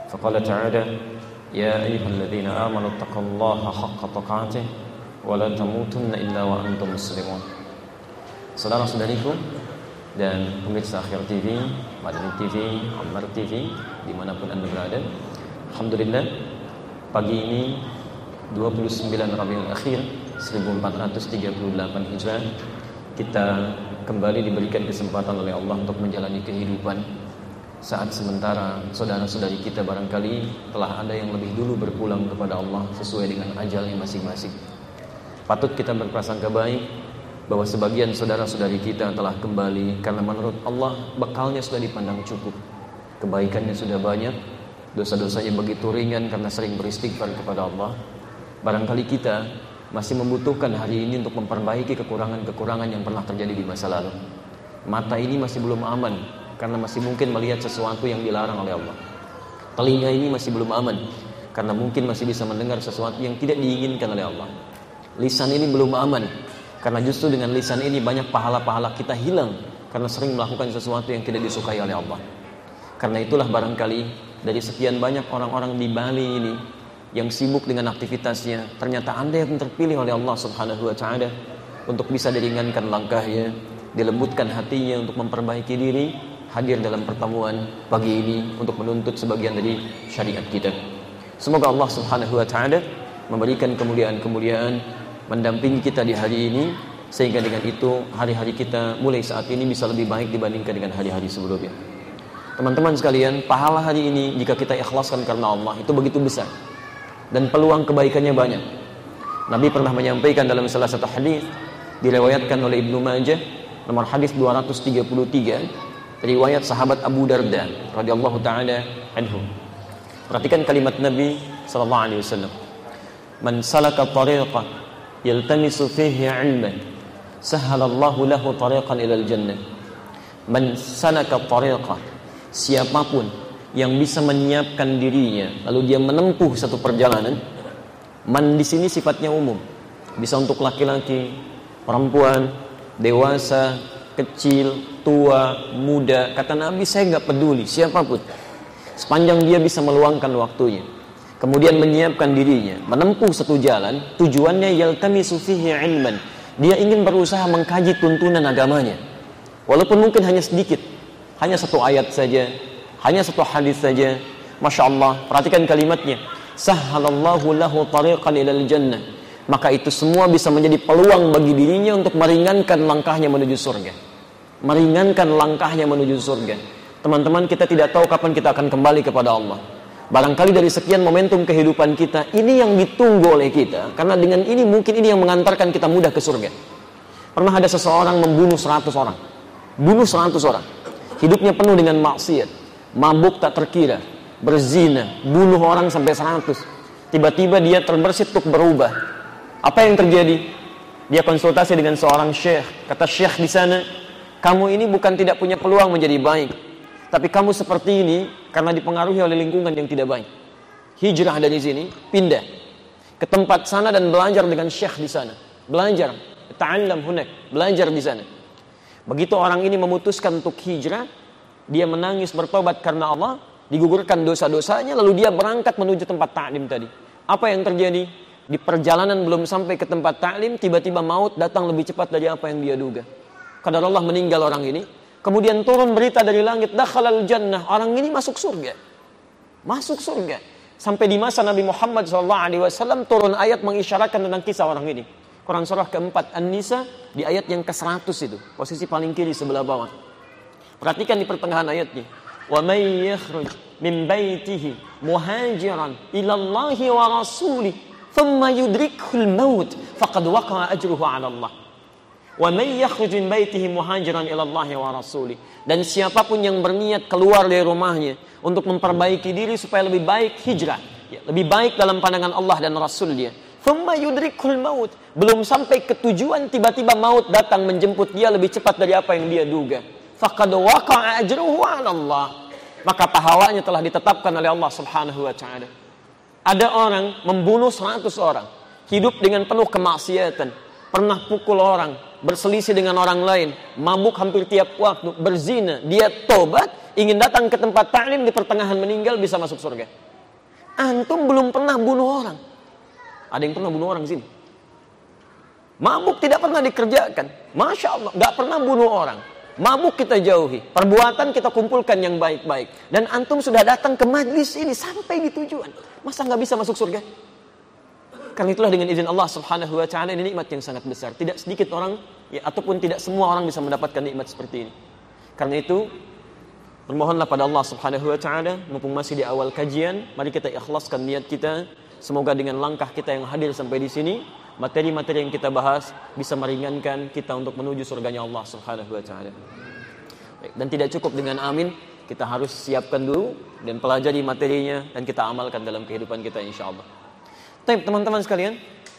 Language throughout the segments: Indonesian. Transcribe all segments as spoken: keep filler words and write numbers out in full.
فقال تعالى يا أيها الذين آمنوا اتقوا الله حق تقاته ولا تموتن إلا وأنتم مسلمون. Saudara-saudariku dan pemirsa Akhir T V, Madani T V, Ammar T V, dimanapun Anda berada, alhamdulillah pagi ini dua puluh sembilan Rabiul Akhir seribu empat ratus tiga puluh delapan Hijrah, kita kembali diberikan kesempatan oleh Allah untuk menjalani kehidupan. Saat sementara saudara-saudari kita barangkali telah ada yang lebih dulu berpulang kepada Allah sesuai dengan ajalnya masing-masing. Patut kita berprasangka baik bahwa sebagian saudara-saudari kita telah kembali karena menurut Allah bekalnya sudah dipandang cukup, kebaikannya sudah banyak, dosa-dosanya begitu ringan karena sering beristighfar kepada Allah. Barangkali kita masih membutuhkan hari ini untuk memperbaiki kekurangan-kekurangan yang pernah terjadi di masa lalu. Mata ini masih belum aman karena masih mungkin melihat sesuatu yang dilarang oleh Allah. Telinga ini masih belum aman karena mungkin masih bisa mendengar sesuatu yang tidak diinginkan oleh Allah. Lisan ini belum aman karena justru dengan lisan ini banyak pahala-pahala kita hilang karena sering melakukan sesuatu yang tidak disukai oleh Allah. Karena itulah barangkali dari sekian banyak orang-orang di Bali ini yang sibuk dengan aktivitasnya, ternyata Anda yang terpilih oleh Allah Subhanahu wa taala untuk bisa diringankan langkahnya, dilembutkan hatinya untuk memperbaiki diri, hadir dalam pertemuan pagi ini untuk menuntut sebagian dari syariat kita. Semoga Allah Subhanahu wa taala memberikan kemuliaan-kemuliaan mendampingi kita di hari ini, sehingga dengan itu hari-hari kita mulai saat ini bisa lebih baik dibandingkan dengan hari-hari sebelumnya. Teman-teman sekalian, pahala hari ini jika kita ikhlaskan karena Allah itu begitu besar dan peluang kebaikannya banyak. Nabi pernah menyampaikan dalam salah satu hadis diriwayatkan oleh Ibnu Majah, nomor hadis dua ratus tiga puluh tiga, riwayat sahabat Abu Darda radhiyallahu taala anhu. Perhatikan kalimat Nabi sallallahu alaihi wasallam. Man salaka tariqan yaltamisu fihi 'ilman sahhalallahu lahu tariqan ilal jannah. Man salaka tariqan, siapapun yang bisa menyiapkan dirinya lalu dia menempuh satu perjalanan. Man di sini sifatnya umum, bisa untuk laki-laki, perempuan, dewasa, kecil, tua, muda. Kata Nabi, saya nggak peduli siapapun, sepanjang dia bisa meluangkan waktunya, kemudian menyiapkan dirinya, menempuh satu jalan, tujuannya yaltamisu fihi ilman, dia ingin berusaha mengkaji tuntunan agamanya, walaupun mungkin hanya sedikit, hanya satu ayat saja, hanya satu hadis saja. Masya Allah, perhatikan kalimatnya, sahhalallahu lahu tariqan ilal jannah, maka itu semua bisa menjadi peluang bagi dirinya untuk meringankan langkahnya menuju surga. Meringankan langkahnya menuju surga. Teman-teman, kita tidak tahu kapan kita akan kembali kepada Allah. Barangkali dari sekian momentum kehidupan kita, ini yang ditunggu oleh kita, karena dengan ini mungkin ini yang mengantarkan kita mudah ke surga. Pernah ada seseorang membunuh seratus orang, bunuh seratus orang, hidupnya penuh dengan maksiat, mabuk tak terkira, berzina, bunuh orang sampai seratus. Tiba-tiba dia terbersit untuk berubah. Apa yang terjadi? Dia konsultasi dengan seorang syekh. Kata syekh di sana, kamu ini bukan tidak punya peluang menjadi baik, tapi kamu seperti ini karena dipengaruhi oleh lingkungan yang tidak baik. Hijrah dari sini, pindah ke tempat sana dan belajar dengan syekh di sana. Belajar, ta'allam hunak, belajar di sana. Begitu orang ini memutuskan untuk hijrah, dia menangis bertobat karena Allah, digugurkan dosa-dosanya, lalu dia berangkat menuju tempat ta'lim tadi. Apa yang terjadi? Di perjalanan belum sampai ke tempat ta'lim, tiba-tiba maut datang lebih cepat dari apa yang dia duga. Qadar Allah, meninggal orang ini. Kemudian turun berita dari langit, dakhalal jannah, orang ini masuk surga. Masuk surga. Sampai di masa Nabi Muhammad shallallahu alaihi wasallam turun ayat mengisyaratkan tentang kisah orang ini. Quran surah keempat An-Nisa di ayat yang ke seratus itu, posisi paling kiri sebelah bawah. Perhatikan di pertengahan ayatnya. Wa may yakhruj min baitihi muhajiran ila Allah wa rasulih thumma yudrikuhul maut faqad waqa'a ajruhu 'ala Allah. Wa may yakhruj min baitihi muhajiran ila Allah wa rasulih, dan siapapun yang berniat keluar dari rumahnya untuk memperbaiki diri supaya lebih baik hijrah, ya, lebih baik dalam pandangan Allah dan Rasulnya, thumma yudrikuhul maut, belum sampai ke tujuan tiba-tiba maut datang menjemput dia lebih cepat dari apa yang dia duga, faqad waqa'a ajruhu 'ala Allah, maka pahalanya telah ditetapkan oleh Allah Subhanahu wa taala. Ada orang membunuh seratus orang, hidup dengan penuh kemaksiatan, pernah pukul orang, berselisih dengan orang lain, mabuk hampir tiap waktu, berzina, dia tobat, ingin datang ke tempat ta'lim, di pertengahan meninggal, bisa masuk surga. Antum belum pernah bunuh orang. Ada yang pernah bunuh orang di sini? Mabuk tidak pernah dikerjakan. Masya Allah, gak pernah bunuh orang. Mabuk kita jauhi, perbuatan kita kumpulkan yang baik-baik. Dan antum sudah datang ke majlis ini sampai di tujuan. Masa gak bisa masuk surga? Karena itulah dengan izin Allah subhanahu wa ta'ala, ini nikmat yang sangat besar. Tidak sedikit orang, ya, ataupun tidak semua orang bisa mendapatkan nikmat seperti ini. Karena itu, bermohonlah pada Allah subhanahu wa ta'ala, mumpung masih di awal kajian, mari kita ikhlaskan niat kita. Semoga dengan langkah kita yang hadir sampai di sini, materi-materi yang kita bahas bisa meringankan kita untuk menuju surganya Allah subhanahu wa ta'ala. Dan tidak cukup dengan amin, kita harus siapkan dulu dan pelajari materinya, dan kita amalkan dalam kehidupan kita insya Allah. Baik, teman-teman sekalian,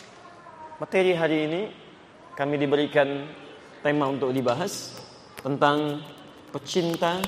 materi hari ini kami diberikan tema untuk dibahas tentang pecinta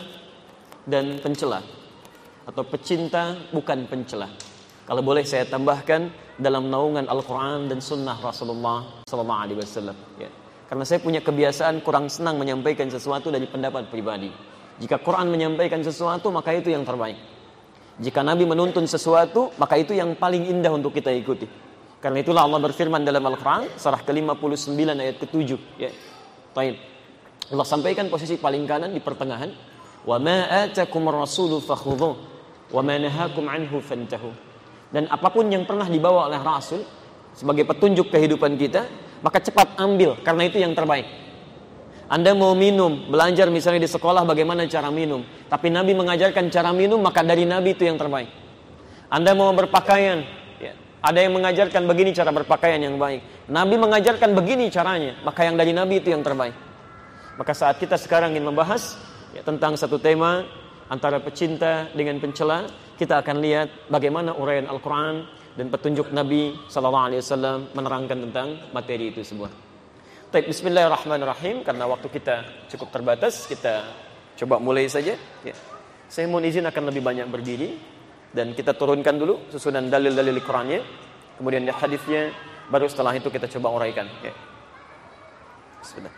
dan pencela, atau pecinta bukan pencela. Kalau boleh saya tambahkan, dalam naungan Al-Quran dan Sunnah Rasulullah Sallallahu Alaihi Wasallam. Ya. Karena saya punya kebiasaan kurang senang menyampaikan sesuatu dari pendapat pribadi. Jika Quran menyampaikan sesuatu, maka itu yang terbaik. Jika Nabi menuntun sesuatu, maka itu yang paling indah untuk kita ikuti. Karena itulah Allah berfirman dalam Al-Quran, surah ke lima puluh sembilan ayat ketujuh. Ya. Taib. Allah sampaikan posisi paling kanan di pertengahan. Wa ma atakumur rasulu fakhudhuh wa ma nahakum anhu fantahu. Dan apapun yang pernah dibawa oleh Rasul sebagai petunjuk kehidupan kita, maka cepat ambil, karena itu yang terbaik. Anda mau minum, belajar misalnya di sekolah bagaimana cara minum, tapi Nabi mengajarkan cara minum, maka dari Nabi itu yang terbaik. Anda mau berpakaian, ya, ada yang mengajarkan begini cara berpakaian yang baik, Nabi mengajarkan begini caranya, maka yang dari Nabi itu yang terbaik. Maka saat kita sekarang ingin membahas ya, tentang satu tema antara pecinta dengan pencela, kita akan lihat bagaimana uraian Al-Quran dan petunjuk Nabi Sallallahu Alaihi Wasallam menerangkan tentang materi itu sebuah. Baik, bismillahirrahmanirrahim. Karena waktu kita cukup terbatas, kita coba mulai saja. Ya. Saya mohon izin akan lebih banyak berdiri, dan kita turunkan dulu susunan dalil-dalil Al-Qurannya, kemudian hadisnya, baru setelah itu kita coba uraikan. Ya. Bismillah.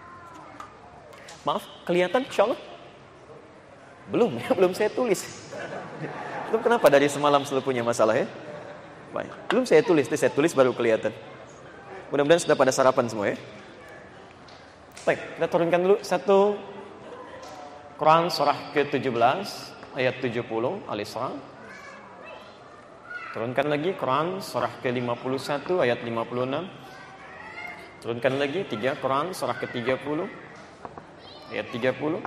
Maaf, kelihatan insyaallah? Belum, ya, belum saya tulis. Itu kenapa dari semalam selalu punya masalah ya? Baik, belum saya tulis, saya tulis baru kelihatan. Mudah-mudahan sudah pada sarapan semua ya. Baik, kita turunkan dulu satu Quran surah ke tujuh belas ayat tujuh puluh Al-Isra. Turunkan lagi Quran surah ke lima puluh satu ayat lima puluh enam. Turunkan lagi tiga Quran surah ke tiga puluh ayat tiga puluh.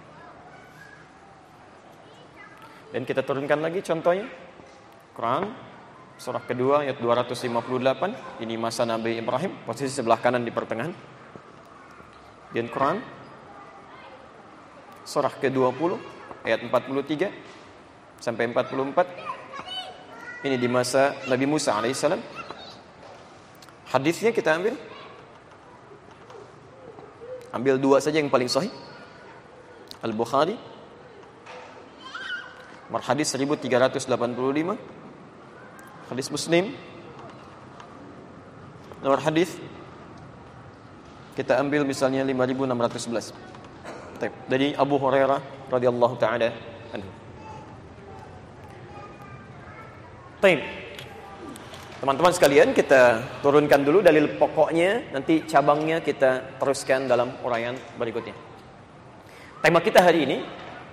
Dan kita turunkan lagi contohnya Quran surah kedua ayat dua ratus lima puluh delapan. Ini masa Nabi Ibrahim, posisi sebelah kanan di pertengahan. Dan Quran surah ke dua puluh ayat empat puluh tiga sampai empat puluh empat. Ini di masa Nabi Musa alaihissalam. Hadisnya kita ambil Ambil dua saja yang paling sahih. Al-Bukhari nomor hadis seribu tiga ratus delapan puluh lima. Hadis Muslim nomor hadis kita ambil misalnya lima ribu enam ratus sebelas. Dari Abu Hurairah radhiyallahu taala anhu. Baik. Teman-teman sekalian, kita turunkan dulu dalil pokoknya, nanti cabangnya kita teruskan dalam uraian berikutnya. Tema kita hari ini,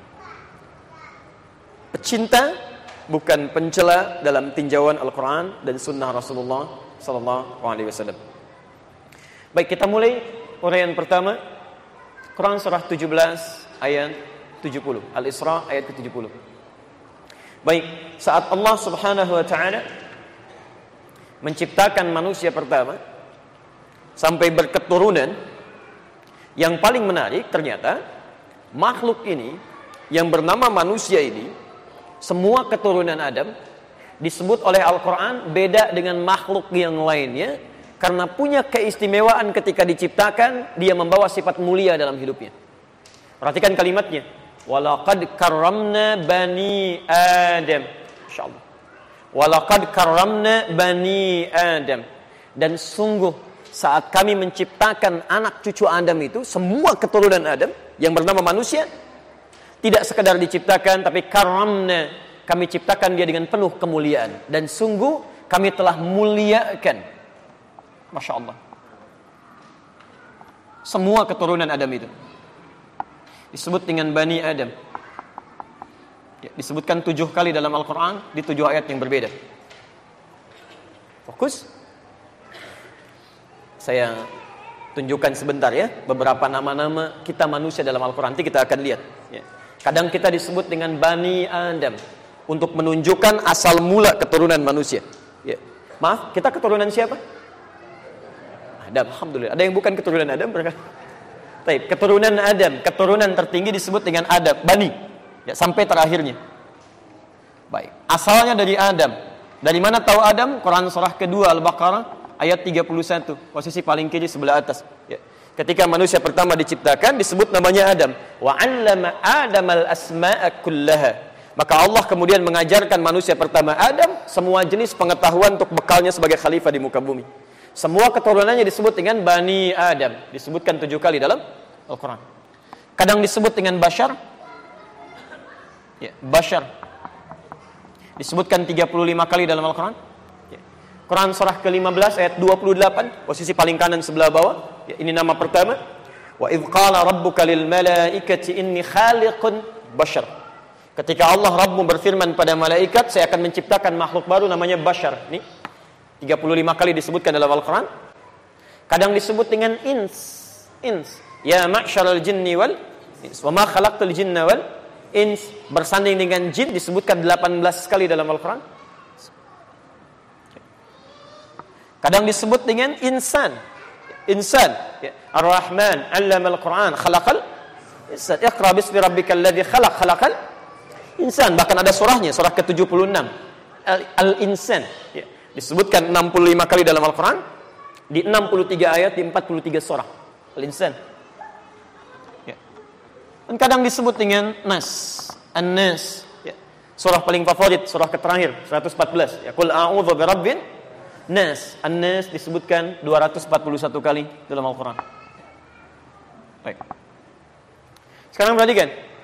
pecinta bukan pencela dalam tinjauan Al-Quran dan Sunnah Rasulullah Sallallahu Alaihi Wasallam. Baik, kita mulai uraian pertama. Quran surah tujuh belas ayat tujuh puluh, Al-Isra ayat ke tujuh puluh. Baik, saat Allah Subhanahu wa taala menciptakan manusia pertama sampai berketurunan, yang paling menarik ternyata makhluk ini yang bernama manusia ini, semua keturunan Adam disebut oleh Al-Quran beda dengan makhluk yang lainnya, karena punya keistimewaan ketika diciptakan, dia membawa sifat mulia dalam hidupnya. Perhatikan kalimatnya. Walaqad karramna bani Adam. Insyaallah. Walaqad karramna bani Adam. Dan sungguh saat kami menciptakan anak cucu Adam itu, semua keturunan Adam yang bernama manusia, tidak sekedar diciptakan, tapi karamna, kami ciptakan dia dengan penuh kemuliaan. Dan sungguh kami telah muliakan, Masya Allah, semua keturunan Adam itu. Disebut dengan Bani Adam. Ya, disebutkan tujuh kali dalam Al-Quran, di tujuh ayat yang berbeda. Fokus. Saya tunjukkan sebentar ya, beberapa nama-nama kita manusia dalam Al-Quran. Nanti kita akan lihat ya. Kadang kita disebut dengan Bani Adam untuk menunjukkan asal mula keturunan manusia ya. Maaf, kita keturunan siapa? Adam, Alhamdulillah. Ada yang bukan keturunan Adam? Baik, keturunan Adam, keturunan tertinggi disebut dengan Adam, Bani ya, sampai terakhirnya. Baik, asalnya dari Adam. Dari mana tahu Adam? Quran surah kedua Al-Baqarah ayat tiga puluh satu, posisi paling kiri sebelah atas ya. Ketika manusia pertama diciptakan, disebut namanya Adam. Wa 'allama Adamal asma'a kullaha. Maka Allah kemudian mengajarkan manusia pertama Adam semua jenis pengetahuan untuk bekalnya sebagai khalifah di muka bumi. Semua keturunannya disebut dengan Bani Adam, disebutkan tujuh kali dalam Al-Quran. Kadang disebut dengan Bashar ya, Bashar disebutkan tiga puluh lima kali dalam Al-Quran ya. Quran surah ke lima belas ayat dua puluh delapan, posisi paling kanan sebelah bawah ya, ini nama pertama. Wa idh qala rabbuka lil malaikati inni khaliqun bashar. Ketika Allah Rabbmu berfirman pada malaikat, saya akan menciptakan makhluk baru namanya Bashar. Ini tiga puluh lima kali disebutkan dalam Al-Quran. Kadang disebut dengan ins. Ins. Ya ma'syaral jinni wal ins. Wa ma khalaqtul jinna wal ins. Bersanding dengan jin disebutkan delapan belas kali dalam Al-Quran. Kadang disebut dengan insan. Insan. Ya. Ar-Rahman 'allamal Quran khalaqal insan. Iqra bismi rabbikal ladzi khalaq khalaqal insan. Bahkan ada surahnya, surah ke tujuh puluh enam. Al-Insan. Ya. Disebutkan enam puluh lima kali dalam Al-Quran, di enam puluh tiga ayat, di empat puluh tiga surah. Al-Insan ya. Dan kadang disebut dengan Nas, An-Nas ya. Surah paling favorit, surah terakhir seratus empat belas ya. Qul a'udzu birabbin Nas. An-Nas disebutkan dua ratus empat puluh satu kali dalam Al-Quran. Baik. Sekarang perhatikan,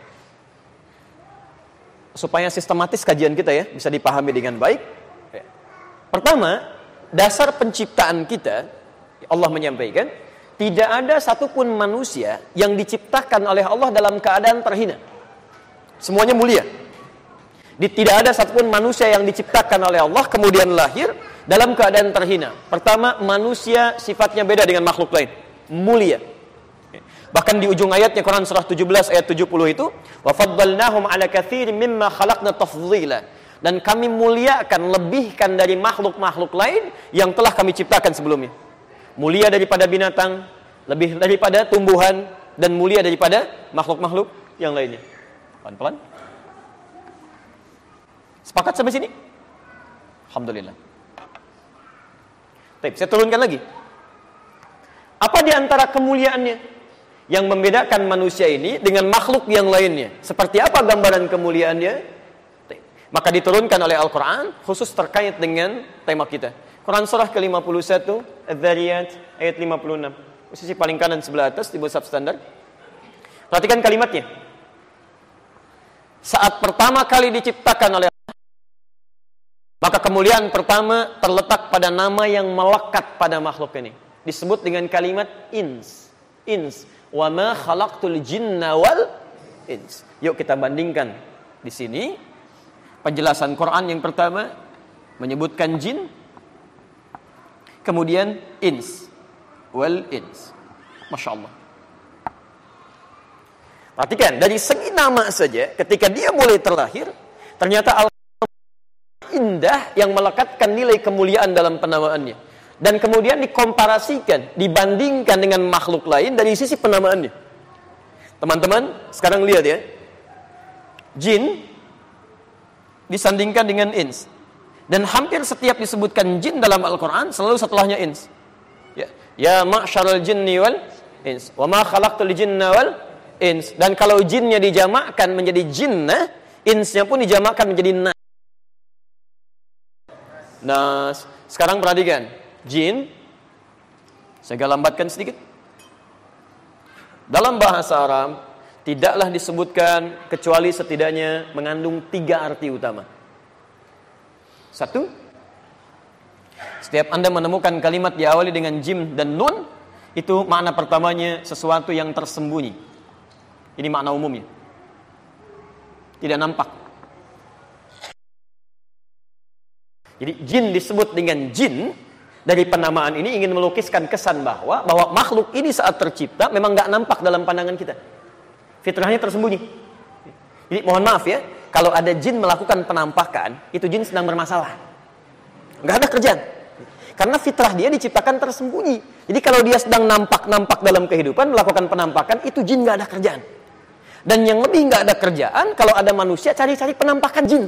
supaya sistematis kajian kita ya bisa dipahami dengan baik. Pertama, dasar penciptaan kita, Allah menyampaikan, tidak ada satupun manusia yang diciptakan oleh Allah dalam keadaan terhina. Semuanya mulia. Tidak ada satupun manusia yang diciptakan oleh Allah kemudian lahir dalam keadaan terhina. Pertama, manusia sifatnya beda dengan makhluk lain, mulia. Bahkan di ujung ayatnya Quran surah tujuh belas ayat tujuh puluh itu, wa faddalnahum 'ala katsirin mimma khalaqna tafdhila. Dan kami muliakan, lebihkan dari makhluk-makhluk lain yang telah kami ciptakan sebelumnya. Mulia daripada binatang, lebih daripada tumbuhan, dan mulia daripada makhluk-makhluk yang lainnya. Pelan-pelan. Sepakat sampai sini? Alhamdulillah. Baik, saya turunkan lagi. Apa di antara kemuliaannya yang membedakan manusia ini dengan makhluk yang lainnya? Seperti apa gambaran kemuliaannya? Maka diturunkan oleh Al-Quran khusus terkait dengan tema kita. Quran surah ke lima puluh satu Adz-Dzariyat ayat lima puluh enam, posisi paling kanan sebelah atas di mushaf standar. Perhatikan kalimatnya. Saat pertama kali diciptakan oleh Allah, maka kemuliaan pertama terletak pada nama yang melekat pada makhluk ini. Disebut dengan kalimat ins. Ins. Wa ma khalaqtul jinna wal ins. Yuk kita bandingkan di sini. Penjelasan Quran yang pertama menyebutkan jin, kemudian ins, wal ins. Masya Allah. Perhatikan, dari segi nama saja, ketika dia mulai terlahir, ternyata Al-Quran indah yang melekatkan nilai kemuliaan dalam penamaannya. Dan kemudian dikomparasikan, dibandingkan dengan makhluk lain dari sisi penamaannya. Teman-teman, sekarang lihat ya. Jin disandingkan dengan ins. Dan hampir setiap disebutkan jin dalam Al-Quran selalu setelahnya ins. Ya, ya ma'syaral jinni wal ins. Wa ma khalaqtul jinna wal ins. Dan kalau jinnya dijamakkan menjadi jinnah, insnya pun dijamakkan menjadi nas. Nas. Sekarang perhatikan, jin Saya lambatkan sedikit. Dalam bahasa Arab tidaklah disebutkan kecuali setidaknya mengandung tiga arti utama. Satu, setiap Anda menemukan kalimat diawali dengan jim dan nun, itu makna pertamanya sesuatu yang tersembunyi. Ini makna umumnya. Tidak nampak. Jadi jin disebut dengan jin dari penamaan ini ingin melukiskan kesan bahwa bahwa makhluk ini saat tercipta memang nggak nampak dalam pandangan kita. Fitrahnya tersembunyi. Jadi mohon maaf ya, kalau ada jin melakukan penampakan, itu jin sedang bermasalah. Nggak ada kerjaan. Karena fitrah dia diciptakan tersembunyi. Jadi kalau dia sedang nampak-nampak dalam kehidupan, melakukan penampakan, itu jin nggak ada kerjaan. Dan yang lebih nggak ada kerjaan, kalau ada manusia cari-cari penampakan jin.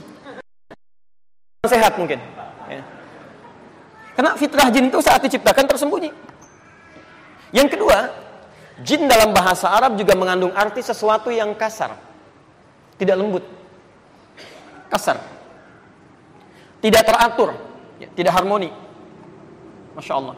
Sehat mungkin. Ya. Karena fitrah jin itu saat diciptakan tersembunyi. Yang kedua, jin dalam bahasa Arab juga mengandung arti sesuatu yang kasar. Tidak lembut. Kasar. Tidak teratur. Ya, tidak harmoni. Masya Allah.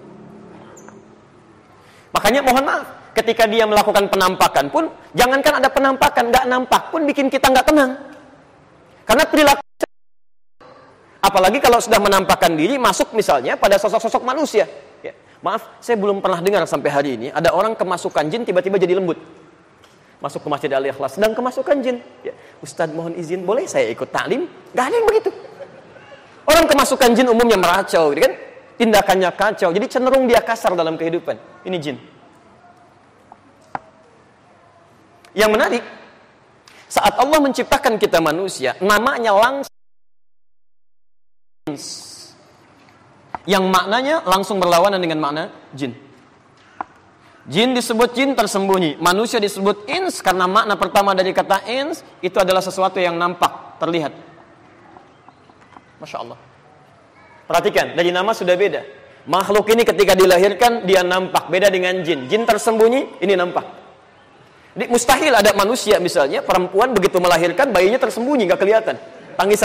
Makanya mohon maaf, ketika dia melakukan penampakan pun, jangankan ada penampakan, nggak nampak pun bikin kita nggak tenang. Karena perilaku, apalagi kalau sudah menampakkan diri, masuk misalnya pada sosok-sosok manusia. Ya, maaf, saya belum pernah dengar sampai hari ini, ada orang kemasukan jin tiba-tiba jadi lembut. Masuk ke Masjid Al-Ikhlas, sedang kemasukan jin. Ya, Ustadz mohon izin, boleh saya ikut taklim? Nggak ada yang begitu. Orang kemasukan jin umumnya meracau, gitu kan? Tindakannya kacau, jadi cenderung dia kasar dalam kehidupan. Ini jin. Yang menarik, saat Allah menciptakan kita manusia, namanya langsung, yang maknanya langsung berlawanan dengan makna jin. Jin disebut jin tersembunyi, manusia disebut ins karena makna pertama dari kata ins itu adalah sesuatu yang nampak, terlihat. Masya Allah. Perhatikan, dari nama sudah beda. Makhluk ini ketika dilahirkan, dia nampak. Beda dengan jin. Jin tersembunyi, ini nampak. Jadi mustahil ada manusia misalnya, perempuan begitu melahirkan, bayinya tersembunyi, gak kelihatan. Tangisan.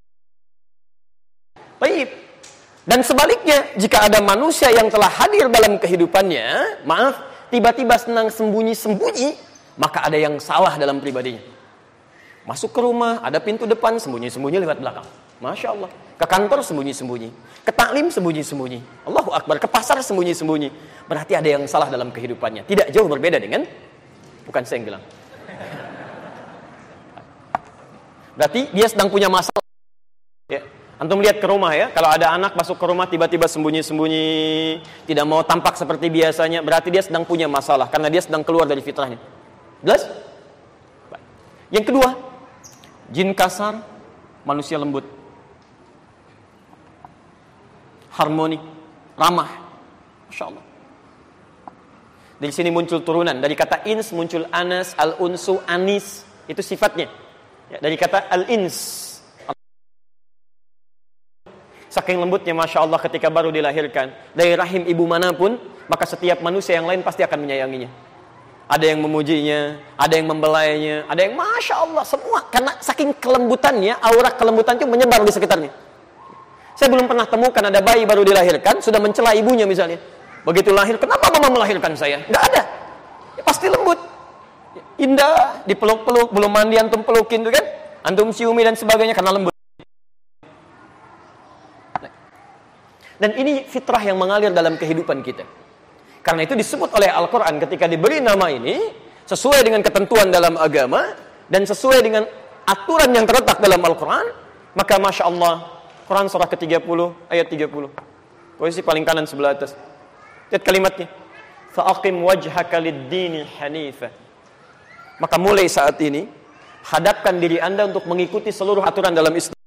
Baik. Dan sebaliknya, jika ada manusia yang telah hadir dalam kehidupannya, maaf, tiba-tiba senang sembunyi-sembunyi, maka ada yang salah dalam pribadinya. Masuk ke rumah, ada pintu depan, sembunyi-sembunyi lewat belakang. Masya Allah. Ke kantor sembunyi-sembunyi. Ke taklim sembunyi-sembunyi. Allahu Akbar. Ke pasar sembunyi-sembunyi. Berarti ada yang salah dalam kehidupannya. Tidak jauh berbeda dengan, bukan saya yang bilang. Berarti dia sedang punya masalah. Ya. Antum lihat ke rumah ya. Kalau ada anak masuk ke rumah tiba-tiba sembunyi-sembunyi. Tidak mau tampak seperti biasanya. Berarti dia sedang punya masalah. Karena dia sedang keluar dari fitrahnya. Jelas? Yang kedua. Jin kasar. Manusia lembut. Harmoni, ramah. Masya Allah. Dari sini muncul turunan. Dari kata ins muncul anas, al-unsu, anis. Itu sifatnya. Ya, dari kata al-ins. Saking lembutnya Masya Allah ketika baru dilahirkan. Dari rahim ibu manapun, maka setiap manusia yang lain pasti akan menyayanginya. Ada yang memujinya, ada yang membelainya, ada yang Masya Allah. Semua. Karena saking kelembutannya, aura kelembutan itu menyebar di sekitarnya. Saya belum pernah temukan ada bayi baru dilahirkan sudah mencela ibunya misalnya. Begitu lahir, kenapa mama melahirkan saya? Nggak ada. Ya, pasti lembut. Indah, dipeluk-peluk, belum mandi antum pelukin itu kan? Antum ciumi dan sebagainya karena lembut. Dan ini fitrah yang mengalir dalam kehidupan kita. Karena itu disebut oleh Al-Quran ketika diberi nama ini sesuai dengan ketentuan dalam agama dan sesuai dengan aturan yang terletak dalam Al-Quran, maka Masya Allah, Quran surah ke tiga puluh ayat tiga puluh. Posisi paling kanan sebelah atas. Lihat kalimatnya. Fa'aqim wajhaka lid-dini hanifah. Maka mulai saat ini hadapkan diri Anda untuk mengikuti seluruh aturan dalam Islam.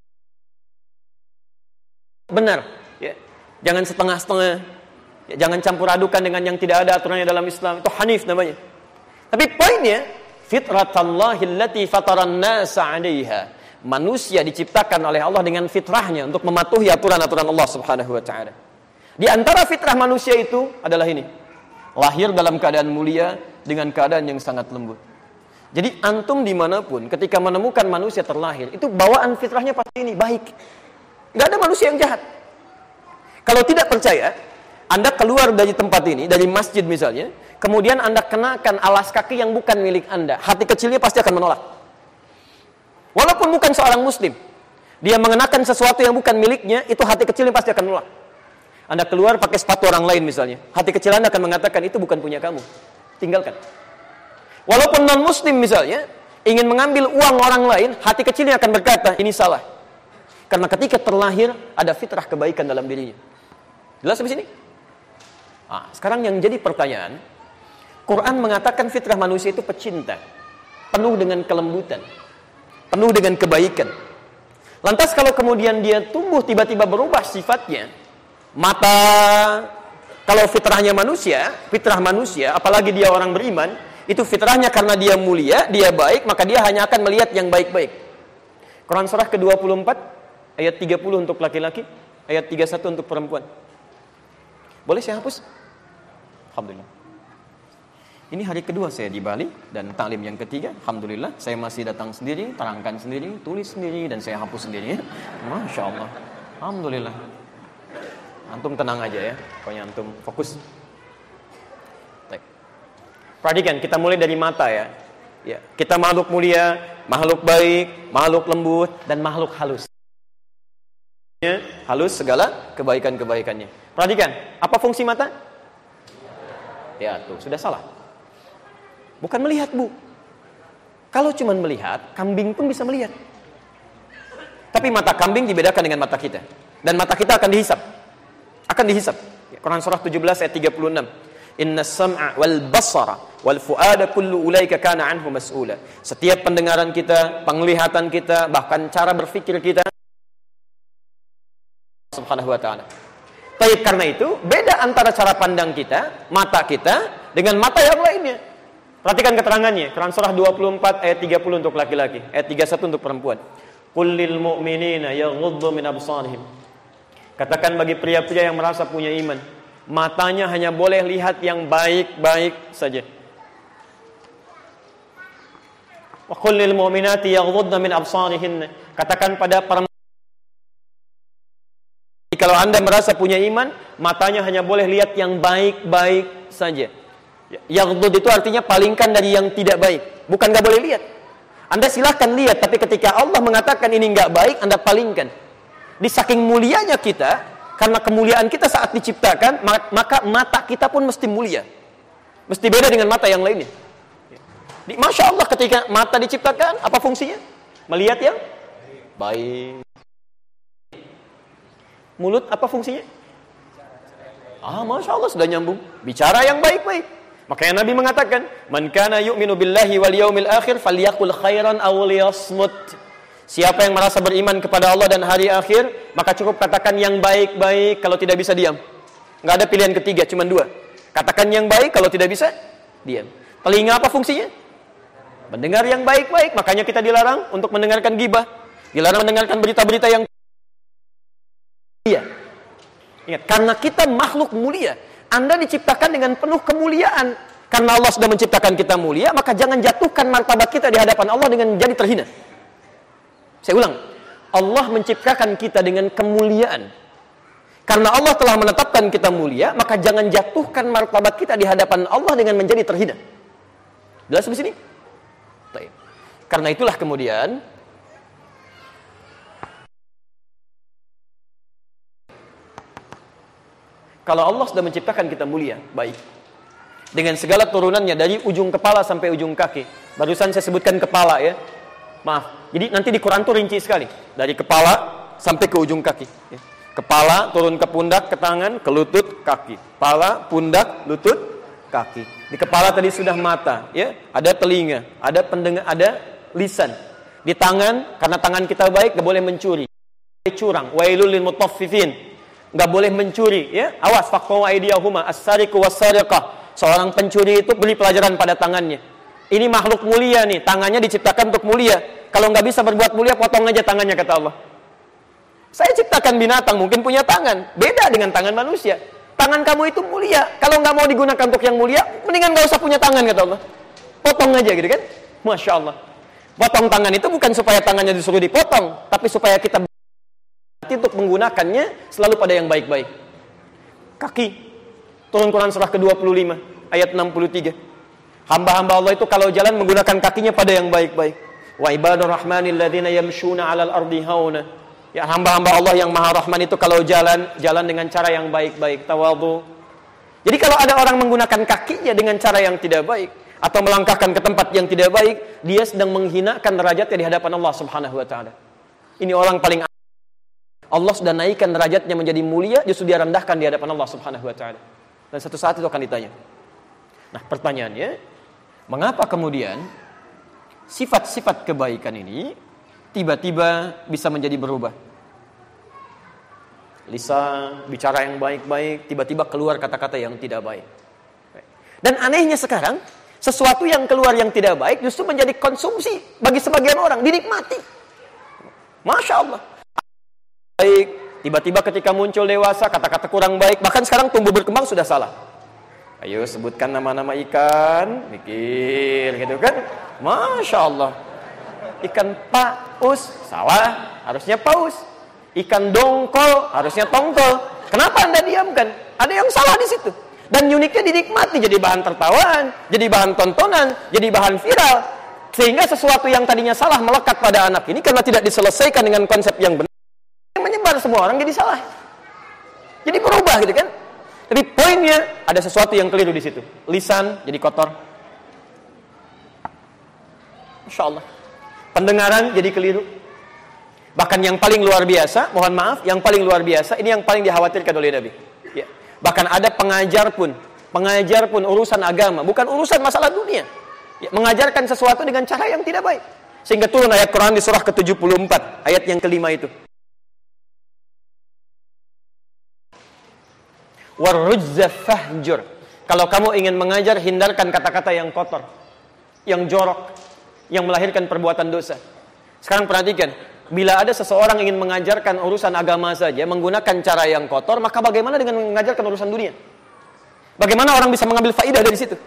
Benar, ya. Jangan setengah-setengah. Ya, jangan campur adukan dengan yang tidak ada aturannya dalam Islam. Itu hanif namanya. Tapi poinnya, fitratallahi allati fataran nasa 'alaiha. Manusia diciptakan oleh Allah dengan fitrahnya untuk mematuhi aturan-aturan Allah Subhanahu wa taala. Di antara fitrah manusia itu adalah ini. Lahir dalam keadaan mulia dengan keadaan yang sangat lembut. Jadi antum dimanapun ketika menemukan manusia terlahir, itu bawaan fitrahnya pasti ini baik. Enggak ada manusia yang jahat. Kalau tidak percaya, Anda keluar dari tempat ini, dari masjid misalnya, kemudian Anda kenakan alas kaki yang bukan milik Anda, hati kecilnya pasti akan menolak. Walaupun bukan seorang muslim, dia mengenakan sesuatu yang bukan miliknya, itu hati kecilnya pasti akan menolak. Anda keluar pakai sepatu orang lain misalnya, hati kecil Anda akan mengatakan itu bukan punya kamu, tinggalkan. Walaupun non muslim misalnya, ingin mengambil uang orang lain, hati kecilnya akan berkata, ini salah. Karena ketika terlahir, ada fitrah kebaikan dalam dirinya. Jelas di sini? Nah, sekarang yang jadi pertanyaan, Quran mengatakan fitrah manusia itu pecinta, penuh dengan kelembutan, penuh dengan kebaikan. Lantas kalau kemudian dia tumbuh tiba-tiba berubah sifatnya, mata, kalau fitrahnya manusia, fitrah manusia, apalagi dia orang beriman, itu fitrahnya karena dia mulia, dia baik, maka dia hanya akan melihat yang baik-baik. Quran surah ke dua puluh empat, ayat tiga puluh untuk laki-laki, ayat tiga puluh satu untuk perempuan. Boleh saya hapus? Alhamdulillah. Ini hari kedua saya di Bali dan taklim yang ketiga. Alhamdulillah, saya masih datang sendiri, terangkan sendiri, tulis sendiri, dan saya hapus sendiri. Masya Allah. Alhamdulillah. Antum tenang aja ya, pokoknya antum fokus. Baik. Perhatikan, kita mulai dari mata ya. Ya, kita makhluk mulia, makhluk baik, makhluk lembut, dan makhluk halus. Halus segala kebaikan-kebaikannya. Perhatikan, apa fungsi mata? Ya tuh, sudah salah. Bukan melihat, Bu. Kalau cuma melihat, kambing pun bisa melihat. Tapi mata kambing dibedakan dengan mata kita. Dan mata kita akan dihisap. Akan dihisap. Quran surah tujuh belas ayat tiga puluh enam. Inna sam'a wal basara wal fu'ada kullu ulaika kana anhu mas'ula. Setiap pendengaran kita, penglihatan kita, bahkan cara berpikir kita, subhanahu wa ta'ala. Baik, karena itu beda antara cara pandang kita, mata kita dengan mata yang lainnya. Perhatikan keterangannya. Quran surah dua puluh empat ayat tiga puluh untuk laki-laki, ayat tiga puluh satu untuk perempuan. Qul lil mu'minina yaghuddu min absarihim. Katakan bagi pria-pria yang merasa punya iman, matanya hanya boleh lihat yang baik-baik saja. Wa qul lil mu'minati yaghuddna min absarihinna. Katakan pada para kalau Anda merasa punya iman, matanya hanya boleh lihat yang baik-baik saja. Yaghdud itu artinya palingkan dari yang tidak baik. Bukan gak boleh lihat. Anda silahkan lihat, tapi ketika Allah mengatakan ini gak baik, Anda palingkan. Di saking mulianya kita, karena kemuliaan kita saat diciptakan, maka mata kita pun mesti mulia. Mesti beda dengan mata yang lainnya. Di, Masya Allah, ketika mata diciptakan, apa fungsinya? Melihat yang baik. Mulut apa fungsinya? Ah, Masya Allah, sudah nyambung. Bicara yang baik-baik. Makanya Nabi mengatakan, man kana yu'minu billahi wal yaumil akhir falyaqul khairan aw liyasmut. Siapa yang merasa beriman kepada Allah dan hari akhir, maka cukup katakan yang baik-baik, kalau tidak bisa diam. Enggak ada pilihan ketiga, cuma dua. Katakan yang baik, kalau tidak bisa diam. Telinga apa fungsinya? Mendengar yang baik-baik. Makanya kita dilarang untuk mendengarkan gibah, dilarang mendengarkan berita-berita yang mulia. Ingat, karena kita makhluk mulia. Anda diciptakan dengan penuh kemuliaan. Karena Allah sudah menciptakan kita mulia, maka jangan jatuhkan martabat kita di hadapan Allah dengan jadi terhina. Saya ulang, Allah menciptakan kita dengan kemuliaan. Karena Allah telah menetapkan kita mulia, maka jangan jatuhkan martabat kita di hadapan Allah dengan menjadi terhina. Jelas di sini? Baik. Karena itulah kemudian kalau Allah sudah menciptakan kita mulia, baik, dengan segala turunannya dari ujung kepala sampai ujung kaki. Barusan saya sebutkan kepala ya, maaf. Jadi nanti di Quran itu rinci sekali, dari kepala sampai ke ujung kaki. Ya. Kepala turun ke pundak, ke tangan, ke lutut, kaki. Kepala, pundak, lutut, kaki. Di kepala tadi sudah mata, ya, ada telinga, ada pendengar, ada lisan. Di tangan, karena tangan kita baik, gak boleh mencuri, curang. Wailul lil mutaffifin. Nggak boleh mencuri, ya. Awas, faqaw aydiyahuma as-sariqu was-sariqah. Seorang pencuri itu beri pelajaran pada tangannya. Ini makhluk mulia nih, tangannya diciptakan untuk mulia. Kalau nggak bisa berbuat mulia, potong aja tangannya, kata Allah. Saya ciptakan binatang, mungkin punya tangan, beda dengan tangan manusia. Tangan kamu itu mulia. Kalau nggak mau digunakan untuk yang mulia, mendingan nggak usah punya tangan, kata Allah. Potong aja, gitu kan? Masya Allah. Potong tangan itu bukan supaya tangannya disuruh dipotong, tapi supaya kita untuk menggunakannya selalu pada yang baik-baik. Kaki, Turun Quran surah ke dua puluh lima ayat enam puluh tiga. Hamba-hamba Allah itu kalau jalan menggunakan kakinya pada yang baik-baik. Wa ibadur rahmanil ladzina yamshuna 'alal ardi hauna. Ya, hamba-hamba Allah yang Maha Rahman itu kalau jalan, jalan dengan cara yang baik-baik, tawadhu. Jadi kalau ada orang menggunakan kakinya dengan cara yang tidak baik atau melangkahkan ke tempat yang tidak baik, dia sedang menghinakan derajatnya di hadapan Allah Subhanahu wa taala. Ini orang paling Allah sudah naikkan derajatnya menjadi mulia, justru dia rendahkan di hadapan Allah Subhanahu wa taala. Dan satu saat itu akan ditanya. Nah, pertanyaannya, mengapa kemudian sifat-sifat kebaikan ini tiba-tiba bisa menjadi berubah? Lisan, bicara yang baik-baik, tiba-tiba keluar kata-kata yang tidak baik. Dan anehnya sekarang, sesuatu yang keluar yang tidak baik justru menjadi konsumsi bagi sebagian orang, dinikmati. Masya Allah. Baik, tiba-tiba ketika muncul dewasa, kata-kata kurang baik, bahkan sekarang tumbuh berkembang sudah salah. Ayo sebutkan nama-nama ikan, mikir gitu kan. Masya Allah. Ikan paus, salah, harusnya paus. Ikan dongkol, harusnya tongkol. Kenapa Anda diamkan? Ada yang salah di situ. Dan uniknya dinikmati, jadi bahan tertawaan, jadi bahan tontonan, jadi bahan viral. Sehingga sesuatu yang tadinya salah melekat pada anak ini karena tidak diselesaikan dengan konsep yang benar, yang menyebar semua orang jadi salah. Jadi berubah gitu kan. Tapi poinnya ada sesuatu yang keliru di situ. Lisan jadi kotor. Masya Allah. Pendengaran jadi keliru. Bahkan yang paling luar biasa, mohon maaf, yang paling luar biasa, ini yang paling dikhawatirkan oleh Nabi. Ya. Bahkan ada pengajar pun, pengajar pun urusan agama, bukan urusan masalah dunia. Ya, mengajarkan sesuatu dengan cara yang tidak baik. Sehingga turun ayat Quran di surah ke tujuh puluh empat, ayat yang kelima itu. Warrujza fahjur. Kalau kamu ingin mengajar, hindarkan kata-kata yang kotor, yang jorok, yang melahirkan perbuatan dosa. Sekarang perhatikan, bila ada seseorang ingin mengajarkan urusan agama saja menggunakan cara yang kotor, maka bagaimana dengan mengajarkan urusan dunia? Bagaimana orang bisa mengambil faidah dari situ?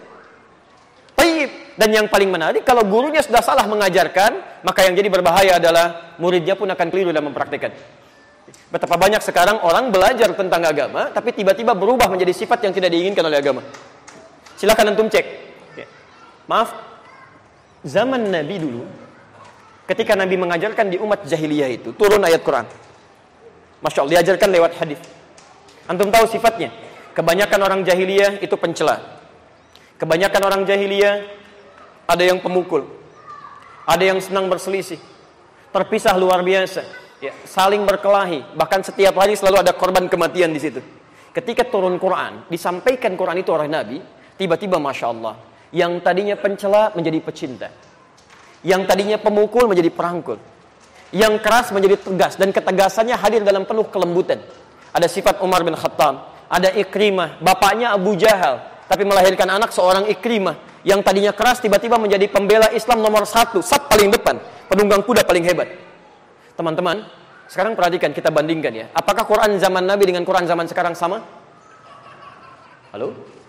Baik. Dan yang paling menarik, kalau gurunya sudah salah mengajarkan, maka yang jadi berbahaya adalah muridnya pun akan keliru dalam mempraktikkan. Betapa banyak sekarang orang belajar tentang agama, tapi tiba-tiba berubah menjadi sifat yang tidak diinginkan oleh agama. Silakan antum cek. Ya. Maaf, zaman Nabi dulu, ketika Nabi mengajarkan di umat jahiliyah itu, turun ayat Quran. Masya Allah, diajarkan lewat hadis. Antum tahu sifatnya? Kebanyakan orang jahiliyah itu pencela. Kebanyakan orang jahiliyah ada yang pemukul, ada yang senang berselisih, terpisah luar biasa. Ya, saling berkelahi, bahkan setiap hari selalu ada korban kematian di situ. Ketika turun Quran, disampaikan Quran itu oleh Nabi, tiba-tiba Masya Allah, yang tadinya pencela menjadi pecinta, yang tadinya pemukul menjadi perangkul, yang keras menjadi tegas, dan ketegasannya hadir dalam penuh kelembutan. Ada sifat Umar bin Khattab, ada Ikrimah, bapaknya Abu Jahal, tapi melahirkan anak seorang Ikrimah, yang tadinya keras tiba-tiba menjadi pembela Islam nomor satu, saf paling depan, penunggang kuda paling hebat. Teman-teman, sekarang perhatikan, kita bandingkan ya. Apakah Quran zaman Nabi dengan Quran zaman sekarang sama? Halo?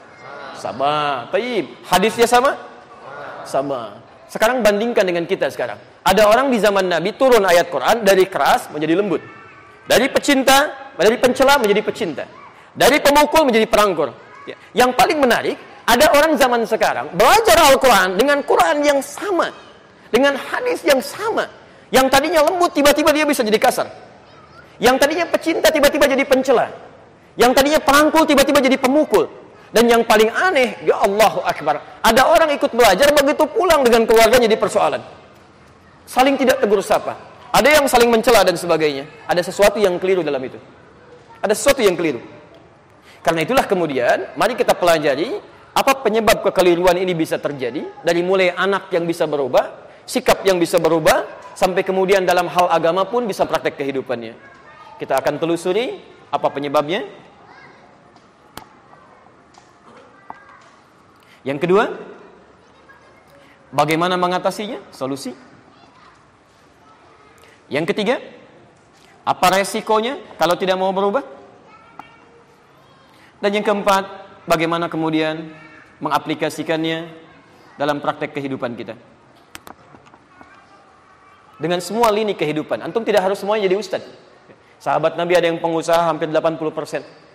Sama. Taib. Hadisnya sama? Sama. Sekarang bandingkan dengan kita sekarang. Ada orang di zaman Nabi turun ayat Quran dari keras menjadi lembut. Dari pecinta, dari pencela menjadi pecinta. Dari pemukul menjadi perangkur. Ya. Yang paling menarik, ada orang zaman sekarang belajar Al-Quran dengan Quran yang sama, dengan hadis yang sama. Yang tadinya lembut, tiba-tiba dia bisa jadi kasar. Yang tadinya pecinta, tiba-tiba jadi pencela. Yang tadinya perangkul, tiba-tiba jadi pemukul. Dan yang paling aneh, ya Allahu Akbar, ada orang ikut belajar, begitu pulang dengan keluarganya di persoalan. Saling tidak tegur sapa. Ada yang saling mencela dan sebagainya. Ada sesuatu yang keliru dalam itu. Ada sesuatu yang keliru. Karena itulah kemudian, mari kita pelajari, apa penyebab kekeliruan ini bisa terjadi. Dari mulai anak yang bisa berubah, sikap yang bisa berubah, sampai kemudian dalam hal agama pun bisa praktek kehidupannya. Kita akan telusuri apa penyebabnya. Yang kedua, bagaimana mengatasinya? Solusi. Yang ketiga, apa resikonya kalau tidak mau berubah? Dan yang keempat, bagaimana kemudian mengaplikasikannya dalam praktek kehidupan kita. Dengan semua lini kehidupan. Antum tidak harus semuanya jadi ustaz. Sahabat Nabi ada yang pengusaha hampir delapan puluh persen.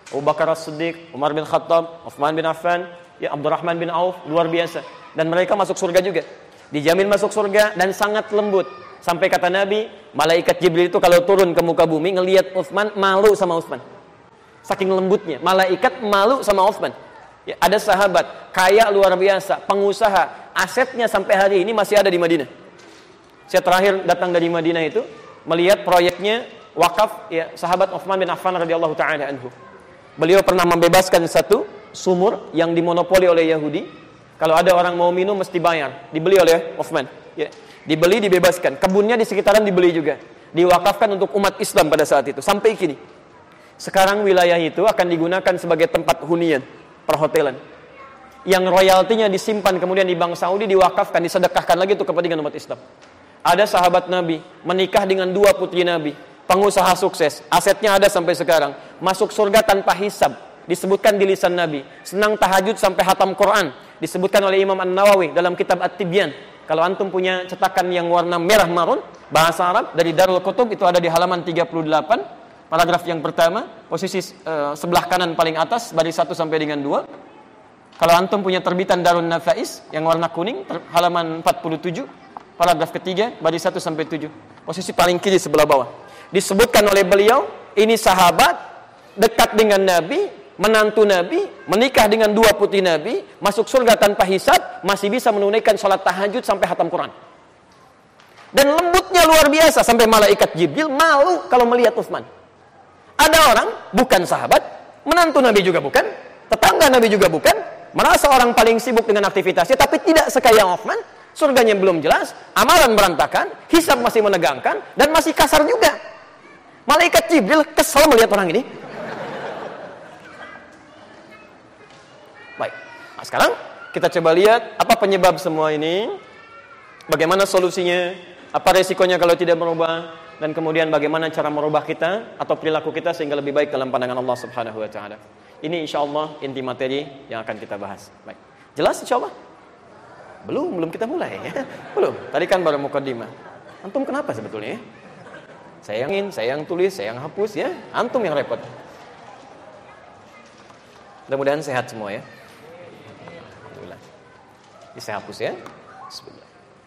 Abu Bakar As-Siddiq, Umar bin Khattab, Uthman bin Affan, ya Abdurrahman bin Auf, luar biasa. Dan mereka masuk surga juga. Dijamin masuk surga dan sangat lembut. Sampai kata Nabi, malaikat Jibril itu kalau turun ke muka bumi ngelihat Uthman, malu sama Uthman. Saking lembutnya, malaikat malu sama Uthman. Ya, ada sahabat kaya luar biasa, pengusaha, asetnya sampai hari ini masih ada di Madinah. Saya terakhir datang dari Madinah itu melihat proyeknya wakaf ya sahabat Uthman bin Affan radhiyallahu taala anhu. Beliau pernah membebaskan satu sumur yang dimonopoli oleh Yahudi. Kalau ada orang mau minum mesti bayar. Dibeli oleh Uthman. Ya. Dibeli, dibebaskan. Kebunnya di sekitaran dibeli juga. Diwakafkan untuk umat Islam pada saat itu. Sampai kini. Sekarang wilayah itu akan digunakan sebagai tempat hunian, perhotelan. Yang royaltinya disimpan kemudian di Bank Saudi, diwakafkan, disedekahkan lagi untuk kepentingan umat Islam. Ada sahabat Nabi menikah dengan dua putri Nabi, pengusaha sukses, asetnya ada sampai sekarang, masuk surga tanpa hisab, disebutkan di lisan Nabi, senang tahajud sampai hatam Quran, disebutkan oleh Imam An-Nawawi dalam kitab At-Tibyan. Kalau antum punya cetakan yang warna merah marun bahasa Arab dari Darul Qutub, itu ada di halaman tiga puluh delapan, paragraf yang pertama, posisi uh, sebelah kanan paling atas, baris satu sampai dengan dua. Kalau antum punya terbitan Darun Nafais yang warna kuning, halaman empat puluh tujuh, paragraf ketiga, baris satu sampai tujuh. Posisi paling kiri sebelah bawah. Disebutkan oleh beliau, ini sahabat dekat dengan Nabi, menantu Nabi, menikah dengan dua putri Nabi, masuk surga tanpa hisab, masih bisa menunaikan sholat tahajud sampai hatam Quran. Dan lembutnya luar biasa sampai malaikat Jibril malu kalau melihat Uthman. Ada orang bukan sahabat, menantu Nabi juga bukan, tetangga Nabi juga bukan, merasa orang paling sibuk dengan aktivitasnya, tapi tidak sekaya Uthman. Surganya belum jelas, amalan berantakan, hisab masih menegangkan, dan masih kasar juga. Malaikat Jibril kesal melihat orang ini. Baik, nah, sekarang kita coba lihat apa penyebab semua ini, bagaimana solusinya, apa resikonya kalau tidak merubah, dan kemudian bagaimana cara merubah kita atau perilaku kita sehingga lebih baik dalam pandangan Allah Subhanahu wa taala. Ini insyaallah inti materi yang akan kita bahas. Baik. Jelas insyaallah? Belum, belum kita mulai ya. Belum. Tadi kan baru mukaddimah. Antum kenapa sebetulnya? Saya yang ingin, saya yang tulis, saya yang hapus ya. Antum yang repot. Mudah-mudahan sehat semua ya. Alhamdulillah. Ini saya hapus ya. Bismillah.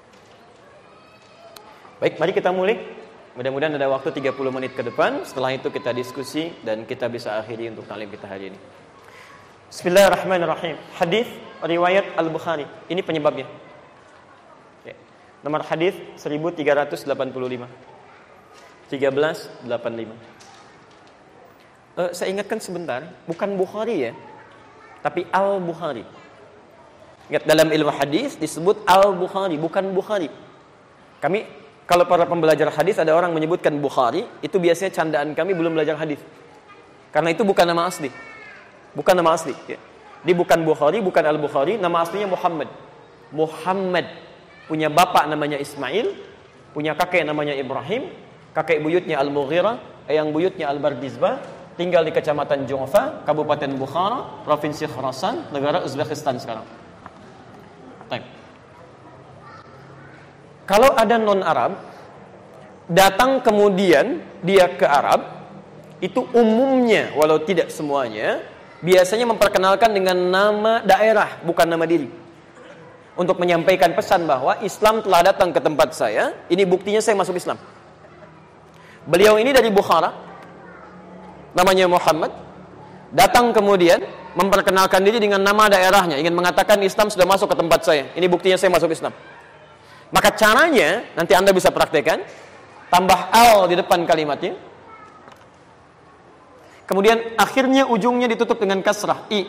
Baik, mari kita mulai. Mudah-mudahan ada waktu tiga puluh menit ke depan. Setelah itu kita diskusi dan kita bisa akhiri untuk taklim kita hari ini. Bismillahirrahmanirrahim. Hadis riwayat Al-Bukhari. Ini penyebabnya. Ya. Nomor hadis seribu tiga ratus delapan puluh lima. seribu tiga ratus delapan puluh lima. Uh, saya ingatkan sebentar, bukan Bukhari ya, tapi Al-Bukhari. Ingat dalam ilmu hadis disebut Al-Bukhari, bukan Bukhari. Kami kalau para pembelajar hadis ada orang menyebutkan Bukhari, itu biasanya candaan kami belum belajar hadis. Karena itu bukan nama asli. Bukan nama asli. Ya. Dia bukan Bukhari, bukan Al-Bukhari, nama aslinya Muhammad. Muhammad punya bapak namanya Ismail, punya kakek namanya Ibrahim, kakek buyutnya Al-Mughirah, eyang buyutnya Al-Bardizbah, tinggal di Kecamatan Ju'fa, Kabupaten Bukhara, Provinsi Khurasan, negara Uzbekistan sekarang. Baik. Kalau ada non-Arab datang kemudian dia ke Arab, itu umumnya, walau tidak semuanya, biasanya memperkenalkan dengan nama daerah, bukan nama diri. Untuk menyampaikan pesan bahwa Islam telah datang ke tempat saya, ini buktinya saya masuk Islam. Beliau ini dari Bukhara, namanya Muhammad, datang kemudian memperkenalkan diri dengan nama daerahnya, ingin mengatakan Islam sudah masuk ke tempat saya, ini buktinya saya masuk Islam. Maka caranya, nanti Anda bisa praktekkan, tambah al di depan kalimatnya, kemudian akhirnya ujungnya ditutup dengan kasrah, i.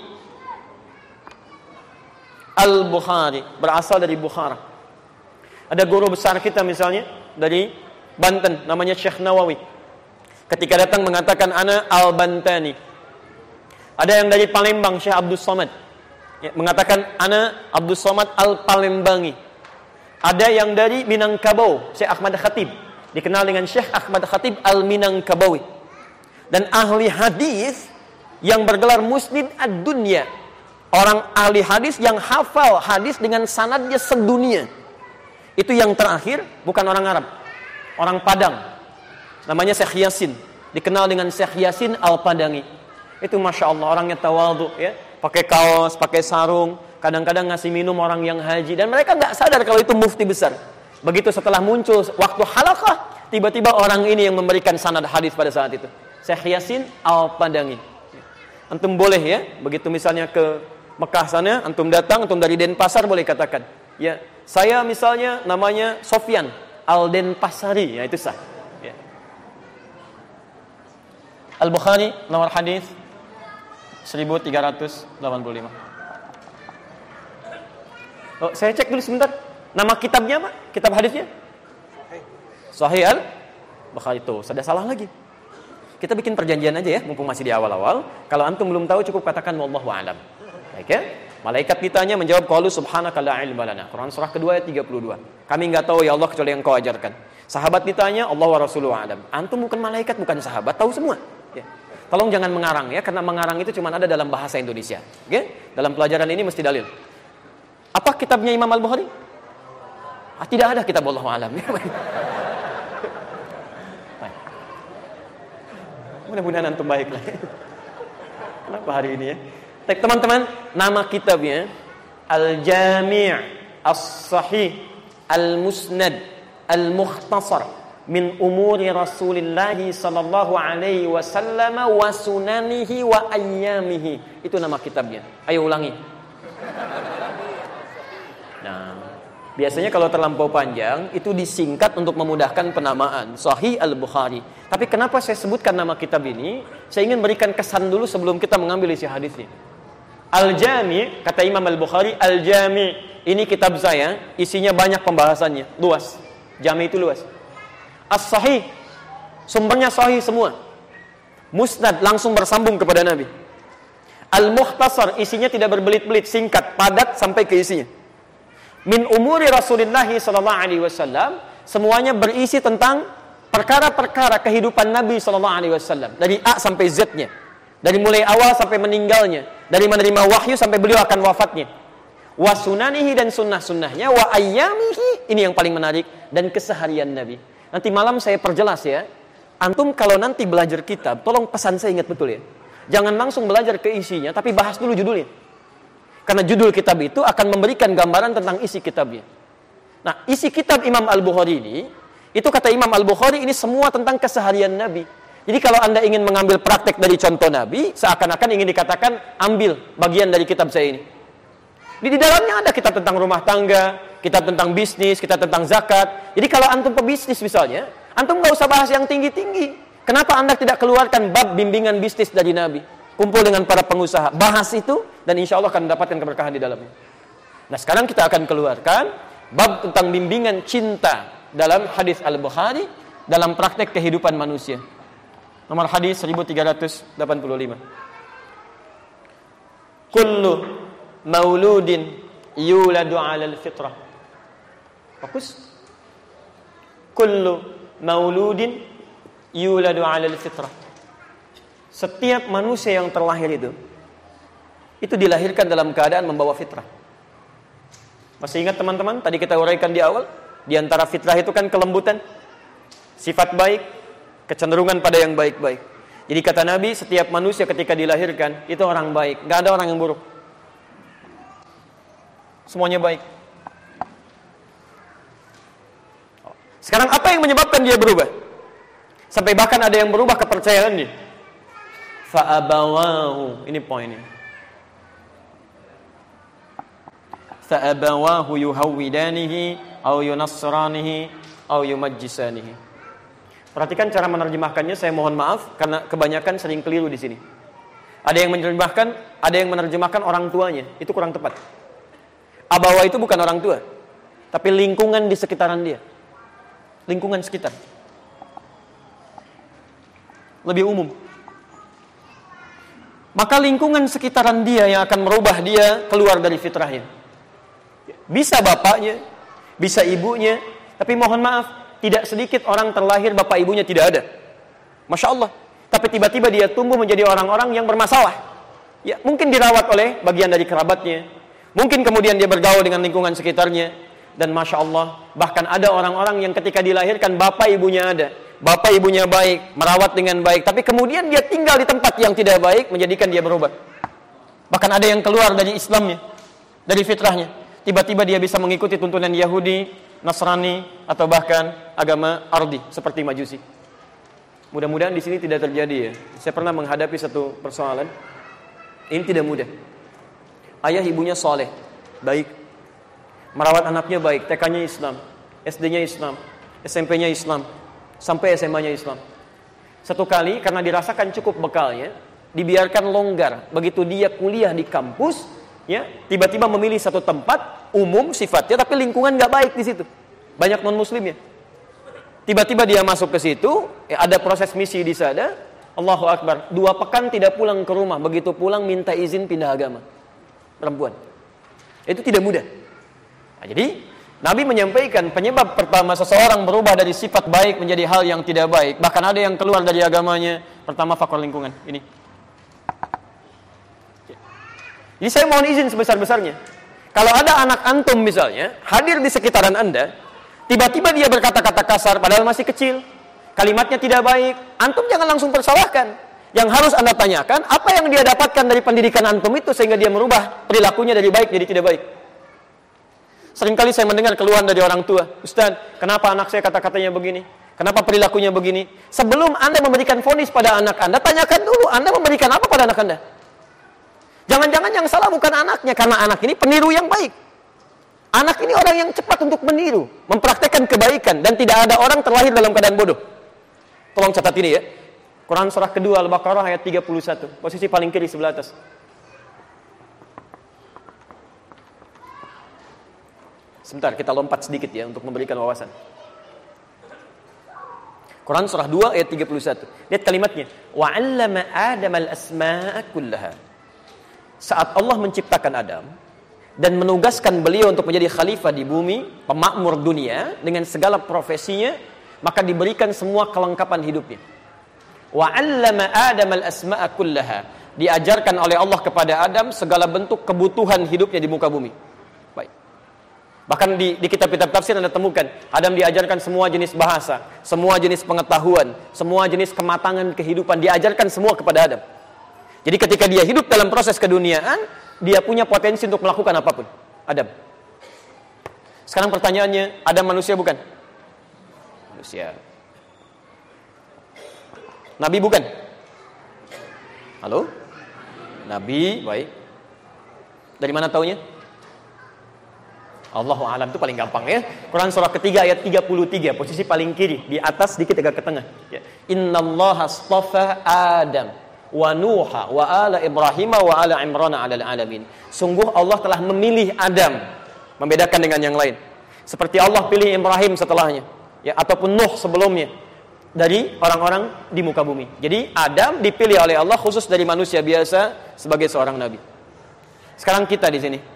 Al-Bukhari, berasal dari Bukhara. Ada guru besar kita misalnya, dari Banten, namanya Syekh Nawawi. Ketika datang mengatakan, ana Al-Bantani. Ada yang dari Palembang, Syekh Abdul Somad, ya, mengatakan, ana Abdul Somad Al-Palembangi. Ada yang dari Minangkabau, Syekh Ahmad Khatib, dikenal dengan Syekh Ahmad Khatib Al-Minangkabawi. Dan ahli hadis yang bergelar Musnid ad-Dunya, orang ahli hadis yang hafal hadis dengan sanadnya sedunia. Itu yang terakhir, bukan orang Arab, orang Padang, namanya Syekh Yasin, dikenal dengan Syekh Yasin Al-Padangi. Itu Masya Allah, orangnya tawadhu ya, pakai kaos, pakai sarung, kadang-kadang ngasih minum orang yang haji, dan mereka nggak sadar kalau itu mufti besar. Begitu setelah muncul waktu halaqah, tiba-tiba orang ini yang memberikan sanad hadis pada saat itu, Syekh Yasin Al-Padangi. Antum boleh ya, begitu misalnya ke Mekah sana, antum datang, antum dari Denpasar boleh katakan, ya saya misalnya namanya Sofyan Al-Denpasari, ya itu sah. Ya. Al-Bukhari nomor hadis seribu tiga ratus delapan puluh lima. Oh, saya cek dulu sebentar. Nama kitabnya apa? Kitab hadisnya? Sahih Al-Bukhari. Itu sudah salah lagi. Kita bikin perjanjian aja ya, mumpung masih di awal-awal. Kalau antum belum tahu cukup katakan wallahu a'lam. Baik ya? Malaikat ditanya menjawab qalu subhanaka la ilma lana. Quran surah kedua ayat tiga puluh dua. Kami enggak tahu ya Allah kecuali yang Kau ajarkan. Sahabat ditanya, Allah wa rasuluhu a'lam. Antum bukan malaikat, bukan sahabat, tahu semua. Ya. Tolong jangan mengarang ya, karena mengarang itu cuma ada dalam bahasa Indonesia. Oke? Dalam pelajaran ini mesti dalil. Apa kitabnya Imam Al-Bukhari? Ah, tidak ada kitab wallahu a'lam. Mudah-mudahan antum baik lah. Kenapa hari ini ya? Baik teman-teman, nama kitabnya Al-Jami' As-Sahih Al-Musnad Al-Mukhtasar min umuri Rasulillah sallallahu alaihi wasallam wa sunanihi wa ayyamihi. Itu nama kitabnya. Ayo ulangi. Nah, biasanya kalau terlampau panjang itu disingkat untuk memudahkan penamaan. Sahih Al-Bukhari. Tapi kenapa saya sebutkan nama kitab ini? Saya ingin berikan kesan dulu sebelum kita mengambil isi hadisnya. Al-Jami', kata Imam Al-Bukhari, Al-Jami' ini kitab saya, isinya banyak pembahasannya, luas. Jami' itu luas. As-Sahih, sumbernya sahih semua. Musnad, langsung bersambung kepada Nabi. Al-Mukhtasar, isinya tidak berbelit-belit, singkat, padat sampai ke isinya. Min umuri Rasulullah sallallahu alaihi wasallam, semuanya berisi tentang perkara-perkara kehidupan Nabi sallallahu alaihi wasallam, dari A sampai Z-nya. Dari mulai awal sampai meninggalnya, dari menerima wahyu sampai beliau akan wafatnya. Wa sunanihi, dan sunnah-sunnahnya, wa ayyamihi, ini yang paling menarik, dan keseharian Nabi. Nanti malam saya perjelas ya. Antum kalau nanti belajar kitab, tolong pesan saya ingat betul ya. Jangan langsung belajar ke isinya, tapi bahas dulu judulnya. Karena judul kitab itu akan memberikan gambaran tentang isi kitabnya. Nah, isi kitab Imam Al-Bukhari ini, itu kata Imam Al-Bukhari ini semua tentang keseharian Nabi. Jadi kalau Anda ingin mengambil praktek dari contoh Nabi, seakan-akan ingin dikatakan ambil bagian dari kitab saya ini. Di, di dalamnya ada kitab tentang rumah tangga, kitab tentang bisnis, kitab tentang zakat. Jadi kalau antum pebisnis misalnya, antum nggak usah bahas yang tinggi-tinggi. Kenapa Anda tidak keluarkan bab bimbingan bisnis dari Nabi? Kumpul dengan para pengusaha, bahas itu, dan insya Allah akan mendapatkan keberkahan di dalamnya. Nah sekarang kita akan keluarkan bab tentang bimbingan cinta dalam hadis Al-Bukhari, dalam praktek kehidupan manusia. Nomor hadis seribu tiga ratus delapan puluh lima. Kullu mauludin yuladu 'alal fitrah. Fokus. Kullu mauludin yuladu 'alal fitrah. Setiap manusia yang terlahir itu itu dilahirkan dalam keadaan membawa fitrah. Masih ingat teman-teman? Tadi kita uraikan di awal, di antara fitrah itu kan kelembutan, sifat baik, kecenderungan pada yang baik-baik. Jadi kata Nabi, setiap manusia ketika dilahirkan itu orang baik, gak ada orang yang buruk. Semuanya baik. Sekarang apa yang menyebabkan dia berubah? Sampai bahkan ada yang berubah kepercayaan dia. Fa'abawahu, ini poinnya. Fa'abawahu yuhawwidanihi au yunassranihi au yumajjisanihi. Perhatikan cara menerjemahkannya, saya mohon maaf karena kebanyakan sering keliru di sini. Ada yang menerjemahkan, ada yang menerjemahkan orang tuanya, itu kurang tepat. Abawa itu bukan orang tua, tapi lingkungan di sekitaran dia. Lingkungan sekitar. Lebih umum. Maka lingkungan sekitaran dia yang akan merubah dia keluar dari fitrahnya. Bisa bapaknya, bisa ibunya, tapi mohon maaf, tidak sedikit orang terlahir bapak ibunya tidak ada. Masya Allah. Tapi tiba-tiba dia tumbuh menjadi orang-orang yang bermasalah. Ya, mungkin dirawat oleh bagian dari kerabatnya. Mungkin kemudian dia bergaul dengan lingkungan sekitarnya. Dan Masya Allah, bahkan ada orang-orang yang ketika dilahirkan bapak ibunya ada. bapak ibunya baik, merawat dengan baik, tapi kemudian dia tinggal di tempat yang tidak baik, menjadikan dia berubah. Bahkan ada yang keluar dari Islamnya, dari fitrahnya. Tiba-tiba dia bisa mengikuti tuntunan Yahudi, Nasrani, atau bahkan agama Ardi, seperti Majusi. Mudah-mudahan di sini tidak terjadi ya. Saya pernah menghadapi satu persoalan. Ini tidak mudah. Ayah ibunya soleh, baik, merawat anaknya baik, T K-nya Islam, S D-nya Islam, S M P-nya Islam, sampai S M A-nya Islam. Satu kali karena dirasakan cukup bekalnya, dibiarkan longgar. Begitu dia kuliah di kampus, ya, tiba-tiba memilih satu tempat umum sifatnya, tapi lingkungan nggak baik di situ. Banyak non-muslimnya. Tiba-tiba dia masuk ke situ, ya, ada proses misi di sana. Allahu Akbar. Dua pekan tidak pulang ke rumah. Begitu pulang minta izin pindah agama. Perempuan. Itu tidak mudah. Nah, jadi Nabi menyampaikan penyebab pertama seseorang berubah dari sifat baik menjadi hal yang tidak baik, bahkan ada yang keluar dari agamanya, pertama faktor lingkungan. Ini. Jadi saya mohon izin sebesar-besarnya. Kalau ada anak antum misalnya hadir di sekitaran Anda, tiba-tiba dia berkata-kata kasar padahal masih kecil, kalimatnya tidak baik, antum jangan langsung persalahkan. Yang harus Anda tanyakan, apa yang dia dapatkan dari pendidikan antum itu sehingga dia merubah perilakunya dari baik jadi tidak baik. Seringkali saya mendengar keluhan dari orang tua, Ustaz, kenapa anak saya kata-katanya begini? Kenapa perilakunya begini? Sebelum Anda memberikan vonis pada anak Anda, tanyakan dulu, Anda memberikan apa pada anak Anda? Jangan-jangan yang salah bukan anaknya, karena anak ini peniru yang baik. Anak ini orang yang cepat untuk meniru, mempraktekkan kebaikan, dan tidak ada orang terlahir dalam keadaan bodoh. Tolong catat ini ya. Quran surah kedua Al-Baqarah ayat tiga puluh satu, posisi paling kiri sebelah atas. Sebentar, kita lompat sedikit ya untuk memberikan wawasan. Quran surah dua ayat tiga puluh satu. Lihat kalimatnya. Wa 'allama Adam al-asma'a kullaha. Saat Allah menciptakan Adam dan menugaskan beliau untuk menjadi khalifah di bumi, pemakmur dunia dengan segala profesinya, maka diberikan semua kelengkapan hidupnya. Wa 'allama Adam al-asma'a kullaha. Diajarkan oleh Allah kepada Adam segala bentuk kebutuhan hidupnya di muka bumi. Baik. Bahkan di, di kitab-kitab tafsir Anda temukan Adam diajarkan semua jenis bahasa, semua jenis pengetahuan, semua jenis kematangan kehidupan, diajarkan semua kepada Adam. Jadi ketika dia hidup dalam proses keduniaan, dia punya potensi untuk melakukan apapun. Adam. Sekarang pertanyaannya, Adam manusia bukan? Manusia. Nabi bukan? Halo? Nabi, baik. Dari mana taunya? Allahu a'lam, itu paling gampang ya. Quran surah ketiga ayat tiga puluh tiga, posisi paling kiri, di atas sedikit agak ke tengah. Ya. Innallaha astafa Adam wa Nuha wa ala Ibrahim wa ala Imran 'alal alamin. Sungguh Allah telah memilih Adam, membedakan dengan yang lain. Seperti Allah pilih Ibrahim setelahnya, ya, ataupun Nuh sebelumnya dari orang-orang di muka bumi. Jadi Adam dipilih oleh Allah khusus dari manusia biasa sebagai seorang nabi. Sekarang kita di sini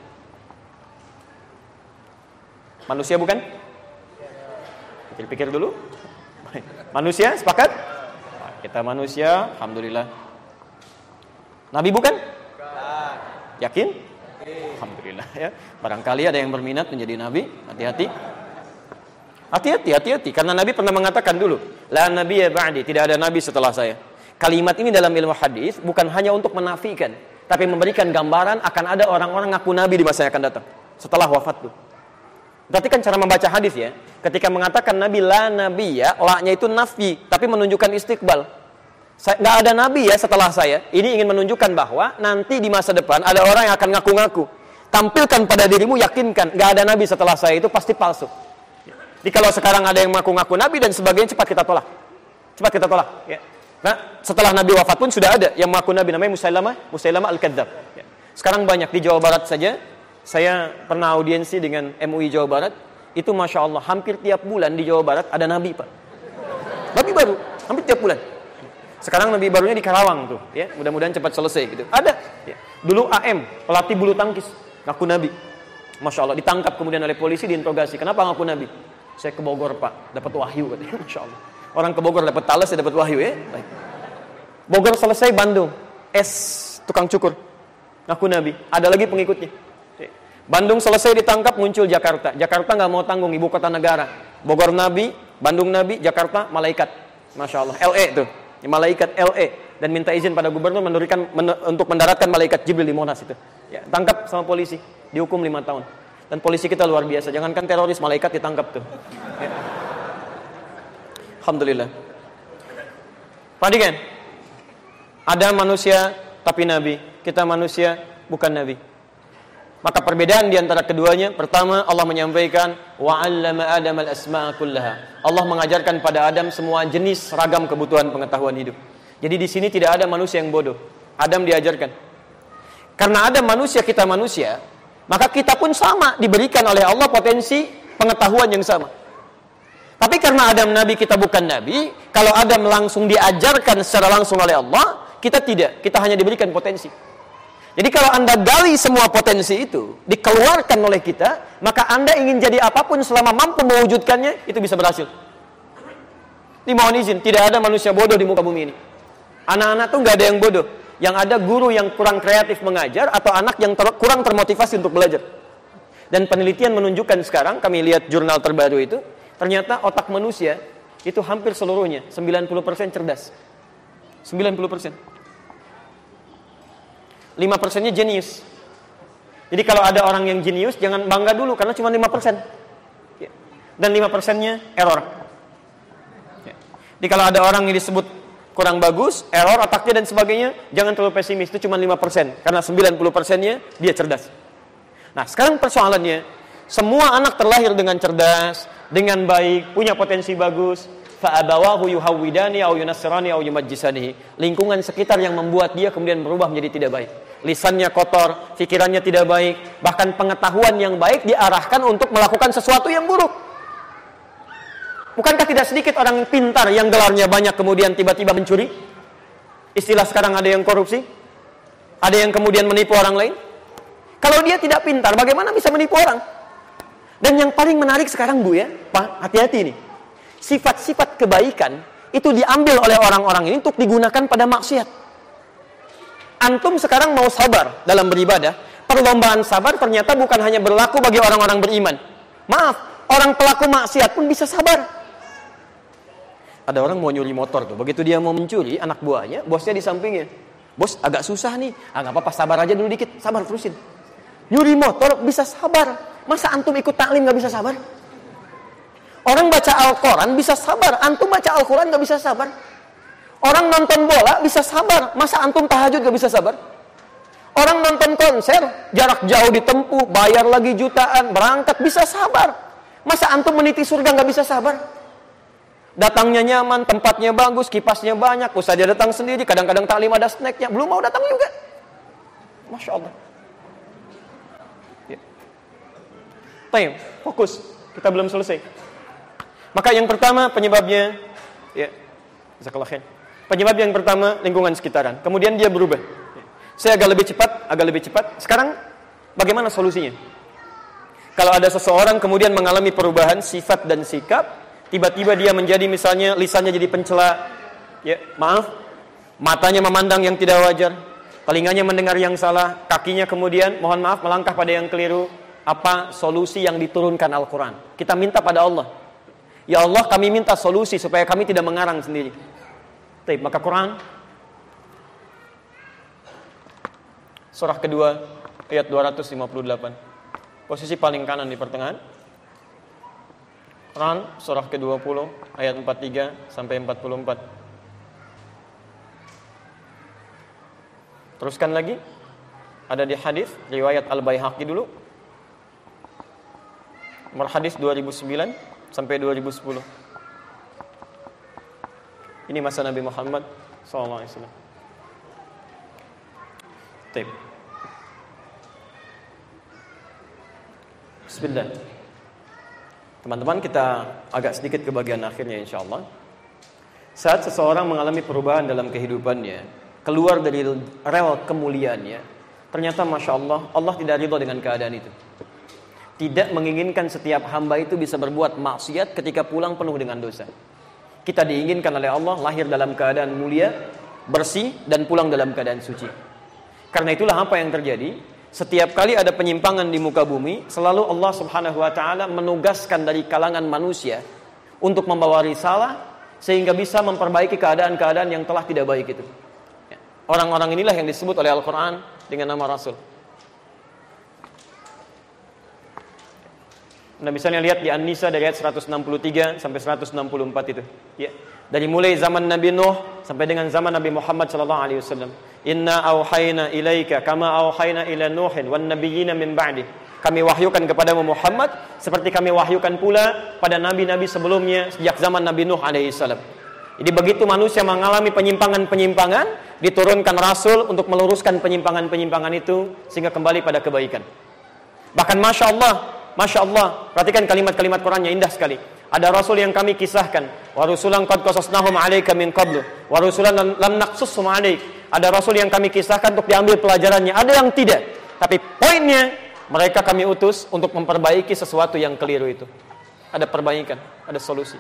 manusia bukan? Pikir-pikir dulu. Manusia, sepakat? Kita manusia, alhamdulillah. Nabi bukan? Yakin? Alhamdulillah ya. Barangkali ada yang berminat menjadi nabi, hati-hati. Hati-hati, hati-hati. Karena Nabi pernah mengatakan dulu, la nabiyya ba'di, tidak ada nabi setelah saya. Kalimat ini dalam ilmu hadis bukan hanya untuk menafikan, tapi memberikan gambaran akan ada orang-orang ngaku nabi di masa yang akan datang setelah wafatku. Perhatikan cara membaca hadis ya. Ketika mengatakan Nabi la nabiyya, la-nya itu nafi, tapi menunjukkan istiqbal. Nggak ada nabi ya setelah saya. Ini ingin menunjukkan bahwa nanti di masa depan ada orang yang akan ngaku-ngaku. Tampilkan pada dirimu, yakinkan nggak ada nabi setelah saya, itu pasti palsu. Jadi kalau sekarang ada yang mengaku-ngaku nabi dan sebagainya, cepat kita tolak. Cepat kita tolak. Ya. Nah, setelah Nabi wafat pun sudah ada yang mengaku nabi, namanya Musailamah, Musailamah Al-Kadzdzab. Ya. Sekarang banyak di Jawa Barat saja. Saya pernah audiensi dengan M U I Jawa Barat. Itu Masya Allah, hampir tiap bulan di Jawa Barat ada nabi, Pak. Nabi baru, hampir tiap bulan. Sekarang nabi barunya di Karawang tuh. Ya. Mudah-mudahan cepat selesai gitu. Ada. Ya. Dulu A M, pelatih bulu tangkis, ngaku nabi. Masya Allah, ditangkap kemudian oleh polisi, diinterogasi. Kenapa ngaku nabi? Saya ke Bogor, Pak, dapat wahyu katanya. Masya Allah. Orang ke Bogor dapat talas, saya dapat wahyu ya. Baik. Bogor selesai, Bandung, S tukang cukur, ngaku nabi. Ada lagi pengikutnya. Bandung selesai ditangkap, muncul Jakarta. Jakarta nggak mau tanggung, ibu kota negara. Bogor nabi, Bandung nabi, Jakarta malaikat. Masya Allah, L E tuh, malaikat L E, dan minta izin pada gubernur menurunkan men, untuk mendaratkan malaikat Jibril di Monas itu. Ya, tangkap sama polisi, dihukum lima tahun. Dan polisi kita luar biasa, jangankan teroris, malaikat ditangkap tuh. Ya. Alhamdulillah. Perhatikan, ada manusia tapi nabi, kita manusia bukan nabi. Maka perbedaan di antara keduanya, pertama Allah menyampaikan wa 'allama Adam al-asma'a kullaha. Allah mengajarkan pada Adam semua jenis ragam kebutuhan pengetahuan hidup. Jadi di sini tidak ada manusia yang bodoh. Adam diajarkan. Karena ada manusia, kita manusia, maka kita pun sama diberikan oleh Allah potensi pengetahuan yang sama. Tapi karena Adam nabi, kita bukan nabi, kalau Adam langsung diajarkan secara langsung oleh Allah, kita tidak, kita hanya diberikan potensi. Jadi kalau Anda gali semua potensi itu, dikeluarkan oleh kita, maka Anda ingin jadi apapun selama mampu mewujudkannya, itu bisa berhasil. Ini mohon izin, tidak ada manusia bodoh di muka bumi ini. Anak-anak tuh nggak ada yang bodoh. Yang ada guru yang kurang kreatif mengajar, atau anak yang ter- kurang termotivasi untuk belajar. Dan penelitian menunjukkan sekarang, kami lihat jurnal terbaru itu, ternyata otak manusia itu hampir seluruhnya, sembilan puluh persen cerdas. sembilan puluh persen. lima persennya jenius. Jadi kalau ada orang yang jenius, jangan bangga dulu, karena cuma lima persen. Dan lima persennya error. Jadi kalau ada orang yang disebut kurang bagus, error otaknya dan sebagainya, jangan terlalu pesimis, itu cuma lima persen. Karena sembilan puluh persennya dia cerdas. Nah sekarang persoalannya, semua anak terlahir dengan cerdas, dengan baik, punya potensi bagus. Fa'abawahu yuhawwidani au yunassirani au yumajjisanihi. Lingkungan sekitar yang membuat dia kemudian berubah menjadi tidak baik. Lisannya kotor, pikirannya tidak baik, bahkan pengetahuan yang baik diarahkan untuk melakukan sesuatu yang buruk. Bukankah tidak sedikit orang pintar yang gelarnya banyak kemudian tiba-tiba mencuri? Istilah sekarang ada yang korupsi, ada yang kemudian menipu orang lain. Kalau dia tidak pintar, bagaimana bisa menipu orang? Dan yang paling menarik sekarang Bu ya, Pak, hati-hati nih. Sifat-sifat kebaikan itu diambil oleh orang-orang ini untuk digunakan pada maksiat. Antum sekarang mau sabar dalam beribadah, perlombaan sabar ternyata bukan hanya berlaku bagi orang-orang beriman. Maaf, orang pelaku maksiat pun bisa sabar. Ada orang mau nyuri motor tuh, begitu dia mau mencuri, anak buahnya, bosnya di sampingnya. Bos, agak susah nih. Ah, nggak apa-apa, sabar aja dulu dikit, sabar terusin. Nyuri motor bisa sabar. Masa antum ikut taklim nggak bisa sabar? Orang baca Al-Quran bisa sabar, antum baca Al-Quran nggak bisa sabar. Orang nonton bola bisa sabar, masa antum tahajud gak bisa sabar? Orang nonton konser, jarak jauh ditempuh, bayar lagi jutaan, berangkat bisa sabar. Masa antum meniti surga gak bisa sabar? Datangnya nyaman, tempatnya bagus, kipasnya banyak, ustaznya datang sendiri, kadang-kadang taklim ada snacknya, belum mau datang juga. Masya Allah. Ya. Taim, fokus, kita belum selesai. Maka yang pertama penyebabnya, ya, jazakallah khair. Penyebab yang pertama lingkungan sekitaran. Kemudian dia berubah. Saya agak lebih cepat, agak lebih cepat. Sekarang bagaimana solusinya? Kalau ada seseorang kemudian mengalami perubahan sifat dan sikap, tiba-tiba dia menjadi misalnya lisannya jadi pencela, ya maaf, matanya memandang yang tidak wajar, telinganya mendengar yang salah, kakinya kemudian mohon maaf melangkah pada yang keliru. Apa solusi yang diturunkan Al-Quran? Kita minta pada Allah. Ya Allah, kami minta solusi supaya kami tidak mengarang sendiri. Baik, maka Quran surah kedua ayat dua ratus lima puluh delapan, posisi paling kanan di pertengahan. Quran surah ke dua puluh ayat empat puluh tiga sampai empat puluh empat. Teruskan lagi, ada di hadis riwayat Al-Baihaqi dulu, nomor hadis dua ribu sembilan sampai dua ribu sepuluh. Ini masa Nabi Muhammad sallallahu alaihi wasallam. Baik. Bismillah. Teman-teman, kita agak sedikit ke bagian akhirnya insyaallah. Saat seseorang mengalami perubahan dalam kehidupannya, keluar dari rel kemuliaannya, ternyata Masya Allah, Allah tidak ridha dengan keadaan itu. Tidak menginginkan setiap hamba itu bisa berbuat maksiat ketika pulang penuh dengan dosa. Kita diinginkan oleh Allah lahir dalam keadaan mulia, bersih, dan pulang dalam keadaan suci. Karena itulah apa yang terjadi, setiap kali ada penyimpangan di muka bumi, selalu Allah subhanahu wa ta'ala menugaskan dari kalangan manusia untuk membawa risalah sehingga bisa memperbaiki keadaan-keadaan yang telah tidak baik itu. Orang-orang inilah yang disebut oleh Al-Quran dengan nama Rasul. Anda misalnya lihat di An-Nisa dari ayat seratus enam puluh tiga sampai seratus enam puluh empat itu. Ya. Dari mulai zaman Nabi Nuh sampai dengan zaman Nabi Muhammad sallallahu alaihi wasallam. Inna auhayna ilaika kama auhayna ila Nuhin wan nabiyyina min ba'di. Kami wahyukan kepadamu Muhammad seperti kami wahyukan pula pada nabi-nabi sebelumnya sejak zaman Nabi Nuh alaihi salam. Jadi begitu manusia mengalami penyimpangan-penyimpangan, diturunkan Rasul untuk meluruskan penyimpangan-penyimpangan itu sehingga kembali pada kebaikan. Bahkan Masya Allah, Masya Allah, perhatikan kalimat-kalimat Qurannya indah sekali. Ada Rasul yang kami kisahkan, wa rusulan qad qasasnahum 'alaika min qablu, wa rusulan lam naqsushum 'alaik. Ada Rasul yang kami kisahkan untuk diambil pelajarannya, ada yang tidak. Tapi poinnya, mereka kami utus untuk memperbaiki sesuatu yang keliru itu. Ada perbaikan, ada solusi.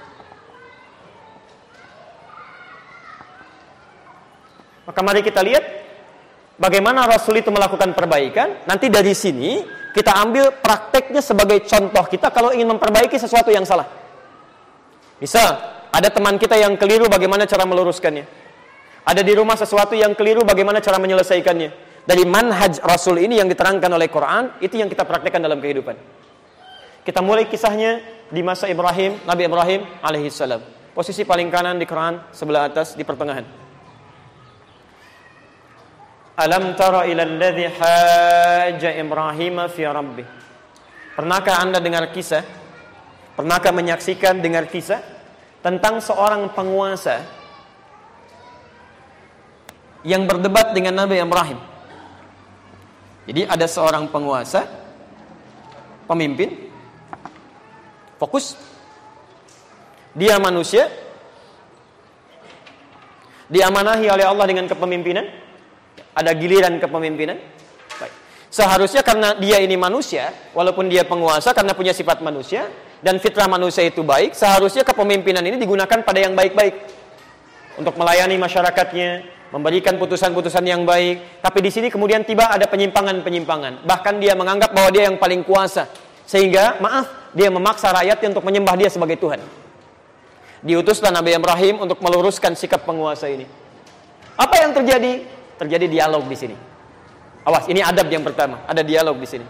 Maka mari kita lihat bagaimana Rasul itu melakukan perbaikan. Nanti dari sini kita ambil prakteknya sebagai contoh kita kalau ingin memperbaiki sesuatu yang salah. Misal, ada teman kita yang keliru, bagaimana cara meluruskannya. Ada di rumah sesuatu yang keliru, bagaimana cara menyelesaikannya. Dari manhaj Rasul ini yang diterangkan oleh Quran, itu yang kita praktekkan dalam kehidupan. Kita mulai kisahnya di masa Ibrahim, Nabi Ibrahim alaihissalam. Posisi paling kanan di Quran, sebelah atas di pertengahan. Alam tara ilal ladzi haja Ibrahim fi rabbih. Pernahkah Anda dengar kisah? Pernahkah menyaksikan dengar kisah tentang seorang penguasa yang berdebat dengan Nabi Ibrahim? Jadi ada seorang penguasa, pemimpin, fokus. Dia manusia, diamanahi oleh Allah dengan kepemimpinan. Ada giliran kepemimpinan. Baik. Seharusnya karena dia ini manusia, walaupun dia penguasa karena punya sifat manusia dan fitrah manusia itu baik, seharusnya kepemimpinan ini digunakan pada yang baik-baik untuk melayani masyarakatnya, memberikan putusan-putusan yang baik. Tapi di sini kemudian tiba ada penyimpangan-penyimpangan. Bahkan dia menganggap bahwa dia yang paling kuasa, sehingga maaf dia memaksa rakyatnya untuk menyembah dia sebagai Tuhan. Diutuslah Nabi Ibrahim untuk meluruskan sikap penguasa ini. Apa yang terjadi? Terjadi dialog di sini. Awas, ini adab yang pertama. Ada dialog di sini.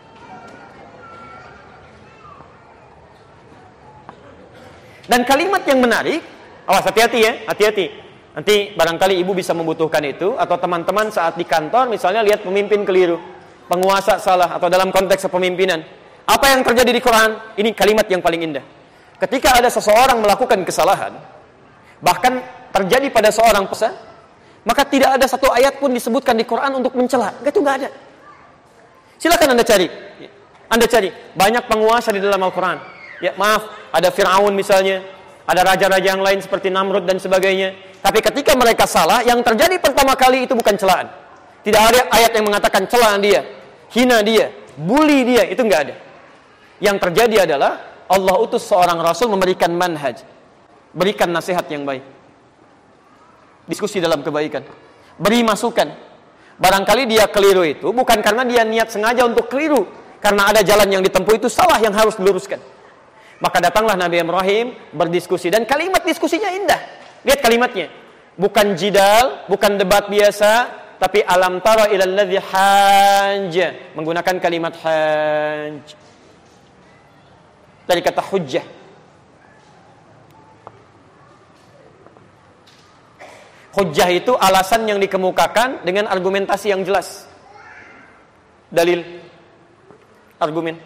Dan kalimat yang menarik, awas hati-hati ya, hati-hati. Nanti barangkali ibu bisa membutuhkan itu, atau teman-teman saat di kantor misalnya lihat pemimpin keliru, penguasa salah, atau dalam konteks kepemimpinan. Apa yang terjadi di Quran? Ini kalimat yang paling indah. Ketika ada seseorang melakukan kesalahan, bahkan terjadi pada seorang pesan, maka tidak ada satu ayat pun disebutkan di Quran untuk mencela. Itu nggak ada. Silakan Anda cari. Anda cari. Banyak penguasa di dalam Al-Quran. Ya, maaf, ada Fir'aun misalnya, ada raja-raja yang lain seperti Namrud dan sebagainya. Tapi ketika mereka salah, yang terjadi pertama kali itu bukan celaan. Tidak ada ayat yang mengatakan celaan dia, hina dia, bully dia, itu nggak ada. Yang terjadi adalah Allah utus seorang Rasul memberikan manhaj, berikan nasihat yang baik. Diskusi dalam kebaikan, beri masukan. Barangkali dia keliru itu bukan karena dia niat sengaja untuk keliru, karena ada jalan yang ditempuh itu salah yang harus diluruskan. Maka datanglah Nabi Ibrahim berdiskusi, dan kalimat diskusinya indah. Lihat kalimatnya, bukan jidal, bukan debat biasa, tapi alam tara ilal ladzi hajja, menggunakan kalimat hajj dari kata hujjah. Hujjah itu alasan yang dikemukakan dengan argumentasi yang jelas. Dalil, argumen.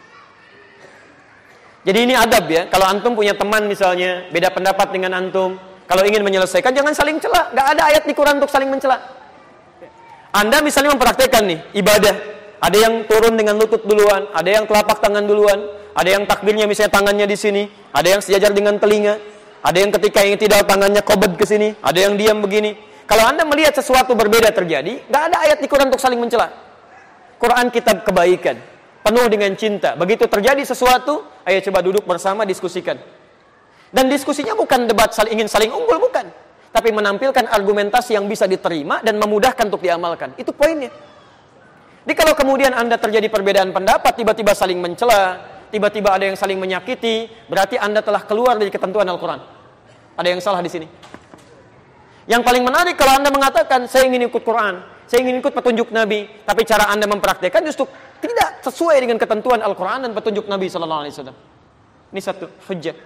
Jadi ini adab ya. Kalau antum punya teman misalnya beda pendapat dengan antum, kalau ingin menyelesaikan jangan saling cela. Gak ada ayat di Quran untuk saling mencela. Anda misalnya mempraktekkan nih ibadah, ada yang turun dengan lutut duluan, ada yang telapak tangan duluan, ada yang takbirnya misalnya tangannya di sini, ada yang sejajar dengan telinga. Ada yang ketika yang tidak tangannya kobed ke sini, ada yang diam begini. Kalau Anda melihat sesuatu berbeda terjadi, nggak ada ayat di Quran untuk saling mencela. Quran kitab kebaikan, penuh dengan cinta. Begitu terjadi sesuatu, ayo coba duduk bersama diskusikan. Dan diskusinya bukan debat saling, ingin saling unggul, bukan. Tapi menampilkan argumentasi yang bisa diterima dan memudahkan untuk diamalkan. Itu poinnya. Jadi kalau kemudian Anda terjadi perbedaan pendapat, tiba-tiba saling mencela, tiba-tiba ada yang saling menyakiti, berarti Anda telah keluar dari ketentuan Al-Quran. Ada yang salah di sini? Yang paling menarik kalau Anda mengatakan saya ingin ikut Quran, saya ingin ikut petunjuk Nabi, tapi cara Anda mempraktekkan justru tidak sesuai dengan ketentuan Al-Quran dan petunjuk Nabi sallallahu alaihi wasallam. Ini satu hujjah.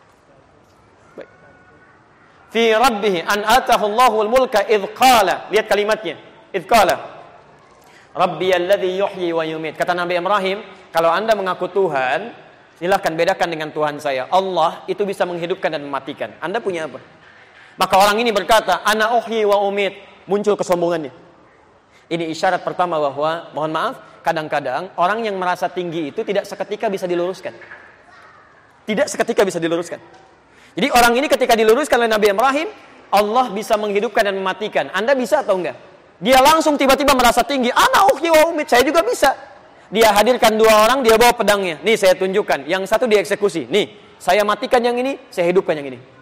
Baik. Fi rabbih an atahu Allahul mulka idh qala. Lihat kalimatnya. Idh qala. Rabbiyalladzi yuhyi wa yumit. Kata Nabi Ibrahim, kalau Anda mengaku Tuhan, silahkan bedakan dengan Tuhan saya. Allah itu bisa menghidupkan dan mematikan. Anda punya apa? Maka orang ini berkata, ana uhyi wa umit. Muncul kesombongannya. Ini isyarat pertama bahwa, mohon maaf, kadang-kadang orang yang merasa tinggi itu tidak seketika bisa diluruskan. Tidak seketika bisa diluruskan. Jadi orang ini ketika diluruskan oleh Nabi Ibrahim, Allah bisa menghidupkan dan mematikan. Anda bisa atau enggak? Dia langsung tiba-tiba merasa tinggi. Ana uhyi wa umit. Saya juga bisa. Dia hadirkan dua orang, dia bawa pedangnya. Nih saya tunjukkan. Yang satu dieksekusi. Nih, saya matikan yang ini, saya hidupkan yang ini.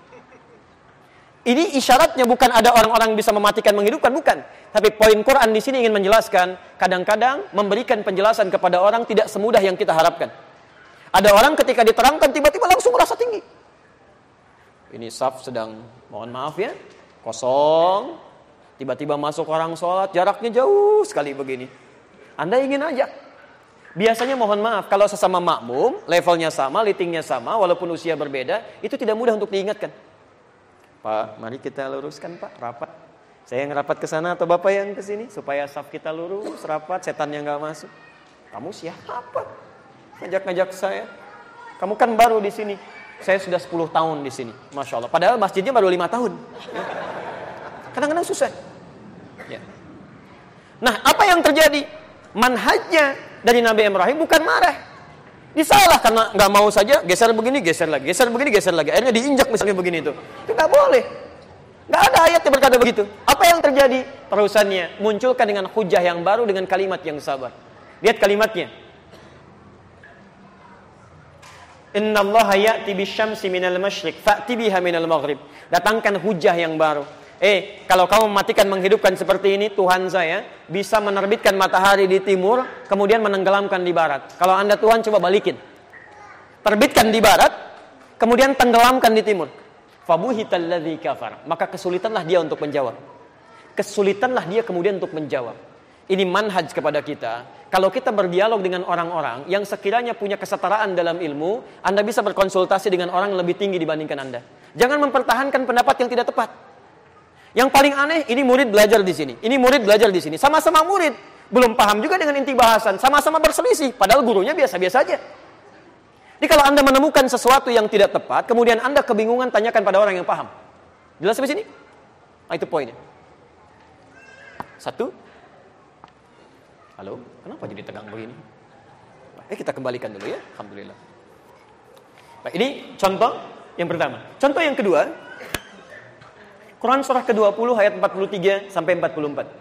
Ini isyaratnya bukan ada orang-orang bisa mematikan, menghidupkan, bukan. Tapi poin Quran di sini ingin menjelaskan, kadang-kadang memberikan penjelasan kepada orang tidak semudah yang kita harapkan. Ada orang ketika diterangkan tiba-tiba langsung merasa tinggi. Ini saf sedang, mohon maaf ya, kosong. Tiba-tiba masuk orang sholat, jaraknya jauh sekali begini. Anda ingin ajak. Biasanya mohon maaf, kalau sesama makmum, levelnya sama, litingnya sama, walaupun usia berbeda, itu tidak mudah untuk diingatkan. Pak, mari kita luruskan Pak, rapat. Saya yang rapat ke sana atau Bapak yang ke sini supaya saf kita lurus, rapat, setannya nggak masuk. Kamu siapa? Ngajak-ngajak saya. Kamu kan baru di sini. Saya sudah sepuluh tahun di sini. Masya Allah. Padahal masjidnya baru lima tahun. Kadang-kadang susah. Ya. Nah, apa yang terjadi? Manhajnya dari Nabi Ibrahim bukan marah. Disalah karena nggak mau saja, geser begini, geser lagi, geser begini, geser lagi. Akhirnya diinjak misalnya begini itu. Itu nggak boleh. Nggak ada ayat yang berkata begitu. Apa yang terjadi? Terusannya munculkan dengan hujah yang baru dengan kalimat yang sabar. Lihat kalimatnya. Innallaha ya'ti bisyamsi minal masyriq fa'ti biha minal maghrib. Datangkan hujah yang baru. Eh, kalau kamu mematikan, menghidupkan seperti ini, Tuhan saya bisa menerbitkan matahari di timur, kemudian menenggelamkan di barat. Kalau Anda Tuhan, coba balikin. Terbitkan di barat, kemudian tenggelamkan di timur. Fabuhital ladzi kafar. Maka kesulitanlah dia untuk menjawab. Kesulitanlah dia kemudian untuk menjawab. Ini manhaj kepada kita. Kalau kita berdialog dengan orang-orang yang sekiranya punya kesetaraan dalam ilmu, Anda bisa berkonsultasi dengan orang yang lebih tinggi dibandingkan Anda. Jangan mempertahankan pendapat yang tidak tepat. Yang paling aneh, ini murid belajar di sini, ini murid belajar di sini, sama-sama murid, belum paham juga dengan inti bahasan, sama-sama berselisih, padahal gurunya biasa-biasa aja. Jadi kalau Anda menemukan sesuatu yang tidak tepat, kemudian Anda kebingungan, tanyakan pada orang yang paham. Jelas sampai sini? Nah, itu poinnya. Satu. Halo, kenapa jadi tegang begini? Eh, kita kembalikan dulu ya, alhamdulillah. Nah, ini contoh yang pertama. Contoh yang kedua. Quran surah ke dua puluh ayat empat puluh tiga sampai empat puluh empat.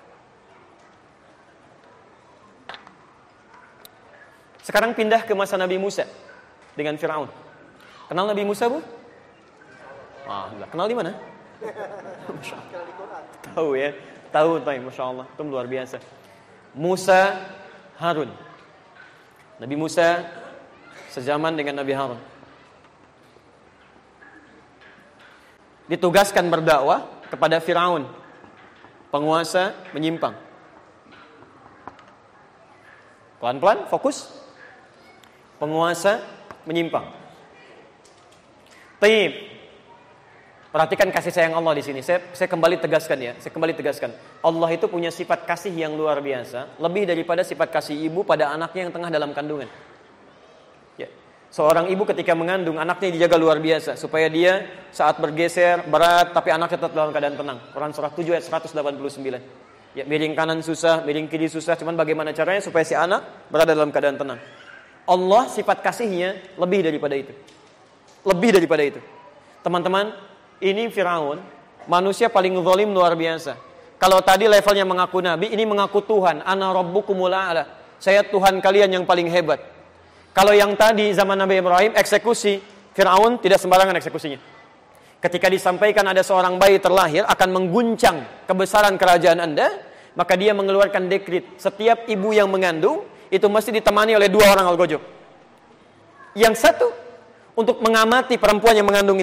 Sekarang pindah ke masa Nabi Musa dengan Firaun. Kenal Nabi Musa, Bu? Ah, kenal di mana? Masya Allah. Tahu ya, tahu tahu, Masya Allah, itu luar biasa. Musa Harun. Nabi Musa sezaman dengan Nabi Harun. Ditugaskan berdakwah kepada Firaun, penguasa menyimpang. Pelan-pelan, fokus. Penguasa menyimpang. Taib. Perhatikan kasih sayang Allah di sini. Saya, saya kembali tegaskan ya. Saya kembali tegaskan. Allah itu punya sifat kasih yang luar biasa, lebih daripada sifat kasih ibu pada anaknya yang tengah dalam kandungan. Ya. Seorang ibu ketika mengandung, anaknya dijaga luar biasa supaya dia saat bergeser berat tapi anaknya tetap dalam keadaan tenang. Quran surah tujuh ayat seratus delapan puluh sembilan. Ya, miring kanan susah, miring kiri susah, cuman bagaimana caranya supaya si anak berada dalam keadaan tenang. Allah sifat kasihnya lebih daripada itu. Lebih daripada itu. Teman-teman, ini Firaun, manusia paling zalim luar biasa. Kalau tadi levelnya mengaku nabi, ini mengaku Tuhan, ana rabbukumul a'la. Saya Tuhan kalian yang paling hebat. Kalau yang tadi zaman Nabi Ibrahim eksekusi, Firaun tidak sembarangan eksekusinya. Ketika disampaikan ada seorang bayi terlahir akan mengguncang kebesaran kerajaan Anda, maka dia mengeluarkan dekret, setiap ibu yang mengandung itu mesti ditemani oleh dua orang algojo. Yang satu untuk mengamati perempuan yang mengandung ini.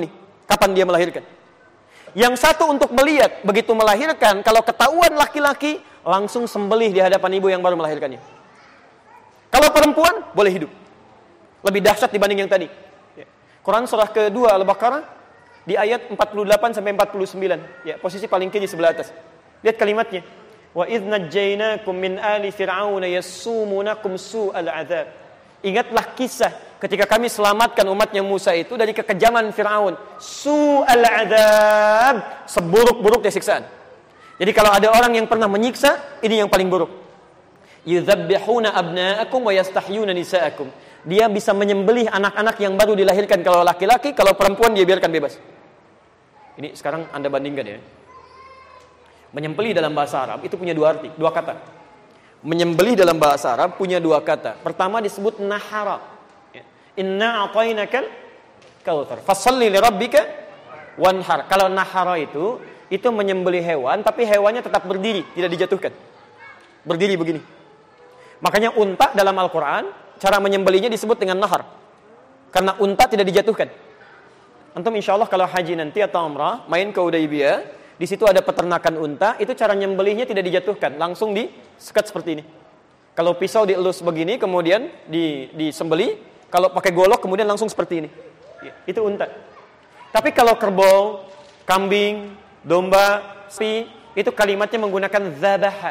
kapan dia melahirkan. Yang satu untuk melihat, begitu melahirkan, kalau ketahuan laki-laki, langsung sembelih di hadapan ibu yang baru melahirkannya. Kalau perempuan, boleh hidup. Lebih dahsyat dibanding yang tadi. Quran surah kedua Al-Baqarah, di ayat empat puluh delapan sampai empat puluh sembilan. Ya, posisi paling kiri sebelah atas. Lihat kalimatnya. Wa idh najjaynakum min ali fir'auna yassumunakum su'al 'adzab. Ingatlah kisah ketika kami selamatkan umatnya Musa itu dari kekejaman Fir'aun. Su'al 'adzab, seburuk-buruknya siksaan. Jadi kalau ada orang yang pernah menyiksa, ini yang paling buruk. Yudzabbihuna abna'akum wa yastahyuna nisa'akum. Dia bisa menyembelih anak-anak yang baru dilahirkan kalau laki-laki, kalau perempuan dia biarkan bebas. Ini sekarang Anda bandingkan ya. Menyembelih dalam bahasa Arab itu punya dua arti, dua kata. Menyembelih dalam bahasa Arab punya dua kata. Pertama disebut nahara. Inna a'tainakal kautsar. Fashalli li rabbika wanhar. Kalau nahara itu itu menyembelih hewan tapi hewannya tetap berdiri, tidak dijatuhkan. Berdiri begini. Makanya unta dalam Al-Qur'an cara menyembelihnya disebut dengan nahar. Karena unta tidak dijatuhkan. Antum insyaallah kalau haji nanti atau umrah main ke Hudaybiyah, di situ ada peternakan unta, itu cara nyembelihnya tidak dijatuhkan, langsung disekat seperti ini. Kalau pisau dielus begini, kemudian di, disembelih, kalau pakai golok kemudian langsung seperti ini. Itu unta. Tapi kalau kerbau, kambing, domba, sapi, itu kalimatnya menggunakan zabaha.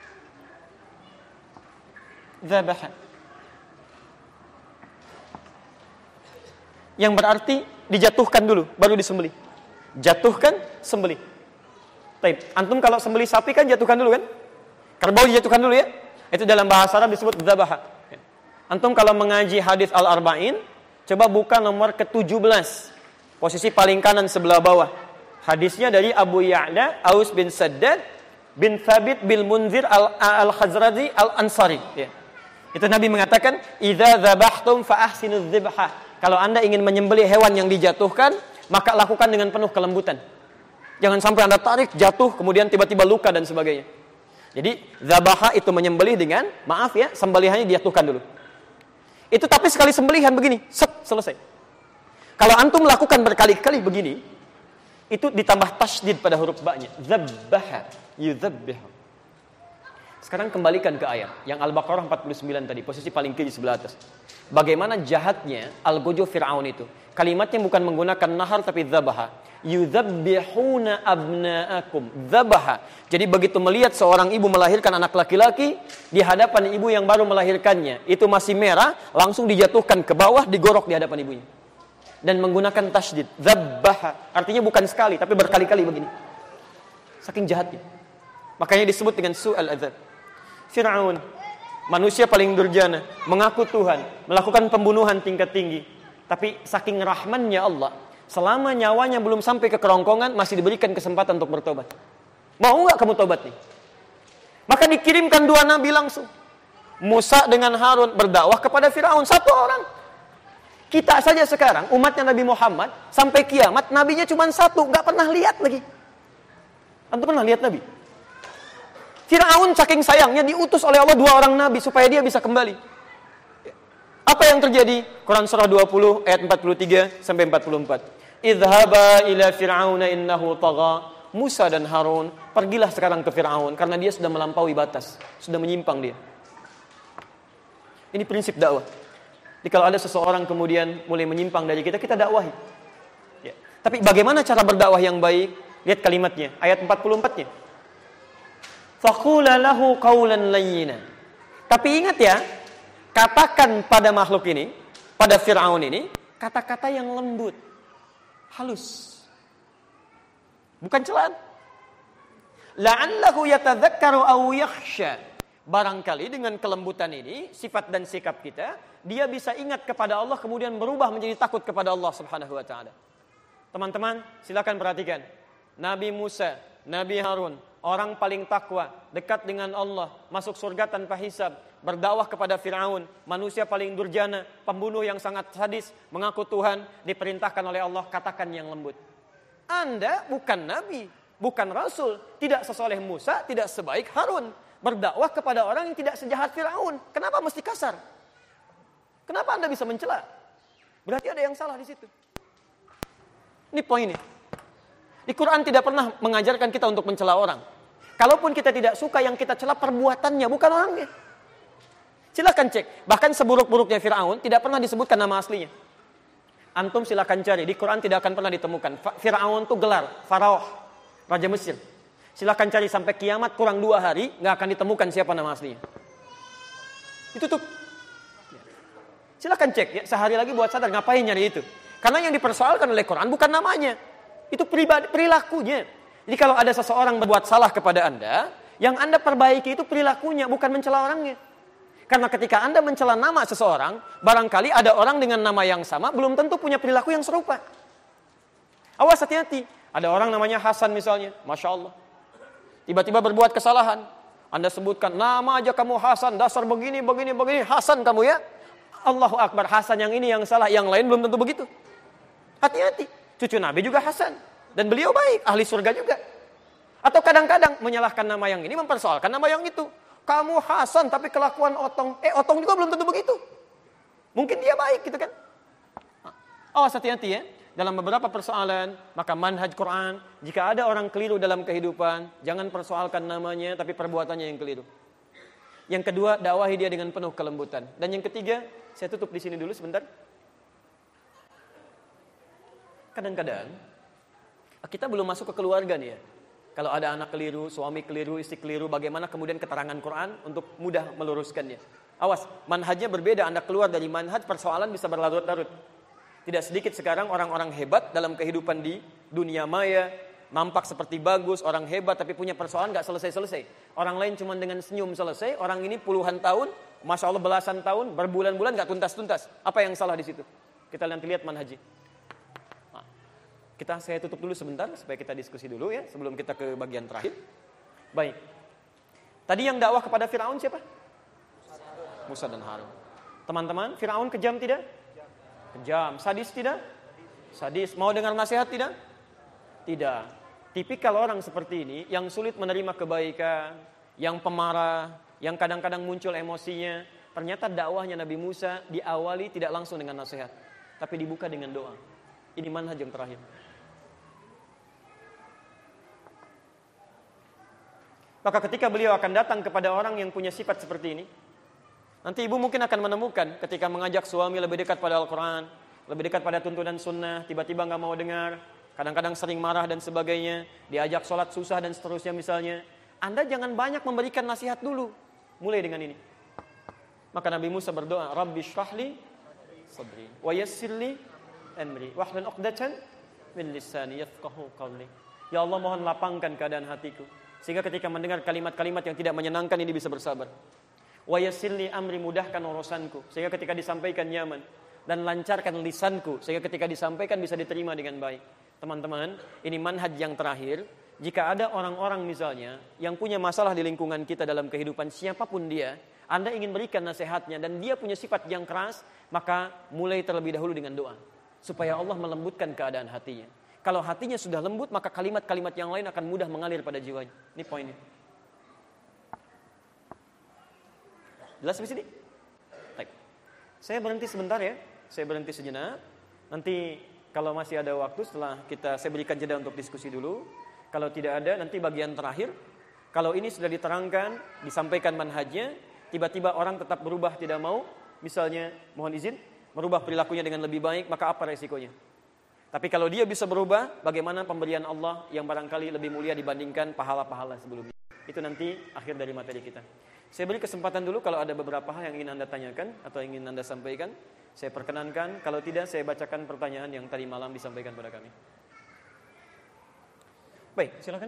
Zabaha. Yang berarti dijatuhkan dulu, baru disembelih. Jatuhkan, sembelih. Baik, antum kalau sembelih sapi kan jatuhkan dulu kan? Kerbau dijatuhkan dulu ya? Itu dalam bahasa Arab disebut dzabaha. Antum kalau mengaji hadis Al-Arba'in, coba buka nomor ke tujuh belas. Posisi paling kanan sebelah bawah. Hadisnya dari Abu Ya'la, Aus bin Saddad bin Thabit bin Munzir Al-Khazraji Al-Ansari. Ya. Itu Nabi mengatakan, "Idza dzabahtum fa ahsinuz dzibhah." Kalau Anda ingin menyembelih hewan yang dijatuhkan, maka lakukan dengan penuh kelembutan. Jangan sampai Anda tarik, jatuh, kemudian tiba-tiba luka dan sebagainya. Jadi, zabaha itu menyembelih dengan, maaf ya, sembelihannya dijatuhkan dulu. Itu tapi sekali sembelihan begini, set, selesai. Kalau antum melakukan berkali-kali begini, itu ditambah tasydid pada huruf ba-nya. Zabbaha, yuzabbihu. Sekarang kembalikan ke ayat yang Al-Baqarah empat puluh sembilan tadi, posisi paling kiri sebelah atas. Bagaimana jahatnya algojo Fir'aun itu. Kalimatnya bukan menggunakan nahar tapi zabaha. Yudzabbihuna abna'akum. Zabaha. Jadi begitu melihat seorang ibu melahirkan anak laki-laki di hadapan ibu yang baru melahirkannya, itu masih merah, langsung dijatuhkan ke bawah, digorok di hadapan ibunya. Dan menggunakan tasydid. Zabaha. Artinya bukan sekali tapi berkali-kali begini. Saking jahatnya. Makanya disebut dengan su'al adzab. Fir'aun, manusia paling durjana, mengaku Tuhan, melakukan pembunuhan tingkat tinggi. Tapi saking rahmannya Allah, selama nyawanya belum sampai ke kerongkongan, masih diberikan kesempatan untuk bertobat. Mau nggak kamu tobat nih? Maka dikirimkan dua nabi langsung. Musa dengan Harun berdakwah kepada Fir'aun, satu orang. Kita saja sekarang, umatnya Nabi Muhammad, sampai kiamat, nabinya cuma satu, nggak pernah lihat lagi. Antum pernah lihat nabi? Fir'aun saking sayangnya diutus oleh Allah dua orang nabi supaya dia bisa kembali. Apa yang terjadi? Quran surah dua puluh ayat empat puluh tiga sampai empat puluh empat. Idhaba ila fir'auna innahu tagha. Musa dan Harun, pergilah sekarang ke Fir'aun karena dia sudah melampaui batas, sudah menyimpang dia. Ini prinsip dakwah. Jadi kalau ada seseorang kemudian mulai menyimpang dari kita, kita dakwahi. Ya. Tapi bagaimana cara berdakwah yang baik? Lihat kalimatnya, ayat empat puluh empat-nya. Faqula lahu qawlan layyina. Tapi ingat ya, katakan pada makhluk ini, pada Fir'aun ini, kata-kata yang lembut, halus. Bukan celaan. La'allahu yatadzakkaru aw yakhsha. Barangkali dengan kelembutan ini, sifat dan sikap kita, dia bisa ingat kepada Allah kemudian berubah menjadi takut kepada Allah Subhanahu wa taala. Teman-teman, silakan perhatikan. Nabi Musa, Nabi Harun, orang paling takwa, dekat dengan Allah, masuk surga tanpa hisab, berdakwah kepada Fir'aun, manusia paling durjana, pembunuh yang sangat sadis, mengaku Tuhan, diperintahkan oleh Allah, katakan yang lembut. Anda bukan Nabi, bukan Rasul, tidak sesoleh Musa, tidak sebaik Harun. Berdakwah kepada orang yang tidak sejahat Fir'aun. Kenapa mesti kasar? Kenapa Anda bisa mencela? Berarti ada yang salah di situ. Ini poinnya. Di Quran tidak pernah mengajarkan kita untuk mencela orang. Kalaupun kita tidak suka yang kita cela perbuatannya, bukan orangnya. Silakan cek. Bahkan seburuk-buruknya Fir'aun tidak pernah disebutkan nama aslinya. Antum silakan cari. Di Quran tidak akan pernah ditemukan. Fir'aun itu gelar, Faraoh, Raja Mesir. Silakan cari sampai kiamat kurang dua hari, nggak akan ditemukan siapa nama aslinya. Itu tuh. Silakan cek ya, sehari lagi buat sadar ngapain nyari itu. Karena yang dipersoalkan oleh Quran bukan namanya. Itu pribadi, perilakunya. Jadi kalau ada seseorang berbuat salah kepada Anda, yang Anda perbaiki itu perilakunya, bukan mencela orangnya. Karena ketika Anda mencela nama seseorang, barangkali ada orang dengan nama yang sama, belum tentu punya perilaku yang serupa. Awas, hati-hati. Ada orang namanya Hasan misalnya, Masya Allah. Tiba-tiba berbuat kesalahan. Anda sebutkan, nama aja kamu Hasan, dasar begini, begini, begini. Hasan kamu ya. Allahu Akbar, Hasan yang ini yang salah, yang lain belum tentu begitu. Hati-hati. Cucu Nabi juga Hasan. Dan beliau baik, ahli surga juga. Atau kadang-kadang menyalahkan nama yang ini, mempersoalkan nama yang itu. Kamu Hasan, tapi kelakuan Otong. Eh, Otong juga belum tentu begitu. Mungkin dia baik gitu kan. Awas, hati-hati ya. Dalam beberapa persoalan, maka manhaj Quran, jika ada orang keliru dalam kehidupan, jangan persoalkan namanya, tapi perbuatannya yang keliru. Yang kedua, dakwahi dia dengan penuh kelembutan. Dan yang ketiga, saya tutup di sini dulu sebentar. Kadang-kadang kita belum masuk ke keluarga nih ya. Kalau ada anak keliru, suami keliru, istri keliru, bagaimana kemudian keterangan Quran untuk mudah meluruskannya. Awas, manhajnya berbeda. Anda keluar dari manhaj, persoalan bisa berlarut-larut. Tidak sedikit sekarang orang-orang hebat dalam kehidupan di dunia maya, nampak seperti bagus, orang hebat tapi punya persoalan gak selesai-selesai. Orang lain cuma dengan senyum selesai, orang ini puluhan tahun, Masya Allah belasan tahun, berbulan-bulan gak tuntas-tuntas. Apa yang salah di situ? Kita nanti lihat manhajnya. Kita saya tutup dulu sebentar supaya kita diskusi dulu ya sebelum kita ke bagian terakhir. Baik. Tadi yang dakwah kepada Firaun siapa? Musa dan Harun. Teman-teman, Firaun kejam tidak? Kejam. Sadis tidak? Sadis. Mau dengar nasihat tidak? Tidak. Tipikal orang seperti ini yang sulit menerima kebaikan, yang pemarah, yang kadang-kadang muncul emosinya. Ternyata dakwahnya Nabi Musa diawali tidak langsung dengan nasihat, tapi dibuka dengan doa. Ini manhaj yang terakhir. Maka ketika beliau akan datang kepada orang yang punya sifat seperti ini, nanti ibu mungkin akan menemukan ketika mengajak suami lebih dekat pada Al-Quran, lebih dekat pada tuntunan sunnah, tiba-tiba gak mau dengar, kadang-kadang sering marah dan sebagainya, diajak sholat susah dan seterusnya misalnya. Anda jangan banyak memberikan nasihat dulu, mulai dengan ini. Maka Nabi Musa berdoa, Rabbi shrahli sadri, wa yassirli amri, wahlul uqdatan min lisani yafqahu qawli. Ya Allah, mohon lapangkan keadaan hatiku, sehingga ketika mendengar kalimat-kalimat yang tidak menyenangkan ini bisa bersabar. Wa yassirli amri, mudahkan urusanku, sehingga ketika disampaikan nyaman. Dan lancarkan lisanku, sehingga ketika disampaikan bisa diterima dengan baik. Teman-teman, ini manhaj yang terakhir. Jika ada orang-orang misalnya yang punya masalah di lingkungan kita dalam kehidupan, siapapun dia, Anda ingin berikan nasihatnya dan dia punya sifat yang keras, maka mulai terlebih dahulu dengan doa, supaya Allah melembutkan keadaan hatinya. Kalau hatinya sudah lembut, maka kalimat-kalimat yang lain akan mudah mengalir pada jiwanya. Ini poinnya. Jelas di sini? Baik. Saya berhenti sebentar ya. Saya berhenti sejenak. Nanti kalau masih ada waktu setelah kita saya berikan jeda untuk diskusi dulu. Kalau tidak ada, nanti bagian terakhir. Kalau ini sudah diterangkan, disampaikan manhajnya, tiba-tiba orang tetap berubah tidak mau, misalnya mohon izin, merubah perilakunya dengan lebih baik, maka apa resikonya? Tapi kalau dia bisa berubah, bagaimana pemberian Allah yang barangkali lebih mulia dibandingkan pahala-pahala sebelumnya? Itu nanti akhir dari materi kita. Saya beri kesempatan dulu kalau ada beberapa hal yang ingin Anda tanyakan atau ingin Anda sampaikan. Saya perkenankan, kalau tidak saya bacakan pertanyaan yang tadi malam disampaikan pada kami. Baik, silakan.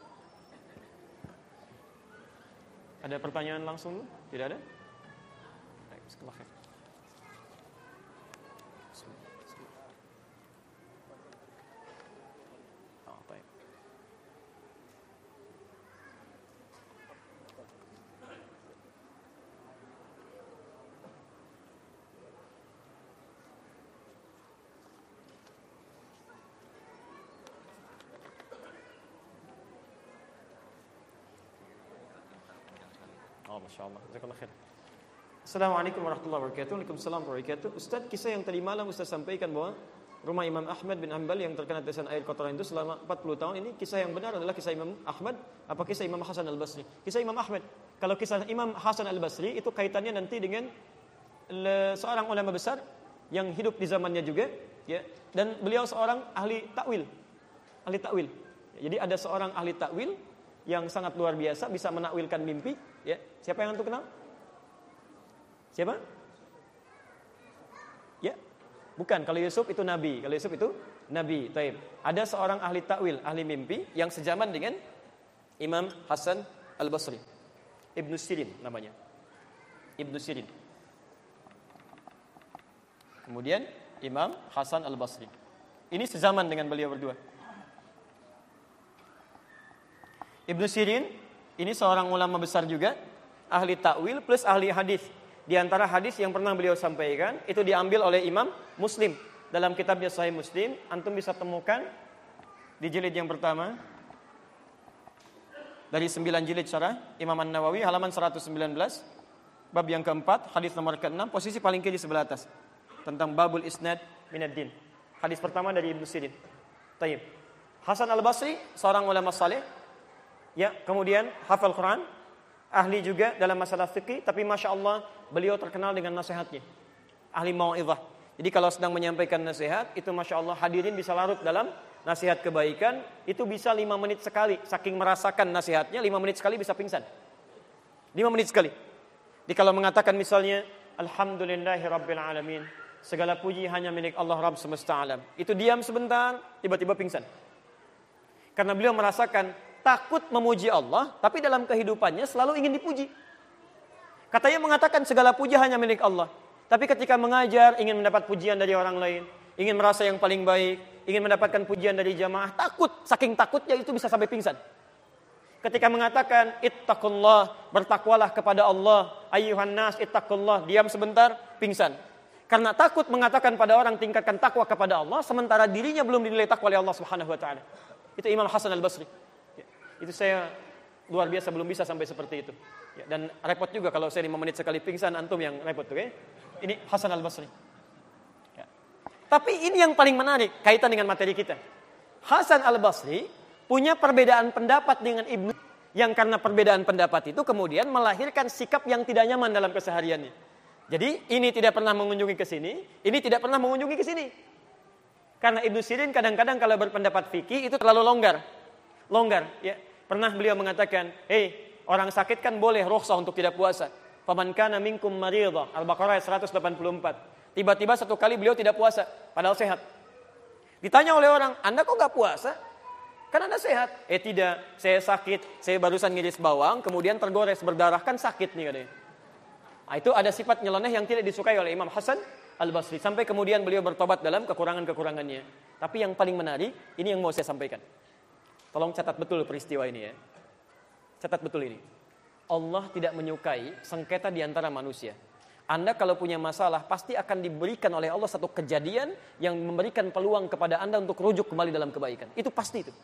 Ada pertanyaan langsung? Tidak ada? Baik, bismillah. Oh, Masya Allah. Jazakallah khair. Assalamualaikum warahmatullahi wabarakatuh. Waalaikumsalam warahmatullahi wabarakatuh. Ustaz, kisah yang tadi malam Ustaz sampaikan bahwa rumah Imam Ahmad bin Hanbal yang terkena tetesan air kotoran itu selama empat puluh tahun. Ini kisah yang benar adalah kisah Imam Ahmad apa kisah Imam Hasan Al-Basri? Kisah Imam Ahmad. Kalau kisah Imam Hasan Al-Basri itu kaitannya nanti dengan le, seorang ulama besar yang hidup di zamannya juga, ya. Dan beliau seorang ahli takwil. Ahli takwil. Jadi ada seorang ahli takwil yang sangat luar biasa bisa menakwilkan mimpi, ya. Siapa yang antum kenal? Siapa? Ya. Bukan, kalau Yusuf itu nabi. Kalau Yusuf itu nabi. Taib. Ada seorang ahli takwil, ahli mimpi yang sejaman dengan Imam Hasan Al-Basri. Ibnu Sirin namanya. Ibnu Sirin. Kemudian Imam Hasan Al-Basri. Ini sezaman dengan beliau berdua. Ibnu Sirin ini seorang ulama besar juga, ahli takwil plus ahli hadis. Di antara hadis yang pernah beliau sampaikan itu diambil oleh Imam Muslim dalam kitabnya Sahih Muslim. Antum bisa temukan di jilid yang pertama dari sembilan jilid syarah Imam An-Nawawi halaman seratus sembilan belas, bab yang keempat, hadis nomor keenam, posisi paling kiri sebelah atas, tentang babul isnad minad din. Hadis pertama dari Ibnu Sirin. Taib. Hasan Al-Basri seorang ulama saleh. Ya, kemudian hafal Quran, ahli juga dalam masalah fikih, tapi masya Allah beliau terkenal dengan nasihatnya, ahli mau'izah. Jadi kalau sedang menyampaikan nasihat, itu masya Allah hadirin bisa larut dalam nasihat kebaikan. Itu bisa lima menit sekali, saking merasakan nasihatnya, lima menit sekali bisa pingsan. Lima menit sekali. Jadi kalau mengatakan misalnya Alhamdulillahi Rabbil Alamin, segala puji hanya milik Allah Rabb semesta alam, itu diam sebentar, tiba-tiba pingsan. Karena beliau merasakan takut memuji Allah, tapi dalam kehidupannya selalu ingin dipuji. Katanya mengatakan segala puji hanya milik Allah, tapi ketika mengajar ingin mendapat pujian dari orang lain, ingin merasa yang paling baik, ingin mendapatkan pujian dari jamaah, takut, saking takutnya itu bisa sampai pingsan. Ketika mengatakan ittaqullah, bertakwalah kepada Allah, ayyuhan nas ittaqullah, diam sebentar, pingsan. Karena takut mengatakan pada orang tingkatkan takwa kepada Allah, sementara dirinya belum dinilai takwa oleh Allah Subhanahu wa taala. Itu Imam Hasan Al-Basri. Itu saya luar biasa belum bisa sampai seperti itu. Ya, dan repot juga kalau saya lima menit sekali pingsan, antum yang repot tuh, okay? Ini Hasan Al-Basri. Ya. Tapi ini yang paling menarik kaitan dengan materi kita. Hasan Al-Basri punya perbedaan pendapat dengan Ibnu, yang karena perbedaan pendapat itu kemudian melahirkan sikap yang tidak nyaman dalam kesehariannya. Jadi ini tidak pernah mengunjungi ke sini, ini tidak pernah mengunjungi ke sini. Karena Ibnu Sirin kadang-kadang kalau berpendapat fikih itu terlalu longgar. Longgar, ya. Pernah beliau mengatakan, "Hei, orang sakit kan boleh rukhsah untuk tidak puasa. Faman kana minkum maridha." Al-Baqarah seratus delapan puluh empat. Tiba-tiba satu kali beliau tidak puasa, padahal sehat. Ditanya oleh orang, "Anda kok enggak puasa? Kan Anda sehat." "Eh tidak, saya sakit, saya barusan ngiris bawang, kemudian tergores berdarah, kan sakit nih," katanya. Nah, itu ada sifat nyeleneh yang tidak disukai oleh Imam Hasan Al-Basri. Sampai kemudian beliau bertobat dalam kekurangan-kekurangannya. Tapi yang paling menarik, ini yang mau saya sampaikan. Tolong catat betul peristiwa ini ya. Catat betul ini. Allah tidak menyukai sengketa di antara manusia. Anda kalau punya masalah pasti akan diberikan oleh Allah satu kejadian yang memberikan peluang kepada Anda untuk rujuk kembali dalam kebaikan. Itu pasti itu.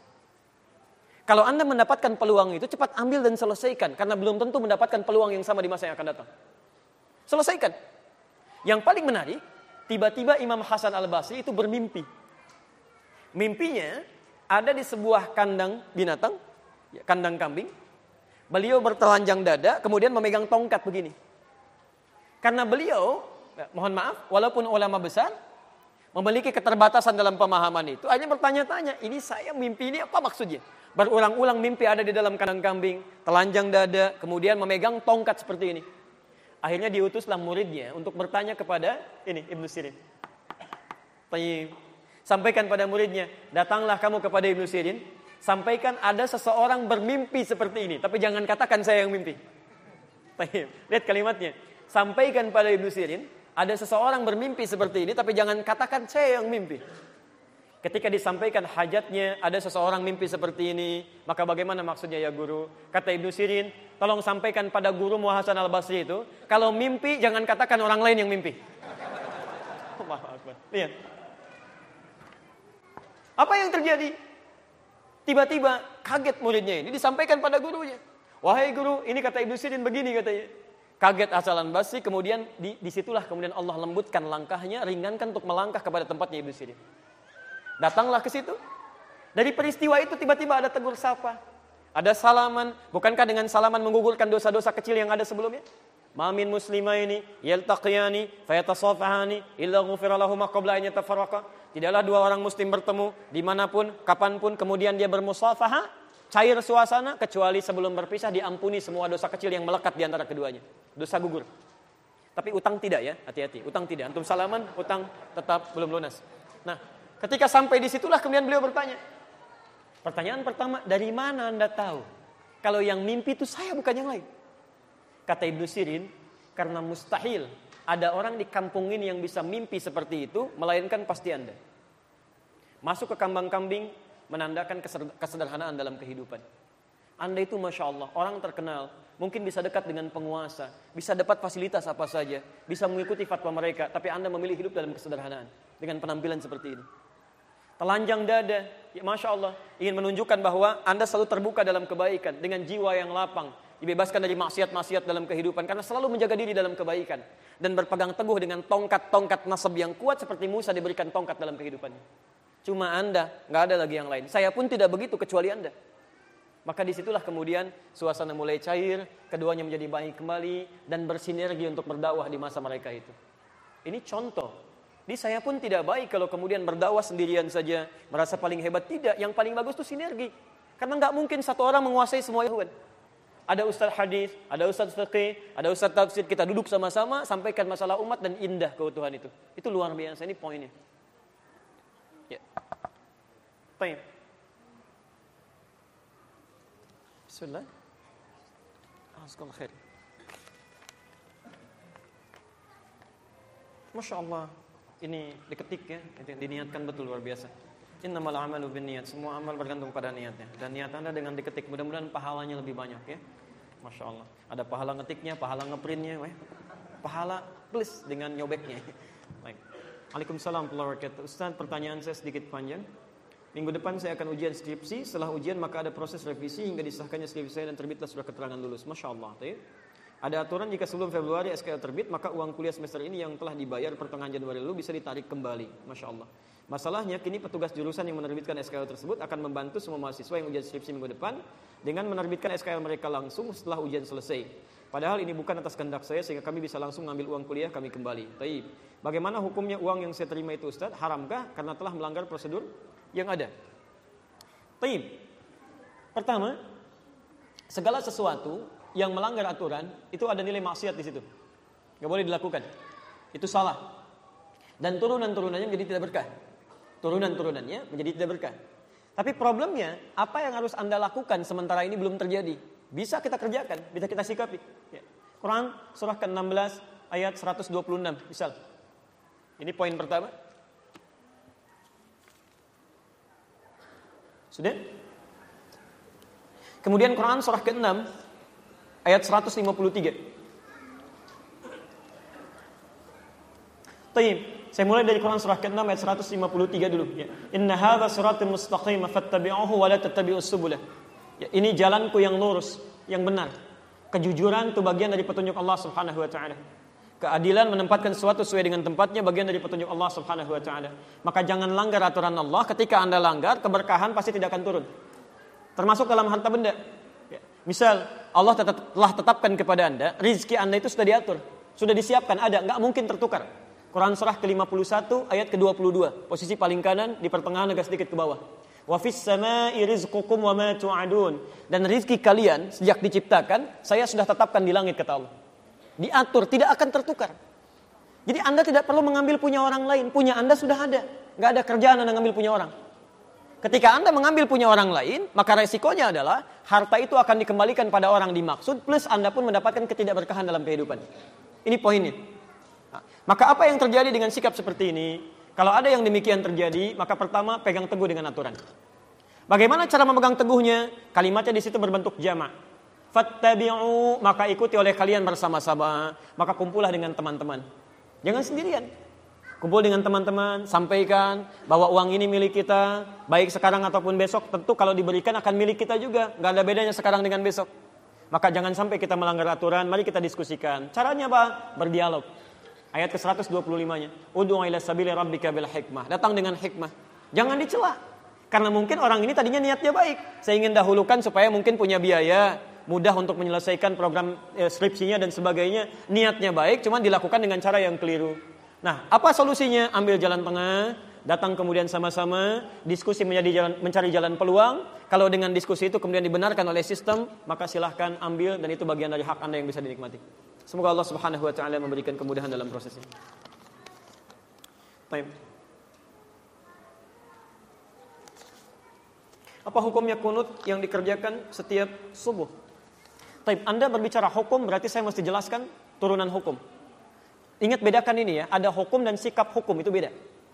Kalau Anda mendapatkan peluang itu, cepat ambil dan selesaikan. Karena belum tentu mendapatkan peluang yang sama di masa yang akan datang. Selesaikan. Yang paling menarik, tiba-tiba Imam Hasan Al-Basri itu bermimpi. Mimpinya ada di sebuah kandang binatang, kandang kambing. Beliau bertelanjang dada, kemudian memegang tongkat begini. Karena beliau, mohon maaf, walaupun ulama besar, memiliki keterbatasan dalam pemahaman itu, hanya bertanya-tanya, ini saya mimpi ini apa maksudnya? Berulang-ulang mimpi ada di dalam kandang kambing, telanjang dada, kemudian memegang tongkat seperti ini. Akhirnya diutuslah muridnya untuk bertanya kepada ini Ibnu Sirin. Tayyib. Sampaikan pada muridnya, datanglah kamu kepada Ibnu Sirin, sampaikan ada seseorang bermimpi seperti ini, tapi jangan katakan saya yang mimpi. Lihat kalimatnya, sampaikan pada Ibnu Sirin, ada seseorang bermimpi seperti ini, tapi jangan katakan saya yang mimpi. Ketika disampaikan hajatnya, ada seseorang mimpi seperti ini, maka bagaimana maksudnya ya guru? Kata Ibnu Sirin, tolong sampaikan pada guru Hasan Al-Basri itu, kalau mimpi jangan katakan orang lain yang mimpi. Allahu Akbar. Lihat. Apa yang terjadi? Tiba-tiba kaget muridnya ini, disampaikan pada gurunya. Wahai guru, ini kata Ibnu Sirin begini katanya. Kaget Hasan Al-Basri, kemudian di, disitulah kemudian Allah lembutkan langkahnya, ringankan untuk melangkah kepada tempatnya Ibnu Sirin. Datanglah ke situ. Dari peristiwa itu tiba-tiba ada tegur sapa. Ada salaman. Bukankah dengan salaman menggugurkan dosa-dosa kecil yang ada sebelumnya? Ma min muslimaini yaltaqiyani fayatasafahani illa ghufira lahum qabla an yatafarraqa. Tidaklah dua orang muslim bertemu dimanapun, kapanpun, kemudian dia bermusafahah, cair suasana, kecuali sebelum berpisah diampuni semua dosa kecil yang melekat di antara keduanya. Dosa gugur. Tapi utang tidak ya, hati-hati. Utang tidak. Antum salaman, utang tetap belum lunas. Nah, ketika sampai di situlah kemudian beliau bertanya. Pertanyaan pertama, dari mana Anda tahu kalau yang mimpi itu saya bukan yang lain? Kata Ibnu Sirin, karena mustahil ada orang di kampung ini yang bisa mimpi seperti itu, melainkan pasti Anda. Masuk ke kambang-kambing, menandakan kesederhanaan dalam kehidupan. Anda itu Masya Allah, orang terkenal, mungkin bisa dekat dengan penguasa, bisa dapat fasilitas apa saja, bisa mengikuti fatwa mereka, tapi Anda memilih hidup dalam kesederhanaan, dengan penampilan seperti ini. Telanjang dada, ya Masya Allah, ingin menunjukkan bahwa Anda selalu terbuka dalam kebaikan, dengan jiwa yang lapang, dibebaskan dari maksiat-maksiat dalam kehidupan, karena selalu menjaga diri dalam kebaikan, dan berpegang teguh dengan tongkat-tongkat nasab yang kuat, seperti Musa diberikan tongkat dalam kehidupannya. Cuma Anda, gak ada lagi yang lain. Saya pun tidak begitu kecuali Anda. Maka disitulah kemudian suasana mulai cair, keduanya menjadi baik kembali, dan bersinergi untuk berdakwah di masa mereka itu. Ini contoh. Di saya pun tidak baik kalau kemudian berdakwah sendirian saja, merasa paling hebat. Tidak, yang paling bagus itu sinergi. Karena gak mungkin satu orang menguasai semua Tuhan. Ada ustaz hadis, ada ustaz fiqih, ada ustaz tafsir, kita duduk sama-sama, sampaikan masalah umat dan indah keutuhan itu. Itu luar biasa, ini poinnya. Ya. Baik. Bismillah. Assalamualaikum khair. Masya Allah, ini diketik ya, diniatkan betul luar biasa. Innamal a'malu binniyat, semua amal bergantung pada niatnya. Dan niat Anda dengan diketik, mudah-mudahan pahalanya lebih banyak ya. Masya Allah. Ada pahala ngetiknya, pahala ngeprintnya, weh. Pahala plus dengan nyobeknya. Baik. Waalaikumsalam warahmatullahi wabarakatuh. Ustaz, pertanyaan saya sedikit panjang. Minggu depan saya akan ujian skripsi. Setelah ujian maka ada proses revisi hingga disahkannya skripsi saya dan terbitlah surat keterangan lulus. Masya Allah. Tayyip. Ada aturan jika sebelum Februari S K L terbit, maka uang kuliah semester ini yang telah dibayar pertengahan Januari lalu bisa ditarik kembali. Masya Allah. Masalahnya kini petugas jurusan yang menerbitkan S K L tersebut akan membantu semua mahasiswa yang ujian skripsi minggu depan dengan menerbitkan S K L mereka langsung setelah ujian selesai. Padahal ini bukan atas kehendak saya sehingga kami bisa langsung mengambil uang kuliah kami kembali. Taib. Bagaimana hukumnya uang yang saya terima itu Ustaz? Haramkah karena telah melanggar prosedur yang ada? Taib. Pertama, segala sesuatu yang melanggar aturan itu ada nilai maksiat di situ. Enggak boleh dilakukan. Itu salah. Dan turunan-turunannya menjadi tidak berkah. Turunan-turunannya menjadi tidak berkah. Tapi problemnya, apa yang harus Anda lakukan sementara ini belum terjadi? Bisa kita kerjakan, bisa kita sikapi. Ya. Quran surah ke enam belas ayat seratus dua puluh enam misal. Ini poin pertama. Sudah? Kemudian Quran surah ke enam ayat seratus lima puluh tiga. Taib. Saya mulai dari Quran surah ke enam ayat seratus lima puluh tiga dulu ya. Inna hadza siratal mustaqim fattabi'uhu wa la tattabi'us subula. Ya, ini jalanku yang lurus, yang benar. Kejujuran itu bagian dari petunjuk Allah Subhanahu wa taala. Keadilan menempatkan sesuatu sesuai dengan tempatnya bagian dari petunjuk Allah Subhanahu wa taala. Maka jangan langgar aturan Allah. Ketika Anda langgar, keberkahan pasti tidak akan turun. Termasuk dalam harta benda. Ya. Misal Allah telah tetapkan kepada Anda, rizki Anda itu sudah diatur, sudah disiapkan, ada, enggak mungkin tertukar. Quran surah ke lima puluh satu ayat ke dua puluh dua, posisi paling kanan di pertengahan agak sedikit ke bawah. Wa fis samaa'i rizqukum wa ma tu'adun. Dan rizki kalian sejak diciptakan saya sudah tetapkan di langit kata Allah. Diatur, tidak akan tertukar. Jadi Anda tidak perlu mengambil punya orang lain, punya Anda sudah ada. Enggak ada kerjaan Anda mengambil punya orang. Ketika Anda mengambil punya orang lain, maka resikonya adalah harta itu akan dikembalikan pada orang dimaksud plus Anda pun mendapatkan ketidakberkahan dalam kehidupan. Ini poinnya. Nah, maka apa yang terjadi dengan sikap seperti ini? Kalau ada yang demikian terjadi, maka pertama pegang teguh dengan aturan. Bagaimana cara memegang teguhnya? Kalimatnya di situ berbentuk jamak. Fattabi'u, maka ikuti oleh kalian bersama-sama, maka kumpullah dengan teman-teman. Jangan sendirian. Kumpul dengan teman-teman, sampaikan bahwa uang ini milik kita, baik sekarang ataupun besok, tentu kalau diberikan akan milik kita juga. Enggak ada bedanya sekarang dengan besok. Maka jangan sampai kita melanggar aturan, mari kita diskusikan. Caranya apa? Berdialog. Ayat ke seratus dua puluh lima-nya. Ud'u ila sabili rabbika bil hikmah. Datang dengan hikmah. Jangan dicela. Karena mungkin orang ini tadinya niatnya baik. Saya ingin dahulukan supaya mungkin punya biaya, mudah untuk menyelesaikan program eh, skripsinya dan sebagainya. Niatnya baik, cuma dilakukan dengan cara yang keliru. Nah, apa solusinya? Ambil jalan tengah, datang kemudian sama-sama, diskusi menjadi jalan, mencari jalan peluang. Kalau dengan diskusi itu kemudian dibenarkan oleh sistem, maka silahkan ambil dan itu bagian dari hak Anda yang bisa dinikmati. Semoga Allah Subhanahu wa taala memberikan kemudahan dalam prosesnya. Baik. Apa hukumnya kunut yang dikerjakan setiap subuh? Baik, Anda berbicara hukum berarti saya mesti jelaskan turunan hukum. Ingat bedakan ini ya, ada hukum dan sikap hukum, itu beda.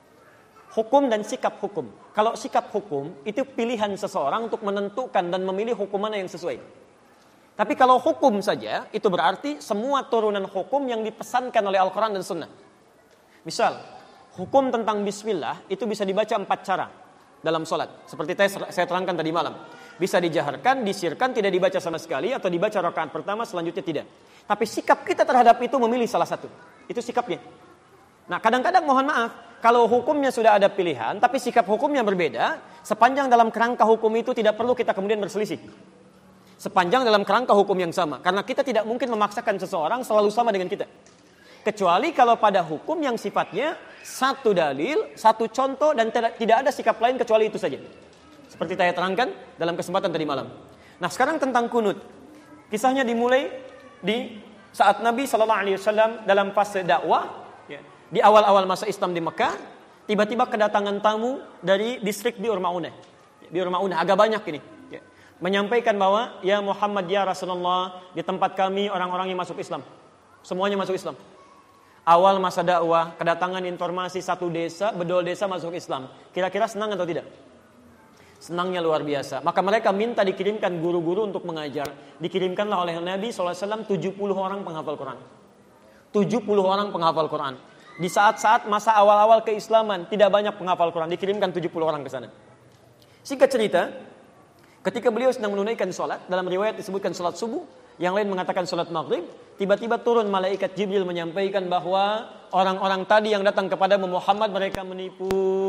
Hukum dan sikap hukum. Kalau sikap hukum, itu pilihan seseorang untuk menentukan dan memilih hukum mana yang sesuai. Tapi kalau hukum saja, itu berarti semua turunan hukum yang dipesankan oleh Al-Quran dan Sunnah. Misal, hukum tentang bismillah, itu bisa dibaca empat cara dalam sholat. Seperti saya terangkan tadi malam. Bisa dijaharkan, disirkan, tidak dibaca sama sekali, atau dibaca rakaat pertama, selanjutnya tidak. Tapi sikap kita terhadap itu memilih salah satu. Itu sikapnya. Nah, kadang-kadang mohon maaf, kalau hukumnya sudah ada pilihan, tapi sikap hukumnya berbeda, sepanjang dalam kerangka hukum itu tidak perlu kita kemudian berselisih. Sepanjang dalam kerangka hukum yang sama. Karena kita tidak mungkin memaksakan seseorang selalu sama dengan kita. Kecuali kalau pada hukum yang sifatnya satu dalil, satu contoh, dan tidak ada sikap lain kecuali itu saja. Seperti saya terangkan dalam kesempatan tadi malam. Nah, sekarang tentang kunut. Kisahnya dimulai di saat Nabi shallallahu alaihi wasallam dalam fase dakwah, ya, di awal-awal masa Islam di Mekah, tiba-tiba kedatangan tamu dari distrik Bi'r Ma'unah. Bi'r Ma'unah agak banyak ini, ya, menyampaikan bahwa ya Muhammad ya Rasulullah, di tempat kami orang-orang yang masuk Islam, semuanya masuk Islam. Awal masa dakwah, kedatangan informasi satu desa, bedol desa masuk Islam. Kira-kira senang atau tidak? Senangnya luar biasa. Maka mereka minta dikirimkan guru-guru untuk mengajar. Dikirimkanlah oleh Nabi shallallahu alaihi wasallam tujuh puluh orang penghafal Quran. tujuh puluh orang penghafal Quran. Di saat-saat masa awal-awal keislaman, tidak banyak penghafal Quran. Dikirimkan tujuh puluh orang ke sana. Singkat cerita, ketika beliau sedang menunaikan sholat, dalam riwayat disebutkan sholat subuh, yang lain mengatakan sholat maghrib, tiba-tiba turun malaikat Jibril menyampaikan bahwa orang-orang tadi yang datang kepada Muhammad, mereka menipu.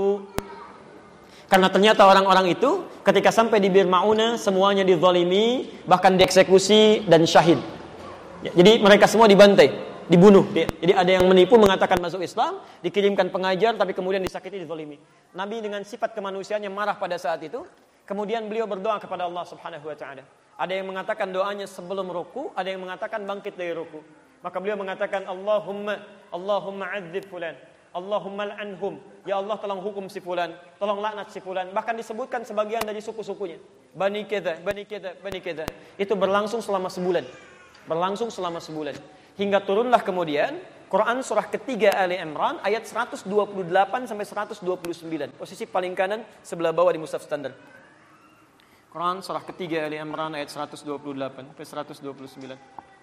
Karena ternyata orang-orang itu ketika sampai di Bir Ma'unah semuanya dizalimi, bahkan dieksekusi dan syahid. Ya, jadi mereka semua dibantai, dibunuh. Jadi ada yang menipu mengatakan masuk Islam, dikirimkan pengajar tapi kemudian disakiti, dizalimi. Nabi dengan sifat kemanusiaannya marah pada saat itu. Kemudian beliau berdoa kepada Allah Subhanahu wa taala. Ada yang mengatakan doanya sebelum ruku, ada yang mengatakan bangkit dari ruku. Maka beliau mengatakan Allahumma Allahumma adzib fulan. Allahumma al'anhum. Ya Allah, tolong hukum si fulan, tolong laknat si fulan. Bahkan disebutkan sebagian dari suku-sukunya. Bani keda, bani keda, bani keda. Itu berlangsung selama sebulan. Berlangsung selama sebulan. Hingga turunlah kemudian Quran surah ketiga Ali Imran ayat seratus dua puluh delapan sampai seratus dua puluh sembilan. Posisi paling kanan sebelah bawah di mushaf standar. Quran surah ketiga Ali Imran ayat seratus dua puluh delapan sampai seratus dua puluh sembilan.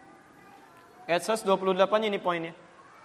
Ayat seratus dua puluh delapan ini poinnya.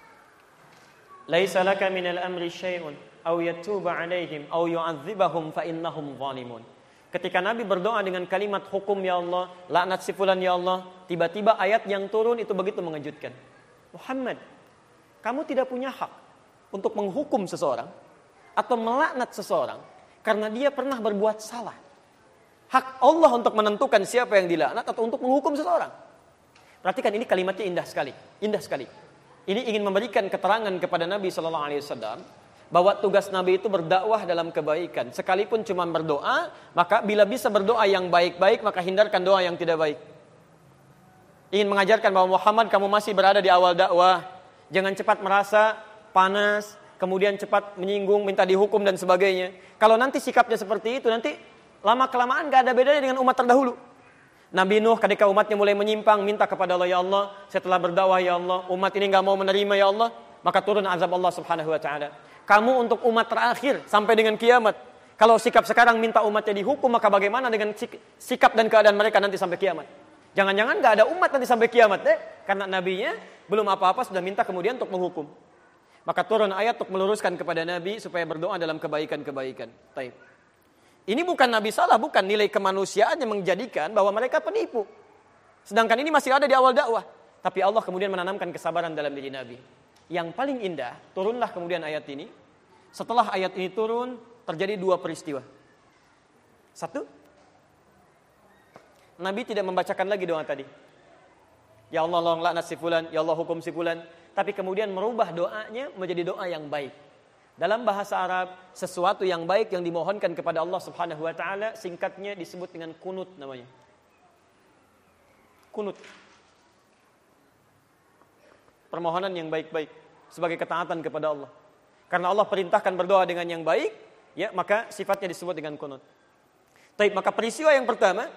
Laisa laka minal amri syai'un aw yatuba 'alaihim aw yu'adzibahum fa innahum zalimun. Ketika Nabi berdoa dengan kalimat hukum ya Allah, laknat si fulan ya Allah, tiba-tiba ayat yang turun itu begitu mengejutkan. Muhammad, kamu tidak punya hak untuk menghukum seseorang atau melaknat seseorang karena dia pernah berbuat salah. Hak Allah untuk menentukan siapa yang dilaknat atau untuk menghukum seseorang. Perhatikan ini kalimatnya indah sekali, indah sekali. Ini ingin memberikan keterangan kepada Nabi shallallahu alaihi wasallam bahwa tugas Nabi itu berdakwah dalam kebaikan. Sekalipun cuma berdoa, maka bila bisa berdoa yang baik-baik, maka hindarkan doa yang tidak baik. Ingin mengajarkan bahwa Muhammad, kamu masih berada di awal dakwah. Jangan cepat merasa panas, kemudian cepat menyinggung, minta dihukum dan sebagainya. Kalau nanti sikapnya seperti itu, nanti lama-kelamaan gak ada bedanya dengan umat terdahulu. Nabi Nuh ketika umatnya mulai menyimpang, minta kepada Allah, ya Allah, setelah berdakwah ya Allah, umat ini gak mau menerima ya Allah, maka turun azab Allah Subhanahu wa taala. Kamu untuk umat terakhir sampai dengan kiamat. Kalau sikap sekarang minta umatnya dihukum, maka bagaimana dengan sikap dan keadaan mereka nanti sampai kiamat? Jangan-jangan gak ada umat nanti sampai kiamat deh, karena nabinya belum apa-apa sudah minta kemudian untuk menghukum. Maka turun ayat untuk meluruskan kepada Nabi supaya berdoa dalam kebaikan-kebaikan. Taib. Ini bukan Nabi salah, bukan nilai kemanusiaan yang menjadikan bahwa mereka penipu. Sedangkan ini masih ada di awal dakwah. Tapi Allah kemudian menanamkan kesabaran dalam diri Nabi. Yang paling indah, turunlah kemudian ayat ini. Setelah ayat ini turun, terjadi dua peristiwa. Satu, Nabi tidak membacakan lagi doa tadi. Ya Allah tolong laknat si fulan, ya Allah hukum si fulan. Tapi kemudian merubah doanya menjadi doa yang baik. Dalam bahasa Arab, sesuatu yang baik yang dimohonkan kepada Allah Subhanahu wa taala singkatnya disebut dengan kunut namanya. Kunut. Permohonan yang baik-baik sebagai ketaatan kepada Allah. Karena Allah perintahkan berdoa dengan yang baik, ya, maka sifatnya disebut dengan kunut. Baik, maka peristiwa yang pertama,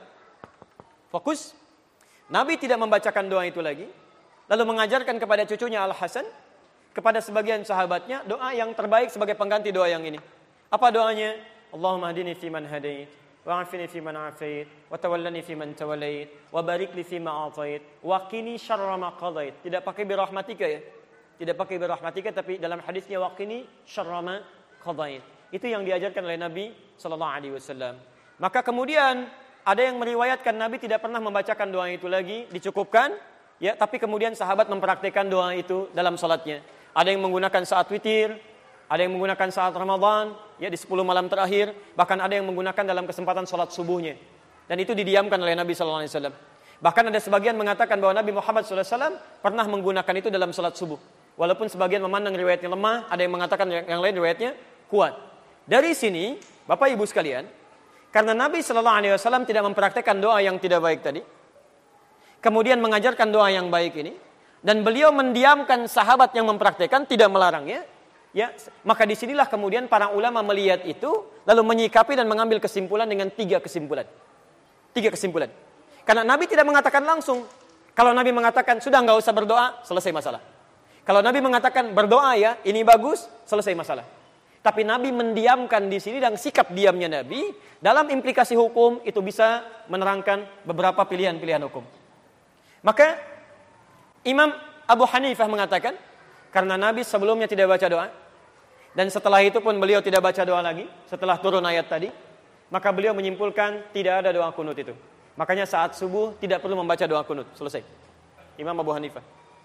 fokus, Nabi tidak membacakan doa itu lagi, lalu mengajarkan kepada cucunya Al-Hasan, kepada sebagian sahabatnya, doa yang terbaik sebagai pengganti doa yang ini. Apa doanya? Allahumma hadini fiman hadait, wa'afini fiman afait, wa tawallani fiman tawallait, wa barik li fima atait, wa qini syarra ma qadait. Tidak pakai birahmatika ya. Tidak pakai birahmatika, tapi dalam hadisnya wa qini syarra ma qadait. Itu yang diajarkan oleh Nabi sallallahu alaihi wasallam. Maka kemudian ada yang meriwayatkan Nabi tidak pernah membacakan doa itu lagi, dicukupkan, ya, tapi kemudian sahabat mempraktikkan doa itu dalam salatnya. Ada yang menggunakan saat witir, ada yang menggunakan saat Ramadan, ya, di sepuluh malam terakhir, bahkan ada yang menggunakan dalam kesempatan salat subuhnya. Dan itu didiamkan oleh Nabi sallallahu alaihi wasallam. Bahkan ada sebagian mengatakan bahwa Nabi Muhammad sallallahu alaihi wasallam pernah menggunakan itu dalam salat subuh. Walaupun sebagian memandang riwayatnya lemah, ada yang mengatakan yang lain riwayatnya kuat. Dari sini, Bapak Ibu sekalian, karena Nabi sallallahu alaihi wasallam tidak mempraktikkan doa yang tidak baik tadi, kemudian mengajarkan doa yang baik ini, dan beliau mendiamkan sahabat yang mempraktikkan, tidak melarangnya, ya, maka disinilah kemudian para ulama melihat itu, lalu menyikapi dan mengambil kesimpulan dengan tiga kesimpulan. Tiga kesimpulan. Karena Nabi tidak mengatakan langsung. Kalau Nabi mengatakan sudah nggak usah berdoa, selesai masalah. Kalau Nabi mengatakan berdoa ya, ini bagus, selesai masalah. Tapi Nabi mendiamkan di sini, dan sikap diamnya Nabi dalam implikasi hukum itu bisa menerangkan beberapa pilihan-pilihan hukum. Maka Imam Abu Hanifah mengatakan, karena Nabi sebelumnya tidak baca doa, dan setelah itu pun beliau tidak baca doa lagi, setelah turun ayat tadi, maka beliau menyimpulkan tidak ada doa kunut itu. Makanya saat subuh tidak perlu membaca doa kunut. Selesai. Imam Abu Hanifah.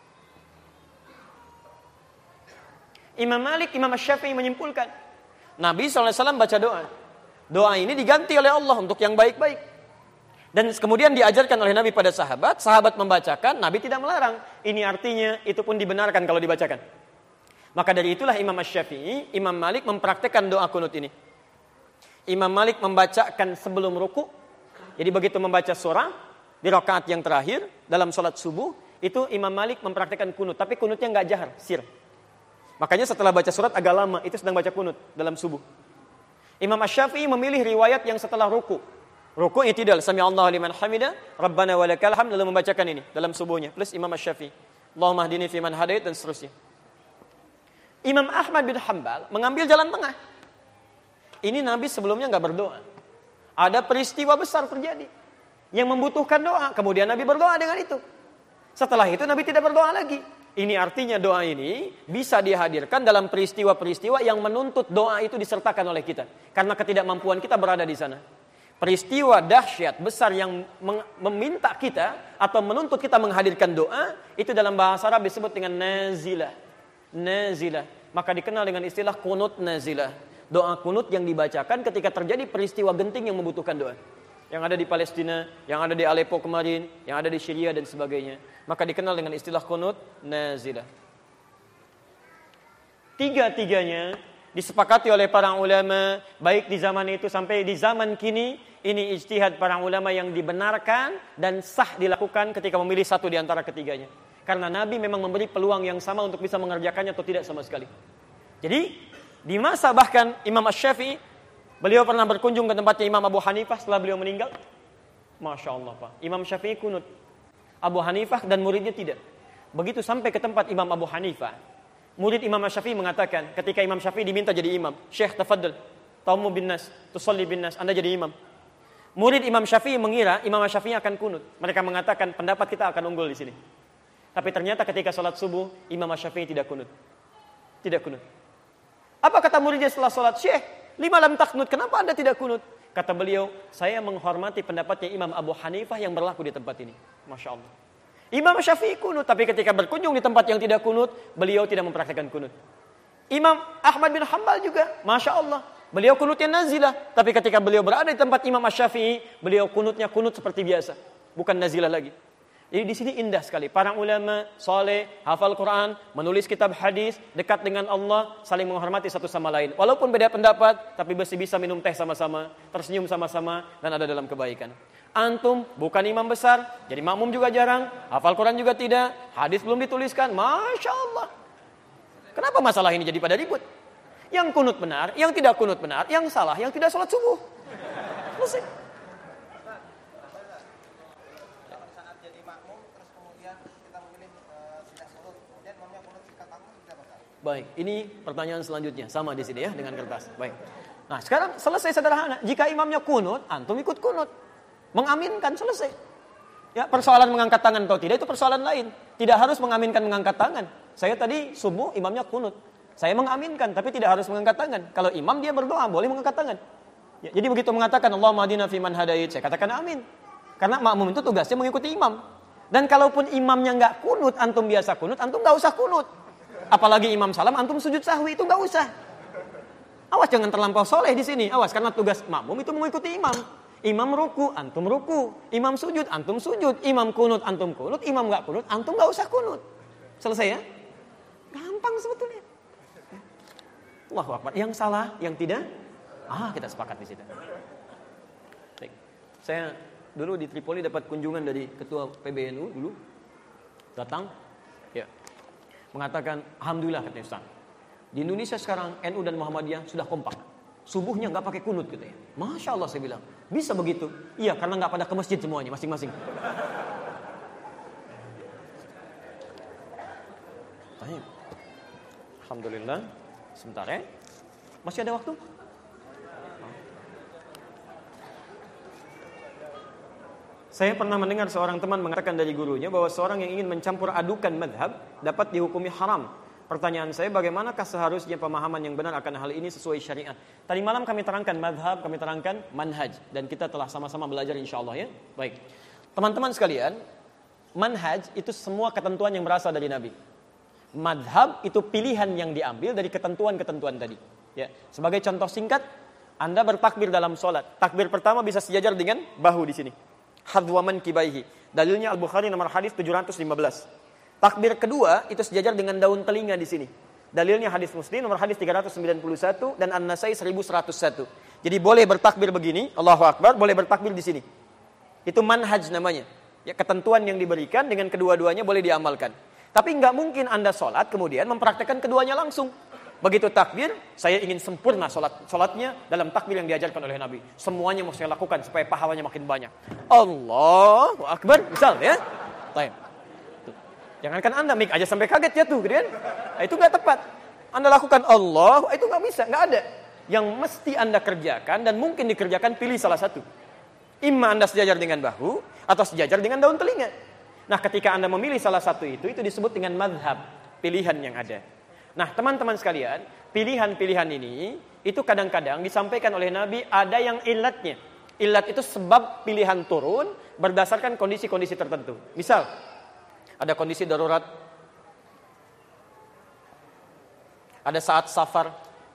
Imam Malik, Imam Syafi'i menyimpulkan, Nabi shallallahu alaihi wasallam baca doa. Doa ini diganti oleh Allah untuk yang baik-baik. Dan kemudian diajarkan oleh Nabi pada sahabat, sahabat membacakan, Nabi tidak melarang. Ini artinya itu pun dibenarkan kalau dibacakan. Maka dari itulah Imam Syafi'i, Imam Malik mempraktekkan doa kunut ini. Imam Malik membacakan sebelum ruku. Jadi begitu membaca surah di rakaat yang terakhir dalam sholat subuh, itu Imam Malik mempraktekkan kunut, tapi kunutnya nggak jahar, sir. Makanya setelah baca surat agak lama, itu sedang baca kunut dalam subuh. Imam Syafi'i memilih riwayat yang setelah ruku. Ruku i'tidal, sami Allahu liman hamida, Rabbana walakal hamd, lalu membacakan ini dalam subuhnya. Plus Imam Syafi'i, Allahumma hdini fiman hadait, dan seterusnya. Imam Ahmad bin Hanbal mengambil jalan tengah. Ini Nabi sebelumnya enggak berdoa. Ada peristiwa besar terjadi yang membutuhkan doa, kemudian Nabi berdoa dengan itu. Setelah itu Nabi tidak berdoa lagi. Ini artinya doa ini bisa dihadirkan dalam peristiwa-peristiwa yang menuntut doa itu disertakan oleh kita. Karena ketidakmampuan kita berada di sana. Peristiwa dahsyat besar yang meminta kita atau menuntut kita menghadirkan doa, itu dalam bahasa Arab disebut dengan nazilah. Nazilah. Maka dikenal dengan istilah kunut nazilah. Doa kunut yang dibacakan ketika terjadi peristiwa genting yang membutuhkan doa. Yang ada di Palestina, yang ada di Aleppo kemarin, yang ada di Syria dan sebagainya. Maka dikenal dengan istilah kunut nazilah. Tiga-tiganya disepakati oleh para ulama, baik di zaman itu sampai di zaman kini, ini ijtihad para ulama yang dibenarkan dan sah dilakukan ketika memilih satu di antara ketiganya. Karena Nabi memang memberi peluang yang sama untuk bisa mengerjakannya atau tidak sama sekali. Jadi, di masa bahkan Imam Asy-Syafi'i, beliau pernah berkunjung ke tempatnya Imam Abu Hanifah setelah beliau meninggal. Masya Allah Pak, Imam Syafi'i kunut, Abu Hanifah dan muridnya tidak. Begitu sampai ke tempat Imam Abu Hanifah, murid Imam Syafi'i mengatakan, ketika Imam Syafi'i diminta jadi imam, Syekh tafaddal, taumu bin nas, tusalli bin nas, Anda jadi imam. Murid Imam Syafi'i mengira Imam Syafi'i akan kunut. Mereka mengatakan pendapat kita akan unggul di sini. Tapi ternyata ketika salat subuh, Imam Syafi'i tidak kunut. Tidak kunut. Apa kata muridnya setelah salat? Syekh, lima lam taknut, kenapa Anda tidak kunut? Kata beliau, saya menghormati pendapatnya Imam Abu Hanifah yang berlaku di tempat ini. Masya Allah. Imam Syafi'i kunut, tapi ketika berkunjung di tempat yang tidak kunut, beliau tidak mempraktikkan kunut. Imam Ahmad bin Hanbal juga, Masya Allah. Beliau kunutnya nazilah. Tapi ketika beliau berada di tempat Imam Asy-Syafi'i, beliau kunutnya kunut seperti biasa. Bukan nazilah lagi. Jadi di sini indah sekali. Para ulama soleh, hafal Quran, menulis kitab hadis, dekat dengan Allah, saling menghormati satu sama lain. Walaupun beda pendapat, tapi masih bisa minum teh sama-sama, tersenyum sama-sama, dan ada dalam kebaikan. Antum bukan imam besar, jadi makmum juga jarang, hafal Quran juga tidak, hadis belum dituliskan, Masya Allah. Kenapa masalah ini jadi pada ribut? Yang kunut benar, yang tidak kunut benar, yang salah, yang tidak sholat subuh. Selesai. Saat jadi makmum, terus kemudian kita memilih uh, tidak sholat, kemudian imamnya kunut sikat takmum, tidak apa-apa. Baik, ini pertanyaan selanjutnya, sama di sini ya dengan kertas. Baik. Nah, sekarang selesai sederhana. Jika imamnya kunut, antum ikut kunut. Mengaminkan, selesai. Ya, persoalan mengangkat tangan atau tidak itu persoalan lain. Tidak harus mengaminkan mengangkat tangan. Saya tadi subuh imamnya kunut. Saya mengaminkan tapi tidak harus mengangkat tangan. Kalau imam dia berdoa boleh mengangkat tangan. Ya, jadi begitu mengatakan Allahumma hadina fiman hadait, saya katakan amin. Karena makmum itu tugasnya mengikuti imam. Dan kalaupun imamnya enggak kunut, antum biasa kunut, antum enggak usah kunut. Apalagi imam salam antum sujud sahwi, itu enggak usah. Awas jangan terlampau soleh di sini. Awas, karena tugas makmum itu mengikuti imam. Imam ruku, antum ruku. Imam sujud, antum sujud. Imam kunut, antum kunut. Imam enggak kunut, antum enggak usah kunut. Selesai ya? Gampang sebetulnya. Allahu Akbar. Yang salah, yang tidak, ah kita sepakat di situ. Baik. Saya dulu di Tripoli dapat kunjungan dari ketua P B N U dulu. Datang, ya. Mengatakan, alhamdulillah katanya Ustaz. Di Indonesia sekarang N U dan Muhammadiyah sudah kompak. Subuhnya nggak pakai kunut gitu ya. Masya Allah saya bilang. Bisa begitu? Iya, karena nggak pada ke masjid semuanya masing-masing. Alhamdulillah. Sebentar ya. Masih ada waktu? Saya pernah mendengar seorang teman mengatakan dari gurunya bahwa seorang yang ingin mencampur adukan madhab dapat dihukumi haram. Pertanyaan saya, bagaimanakah seharusnya pemahaman yang benar akan hal ini sesuai syariat? Tadi malam kami terangkan madhab, kami terangkan manhaj. Dan kita telah sama-sama belajar insyaAllah ya. Baik. Teman-teman sekalian, manhaj itu semua ketentuan yang berasal dari Nabi. Madhab itu pilihan yang diambil dari ketentuan-ketentuan tadi. Ya. Sebagai contoh singkat, Anda bertakbir dalam sholat. Takbir pertama bisa sejajar dengan bahu di sini. Hadwaman kibaihi. Dalilnya Al-Bukhari nomor hadis tujuh ratus lima belas. Takbir kedua itu sejajar dengan daun telinga di sini. Dalilnya hadis Muslim nomor hadis tiga ratus sembilan puluh satu dan An-Nasai seribu seratus satu. Jadi boleh bertakbir begini, Allahu Akbar, boleh bertakbir di sini. Itu manhaj namanya. Ya, ketentuan yang diberikan dengan kedua-duanya boleh diamalkan. Tapi enggak mungkin Anda sholat kemudian mempraktekkan keduanya langsung. Begitu takbir, saya ingin sempurna sholat, sholatnya dalam takbir yang diajarkan oleh Nabi. Semuanya mau saya lakukan supaya pahalanya makin banyak. Allahu Akbar, misal ya. Baik. Jangankan Anda mik aja sampai kaget ya tuh, gitu kan? Nah, itu nggak tepat. Anda lakukan Allah, itu nggak bisa, nggak ada. Yang mesti Anda kerjakan dan mungkin dikerjakan, pilih salah satu. Imma Anda sejajar dengan bahu atau sejajar dengan daun telinga. Nah, ketika Anda memilih salah satu itu, itu disebut dengan madhab, pilihan yang ada. Nah, teman-teman sekalian, pilihan-pilihan ini itu kadang-kadang disampaikan oleh Nabi ada yang ilatnya. Ilat itu sebab pilihan turun berdasarkan kondisi-kondisi tertentu. Misal, ada kondisi darurat. Ada saat safar.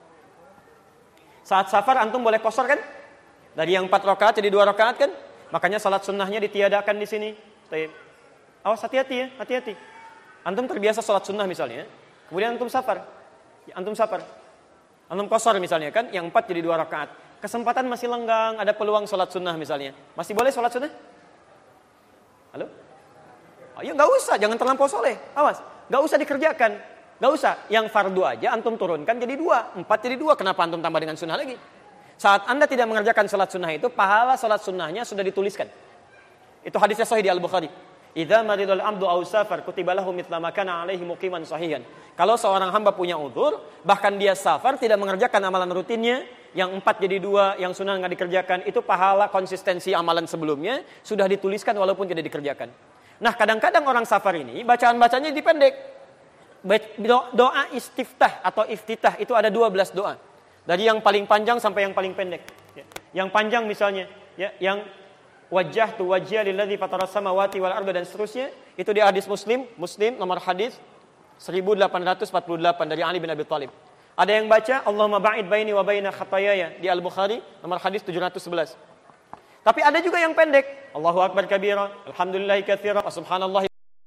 Saat safar antum boleh qashar kan? Dari yang empat rakaat jadi dua rakaat kan? Makanya salat sunnahnya ditiadakan di sini. Awas hati-hati ya, hati-hati. Antum terbiasa salat sunnah misalnya, kemudian antum safar. Antum safar. Antum qashar misalnya kan, yang empat jadi dua rakaat. Kesempatan masih lenggang, ada peluang salat sunnah misalnya. Masih boleh salat sunnah? Halo? Ya nggak usah, jangan terlampau soleh. Awas, nggak usah dikerjakan, nggak usah. Yang fardu aja antum turunkan jadi dua, empat jadi dua. Kenapa antum tambah dengan sunnah lagi? Saat Anda tidak mengerjakan salat sunnah itu, pahala salat sunnahnya sudah dituliskan. Itu hadisnya sahih di Al-Bukhari. Idza maridul abdu aw safar kutiba lahu mithla ma kana alaihi muqiman sahihan. Kalau seorang hamba punya uzur, bahkan dia safar tidak mengerjakan amalan rutinnya, yang empat jadi dua, yang sunnah nggak dikerjakan, itu pahala konsistensi amalan sebelumnya sudah dituliskan walaupun tidak dikerjakan. Nah, kadang-kadang orang safar ini bacaan-bacanya dipendek. Doa istiftah atau iftitah itu ada dua belas doa. Dari yang paling panjang sampai yang paling pendek. Yang panjang misalnya, ya, yang wajjahtu wajhiya lilladzi fataras samawati wal arda dan seterusnya, itu di hadis Muslim, Muslim nomor hadis seribu delapan ratus empat puluh delapan dari Ali bin Abi Thalib. Ada yang baca Allahumma ba'id baini wa baina khatayaya di Al-Bukhari nomor hadis tujuh ratus sebelas. Tapi ada juga yang pendek. Allahu akbar kabira, alhamdulillahi katsira, subhanallahi.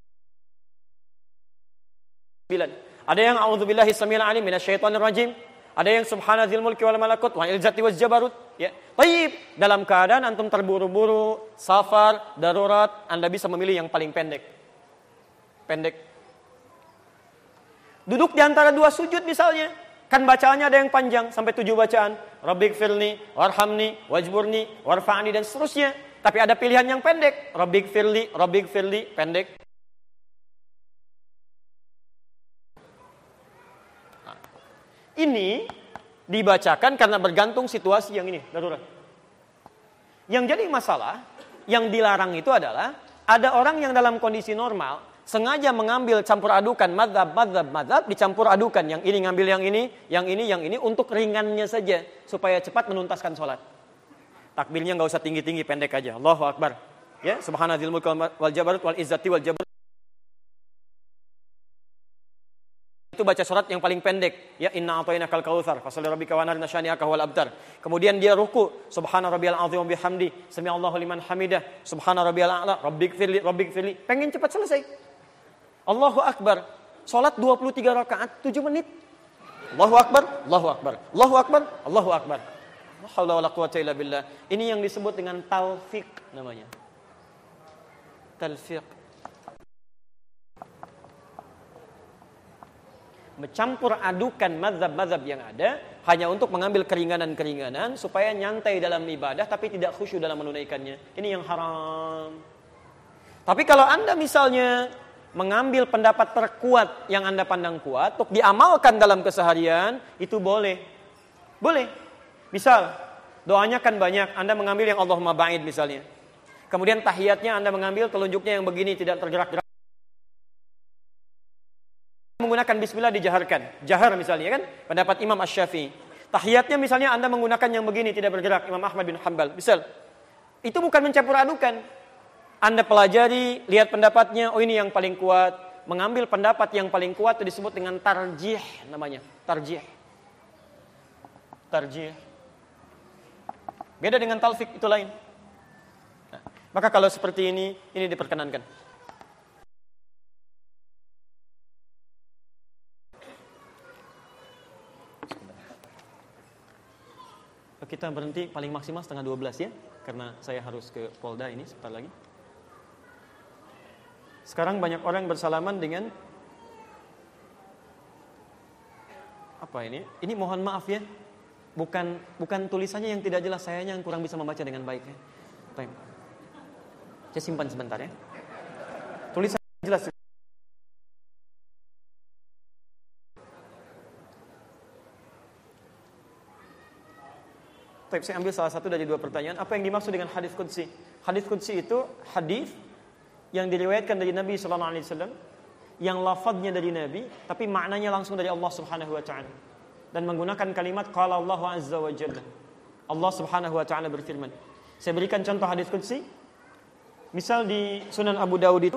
Ada yang a'udzubillahi samil alim minasyaitonir rajim. Ada yang subhanadzil mulki wal malakut wa izzati waz jabarut. Ya. Baik, dalam keadaan antum terburu-buru, safar, darurat, Anda bisa memilih yang paling pendek. Pendek. Duduk di antara dua sujud misalnya. Kan bacaannya ada yang panjang sampai tujuh bacaan. Rabbighfirli warhamni wajburni warfa'ni dan seterusnya. Tapi ada pilihan yang pendek. Rabbighfirli, Rabbighfirli, pendek. Nah, ini dibacakan karena bergantung situasi yang ini, darurat. Yang jadi masalah, yang dilarang itu adalah ada orang yang dalam kondisi normal sengaja mengambil campur adukan mazhab, mazhab, mazhab, dicampur adukan. Yang ini ngambil yang ini, yang ini, yang ini untuk ringannya saja. Supaya cepat menuntaskan sholat. Takbirnya nggak usah tinggi-tinggi, pendek aja. Allahu Akbar. Ya, subhanadzil mulki wal jabarut wal izzati wal jabarut. Itu baca surat yang paling pendek. Ya, inna a'tainakal kautsar, fasholli rabbika wanhar nasyani'aka wal abtar. Kemudian dia ruku, subhana rabbiyal azim wa bihamdi, sami'allahu liman hamidah, subhana rabbiyal a'la, rabbighfirli, rabbighfirli. Pengen cepat selesai. Allahu Akbar. Salat dua puluh tiga rakaat, tujuh menit. Allahu Akbar, Allahu Akbar, Allahu Akbar, Allahu Akbar. La haula wala quwwata illa billah. Ini yang disebut dengan talfiq namanya. Talfiq. Mencampur adukan mazhab-mazhab yang ada hanya untuk mengambil keringanan-keringanan supaya nyantai dalam ibadah tapi tidak khusyuk dalam menunaikannya. Ini yang haram. Tapi kalau Anda misalnya mengambil pendapat terkuat yang Anda pandang kuat untuk diamalkan dalam keseharian, itu boleh. Boleh. Misal, doanya kan banyak, Anda mengambil yang Allahumma ba'id misalnya. Kemudian tahiyatnya Anda mengambil telunjuknya yang begini, tidak tergerak-gerak. Menggunakan bismillah dijaharkan. Jahar misalnya kan, pendapat Imam Asy-Syafi'i. Tahiyatnya misalnya Anda menggunakan yang begini, tidak bergerak, Imam Ahmad bin Hanbal. Misal, itu bukan mencampur adukan. Anda pelajari, lihat pendapatnya, oh ini yang paling kuat. Mengambil pendapat yang paling kuat itu disebut dengan tarjih namanya. Tarjih. Tarjih. Beda dengan talfik, itu lain. Nah, maka kalau seperti ini, ini diperkenankan. Kita berhenti paling maksimal setengah dua belas ya. Karena saya harus ke Polda ini sebentar lagi. Sekarang banyak orang bersalaman dengan apa ini? Ini mohon maaf ya. Bukan bukan tulisannya yang tidak jelas, sayanya yang kurang bisa membaca dengan baik ya. Baik. Saya simpan sebentar ya. Tulisannya jelas. Baik, saya ambil salah satu dari dua pertanyaan. Apa yang dimaksud dengan hadis qudsi? Hadis qudsi itu hadis yang diriwayatkan dari Nabi sallallahu alaihi wasallam, yang lafadznya dari Nabi tapi maknanya langsung dari Allah Subhanahu wa taala dan menggunakan kalimat qala Allahu azza wa jalla. Allah Subhanahu wa taala berfirman. Saya berikan contoh hadis qudsi. Misal di Sunan Abu Daud itu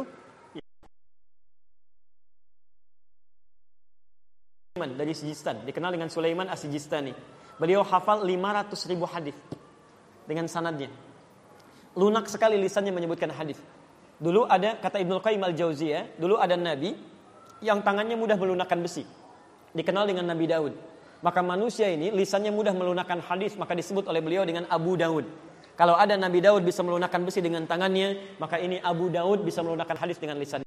dari Sijistan, dikenal dengan Sulaiman As-Sijistani. Beliau hafal lima ratus ribu hadis dengan sanadnya. Lunak sekali lisannya menyebutkan hadis. Dulu ada, kata Ibnu Qayyim Al-Jauziyah, dulu ada nabi yang tangannya mudah melunakkan besi. Dikenal dengan Nabi Daud. Maka manusia ini lisannya mudah melunakkan hadis, maka disebut oleh beliau dengan Abu Daud. Kalau ada Nabi Daud bisa melunakkan besi dengan tangannya, maka ini Abu Daud bisa melunakkan hadis dengan lisannya.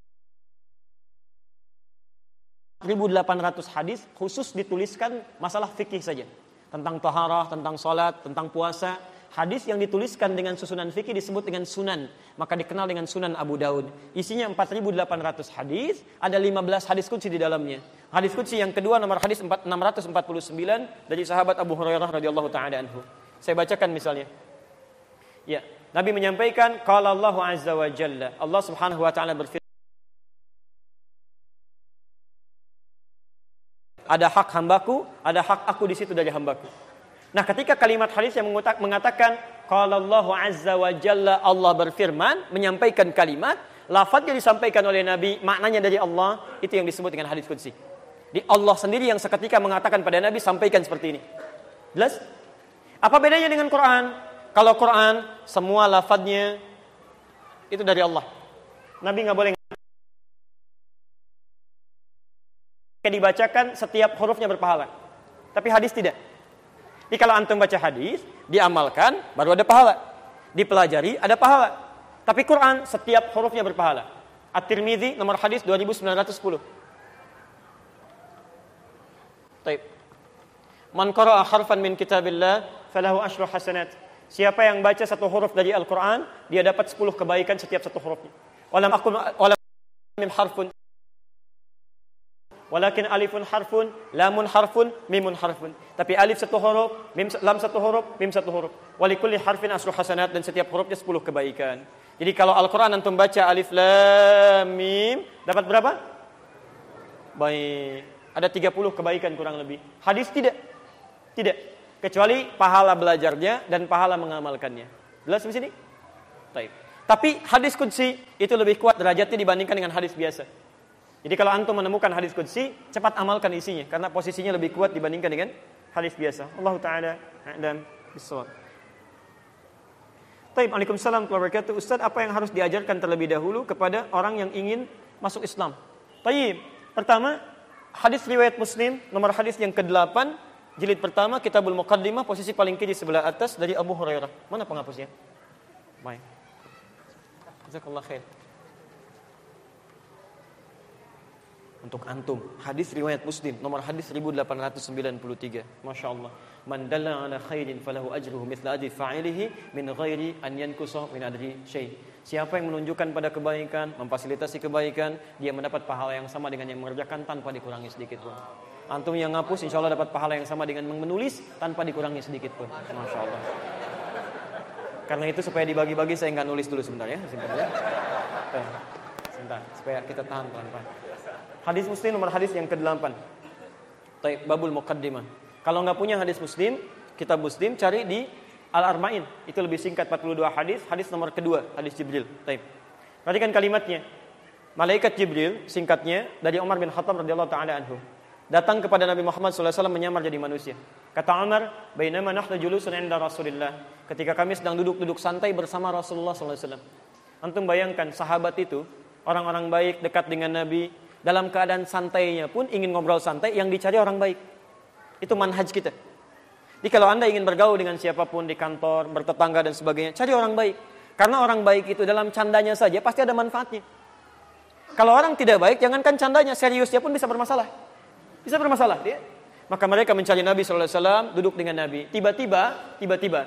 seribu delapan ratus hadis khusus dituliskan masalah fikih saja. Tentang taharah, tentang salat, tentang puasa. Hadis yang dituliskan dengan susunan fikih disebut dengan sunan. Maka dikenal dengan Sunan Abu Daud. Isinya empat ribu delapan ratus hadis. Ada lima belas hadis qudsi di dalamnya. Hadis qudsi yang kedua nomor hadis enam ratus empat puluh sembilan dari sahabat Abu Hurairah radhiyallahu ta'ala anhu. Saya bacakan misalnya. Ya, Nabi menyampaikan qala Allahu azza wa jalla. Allah Subhanahu wa ta'ala berfirman, ada hak hambaku, ada hak aku di situ dari hambaku. Nah, ketika kalimat hadis yang mengatakan qala Allahu azza wa jalla, Allah berfirman, menyampaikan kalimat, lafaznya disampaikan oleh Nabi, maknanya dari Allah, itu yang disebut dengan hadis qudsi. Di Allah sendiri yang seketika mengatakan pada Nabi, sampaikan seperti ini. Jelas? Apa bedanya dengan Quran? Kalau Quran, semua lafadznya itu dari Allah. Nabi nggak boleh dibacakan, setiap hurufnya berpahala. Tapi hadis tidak. Jadi kalau antum baca hadis, diamalkan, baru ada pahala. Dipelajari, ada pahala. Tapi Quran, setiap hurufnya berpahala. At-Tirmidzi, nomor hadis dua ribu sembilan ratus sepuluh. Taib. Man qara'a harfan min kitabillah falahu asyru hasanat. Siapa yang baca satu huruf dari Al-Qur'an, dia dapat sepuluh kebaikan setiap satu hurufnya. Walam aqul walam mim harfun. Walakin alifun harfun, lamun harfun, mimun harfun. Tapi alif satu huruf, mim lam satu huruf, mim satu huruf. Walikulli harfin asyru hasanat, dan setiap hurufnya sepuluh kebaikan. Jadi kalau Al-Qur'an antum baca alif lam mim, dapat berapa? Baik. Ada tiga puluh kebaikan kurang lebih. Hadis tidak. Tidak. Kecuali pahala belajarnya dan pahala mengamalkannya. Jelas di sini? Baik. Tapi hadis qudsi itu lebih kuat derajatnya dibandingkan dengan hadis biasa. Jadi kalau antum menemukan hadis qudsi, cepat amalkan isinya karena posisinya lebih kuat dibandingkan dengan hadis biasa. Allah taala a'lam bissawab. Baik, Waalaikumsalam warahmatullahi wabarakatuh. Ustaz, apa yang harus diajarkan terlebih dahulu kepada orang yang ingin masuk Islam? Baik. Pertama, hadis riwayat Muslim, nomor hadis yang kedelapan, jilid pertama, Kitabul Muqaddimah, posisi paling kiri sebelah atas dari Abu Hurairah. Mana penghapusnya? Baik. Jazakallah khair. Untuk antum, hadis riwayat Muslim, nomor hadis seribu delapan ratus sembilan puluh tiga. Masya Allah. Man dalla ala khairin falahu ajruhu mithla ajri fa'ilihi min ghairi an yankusa min adri syai'. Siapa yang menunjukkan pada kebaikan, memfasilitasi kebaikan, dia mendapat pahala yang sama dengan yang mengerjakan tanpa dikurangi sedikit pun. Antum yang ngapus, insya Allah dapat pahala yang sama dengan menulis tanpa dikurangi sedikit pun. Masya Allah. Karena itu supaya dibagi-bagi, saya nggak nulis dulu sebentar ya. Sebentar ya. Sebentar, supaya kita tahan pelan-pelan. Hadis Muslim nomor hadis yang kedelapan. Taib, babul muqaddimah. Kalau nggak punya hadis Muslim, kitab Muslim cari di Al-Arba'in. Itu lebih singkat, empat puluh dua hadis. Hadis nomor kedua, hadis Jibril. Taib. Perhatikan kalimatnya. Malaikat Jibril, singkatnya, dari Umar bin Khattab radhiyallahu taala anhu, datang kepada Nabi Muhammad sallallahu alaihi wasallam menyamar jadi manusia. Kata Umar, "Bainama nahnu julusun 'inda Rasulillah." Ketika kami sedang duduk-duduk santai bersama Rasulullah sallallahu alaihi wasallam. Antum bayangkan sahabat itu, orang-orang baik dekat dengan Nabi, dalam keadaan santainya pun ingin ngobrol santai, yang dicari orang baik. Itu manhaj kita. Jadi kalau Anda ingin bergaul dengan siapapun di kantor, bertetangga dan sebagainya, cari orang baik. Karena orang baik itu dalam candanya saja pasti ada manfaatnya. Kalau orang tidak baik, jangankan candanya, seriusnya pun bisa bermasalah. Bisa bermasalah dia. Maka mereka mencari Nabi sallallahu alaihi wasallam, duduk dengan Nabi. Tiba-tiba, tiba-tiba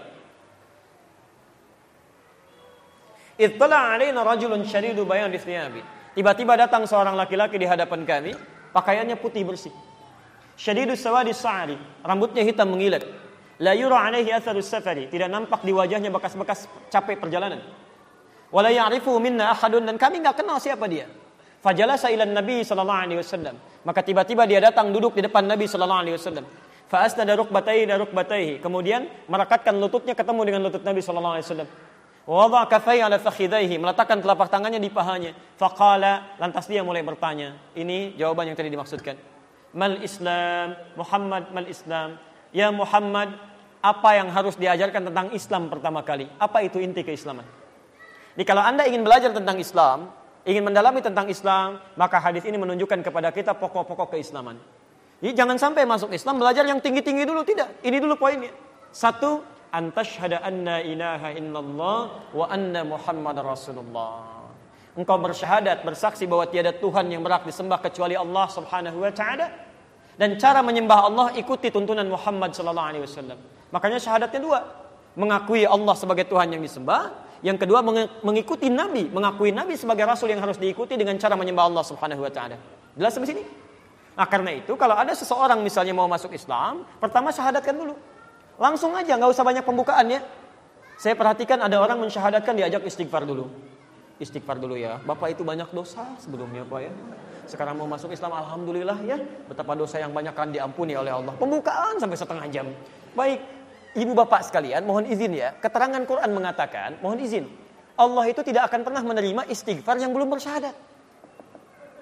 ittala alaina rajulun syadidu bayadi thiyabi. Tiba-tiba datang seorang laki-laki di hadapan kami, pakaiannya putih bersih. Syadidus sawadi sa'ari, rambutnya hitam mengilat. La yura alaihi atharus safari, tidak nampak di wajahnya bekas-bekas capek perjalanan. Wala ya'rifu minna ahadun, dan kami enggak kenal siapa dia. Fajalasa ila Nabi sallallahu alaihi wasallam, maka tiba-tiba dia datang duduk di depan Nabi sallallahu alaihi wasallam. Fa asnada rukbatayhi rukbatayhi, kemudian merekatkan lututnya ketemu dengan lutut Nabi sallallahu alaihi wasallam. Wa wada'a kaffayhi ala fakhidhayhi, meletakkan telapak tangannya di pahanya. Faqala, lantas dia mulai bertanya. Ini jawaban yang tadi dimaksudkan. Mal Islam, Muhammad mal Islam. Ya Muhammad, apa yang harus diajarkan tentang Islam pertama kali? Apa itu inti keislaman? Jadi kalau Anda ingin belajar tentang Islam, ingin mendalami tentang Islam, maka hadis ini menunjukkan kepada kita pokok-pokok keislaman. Jadi jangan sampai masuk Islam belajar yang tinggi-tinggi dulu, tidak. Ini dulu poinnya. Satu, antashhada anna ilaha illallah wa anna Muhammadar Rasulullah. Engkau bersyahadat, bersaksi bahwa tiada Tuhan yang berhak disembah kecuali Allah Subhanahu wa taala, dan cara menyembah Allah ikuti tuntunan Muhammad sallallahu alaihi wasallam. Makanya syahadatnya dua, mengakui Allah sebagai Tuhan yang disembah, yang kedua mengikuti Nabi, mengakui Nabi sebagai rasul yang harus diikuti dengan cara menyembah Allah Subhanahu wa taala. Jelas sampai sini? Nah, karena itu kalau ada seseorang misalnya mau masuk Islam, pertama syahadatkan dulu. Langsung aja, enggak usah banyak pembukaannya. Saya perhatikan ada orang mensyahadatkan diajak istighfar dulu. Istighfar dulu ya. Bapak itu banyak dosa sebelumnya Pak ya. Sekarang mau masuk Islam, alhamdulillah ya. Betapa dosa yang banyak kan diampuni oleh Allah. Pembukaan sampai setengah jam. Baik, ibu bapak sekalian, mohon izin ya. Keterangan Quran mengatakan, mohon izin, Allah itu tidak akan pernah menerima istighfar yang belum bersyahadat.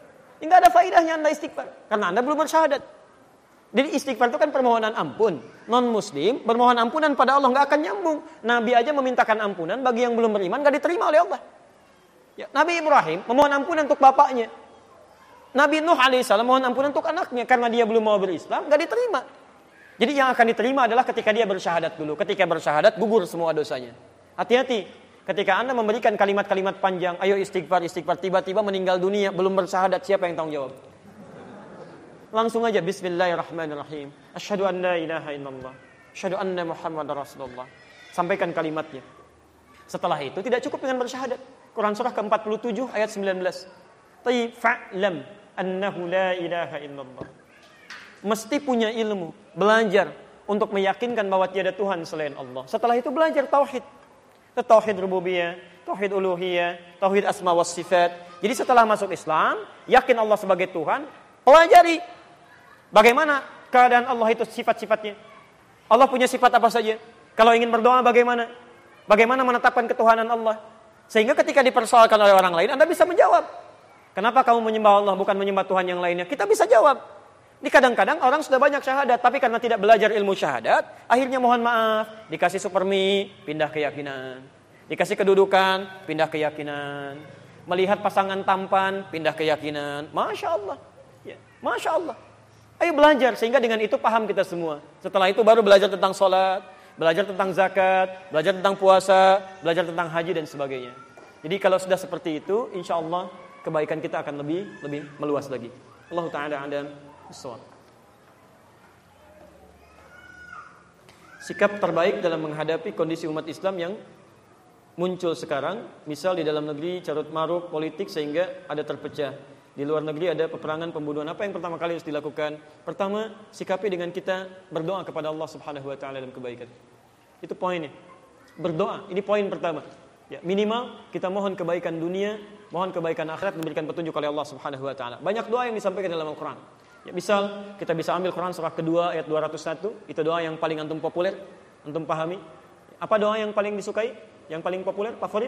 Enggak ada faedahnya Anda istighfar karena Anda belum bersyahadat. Jadi istighfar itu kan permohonan ampun. Non-muslim bermohon ampunan pada Allah enggak akan nyambung. Nabi aja memintakan ampunan bagi yang belum beriman enggak diterima oleh Allah. Ya, Nabi Ibrahim memohon ampunan untuk bapaknya. Nabi Nuh alaihissalam mohon ampunan untuk anaknya karena dia belum mau berislam enggak diterima. Jadi yang akan diterima adalah ketika dia bersyahadat dulu. Ketika bersyahadat gugur semua dosanya. Hati-hati ketika Anda memberikan kalimat-kalimat panjang, ayo istighfar, istighfar, tiba-tiba meninggal dunia belum bersyahadat, siapa yang tanggung jawab? Langsung aja bismillahirrahmanirrahim. Asyhadu an la ilaha illallah. Asyhadu anna Muhammadar Rasulullah. Sampaikan kalimatnya. Setelah itu tidak cukup dengan bersyahadat. Quran surah ke empat puluh tujuh ayat sembilan belas. Tayyib fa'lam annahu la ilaha illallah. Mesti punya ilmu, belajar untuk meyakinkan bahwa tiada Tuhan selain Allah. Setelah itu belajar tauhid. Tauhid rububiyah, tauhid uluhiyah, tauhid asma was sifat. Jadi setelah masuk Islam, yakin Allah sebagai Tuhan, pelajari bagaimana keadaan Allah itu sifat-sifatnya. Allah punya sifat apa saja? Kalau ingin berdoa bagaimana? Bagaimana menetapkan ketuhanan Allah? Sehingga ketika dipersoalkan oleh orang lain, Anda bisa menjawab. Kenapa kamu menyembah Allah bukan menyembah Tuhan yang lainnya? Kita bisa jawab. Ini kadang-kadang orang sudah banyak syahadat, tapi karena tidak belajar ilmu syahadat, akhirnya mohon maaf, dikasih supermi, pindah keyakinan. Dikasih kedudukan, pindah keyakinan. Melihat pasangan tampan, pindah keyakinan. Masya Allah. Ya, Masya Allah. Ayo belajar, sehingga dengan itu paham kita semua. Setelah itu baru belajar tentang sholat, belajar tentang zakat, belajar tentang puasa, belajar tentang haji dan sebagainya. Jadi kalau sudah seperti itu, insya Allah kebaikan kita akan lebih lebih meluas lagi. Allah Ta'ala adam. Sikap terbaik dalam menghadapi kondisi umat Islam yang muncul sekarang, misal di dalam negeri carut marut politik sehingga ada terpecah, di luar negeri ada peperangan, pembunuhan. Apa yang pertama kali harus dilakukan? Pertama, sikapi dengan kita berdoa kepada Allah Subhanahu wa taala dalam kebaikan. Itu poinnya. Berdoa, ini poin pertama. Ya, minimal kita mohon kebaikan dunia, mohon kebaikan akhirat, diberikan petunjuk oleh Allah Subhanahu wa taala. Banyak doa yang disampaikan dalam Al-Qur'an. Ya, misal kita bisa ambil Quran surah kedua ayat dua ratus satu, itu doa yang paling antum populer, antum pahami. Apa doa yang paling disukai? Yang paling populer, favorit?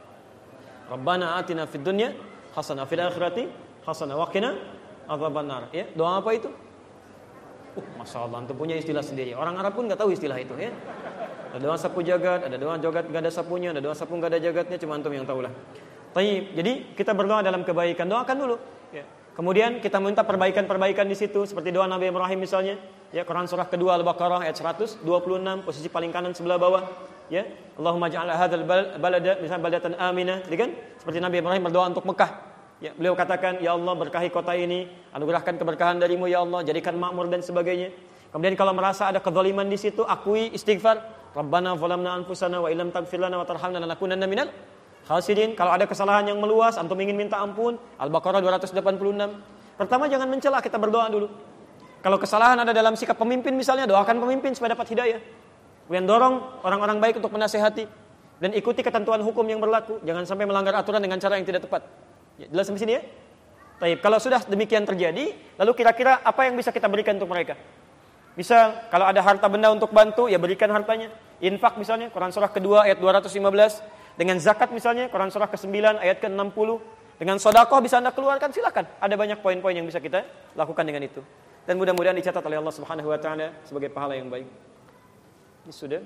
Rabbana atina fid dunya hasanah fil akhirati hasanah wa qina adzabannar. Ya, doa apa itu? Uh, masyaallah, antum punya istilah sendiri. Orang Arab pun enggak tahu istilah itu, ya. Ada doa sapu jagat, ada doa jagat enggak ada sapunya, ada doa sapu enggak ada jagatnya, cuma antum yang tahulah. Baik, jadi kita berdoa dalam kebaikan, doakan dulu, ya. Kemudian kita minta perbaikan-perbaikan di situ, seperti doa Nabi Ibrahim misalnya, ya, Quran surah kedua Al-Baqarah ayat seratus dua puluh enam, posisi paling kanan sebelah bawah, ya. Allahumma ja'al hadzal balada misalnya baldatan aminah, kan? Seperti Nabi Ibrahim berdoa untuk Mekah. Ya, beliau katakan, ya Allah berkahi kota ini, anugerahkan keberkahan darimu ya Allah, jadikan makmur dan sebagainya. Kemudian kalau merasa ada kezaliman di situ, akui istighfar, Rabbana zalamna anfusana wa illam taghfir lana wa tarhamna lanakunanna minal khasirin. Kalau ada kesalahan yang meluas, antum ingin minta ampun, Al-Baqarah dua ratus delapan puluh enam. Pertama jangan mencela, kita berdoa dulu. Kalau kesalahan ada dalam sikap pemimpin misalnya, doakan pemimpin supaya dapat hidayah. Kemudian dorong orang-orang baik untuk menasehati dan ikuti ketentuan hukum yang berlaku. Jangan sampai melanggar aturan dengan cara yang tidak tepat. Ya, jelas sampai sini ya? Baik, kalau sudah demikian terjadi, lalu kira-kira apa yang bisa kita berikan untuk mereka? Misal, kalau ada harta benda untuk bantu, ya berikan hartanya. Infak misalnya, Quran surah kedua ayat dua ratus lima belas. Dengan zakat misalnya, Quran surah kesembilan ayat ke enam puluh. Dengan sedekah bisa Anda keluarkan, silakan. Ada banyak poin-poin yang bisa kita lakukan dengan itu. Dan mudah-mudahan dicatat oleh Allah Subhanahu wa taala sebagai pahala yang baik. Ini sudah?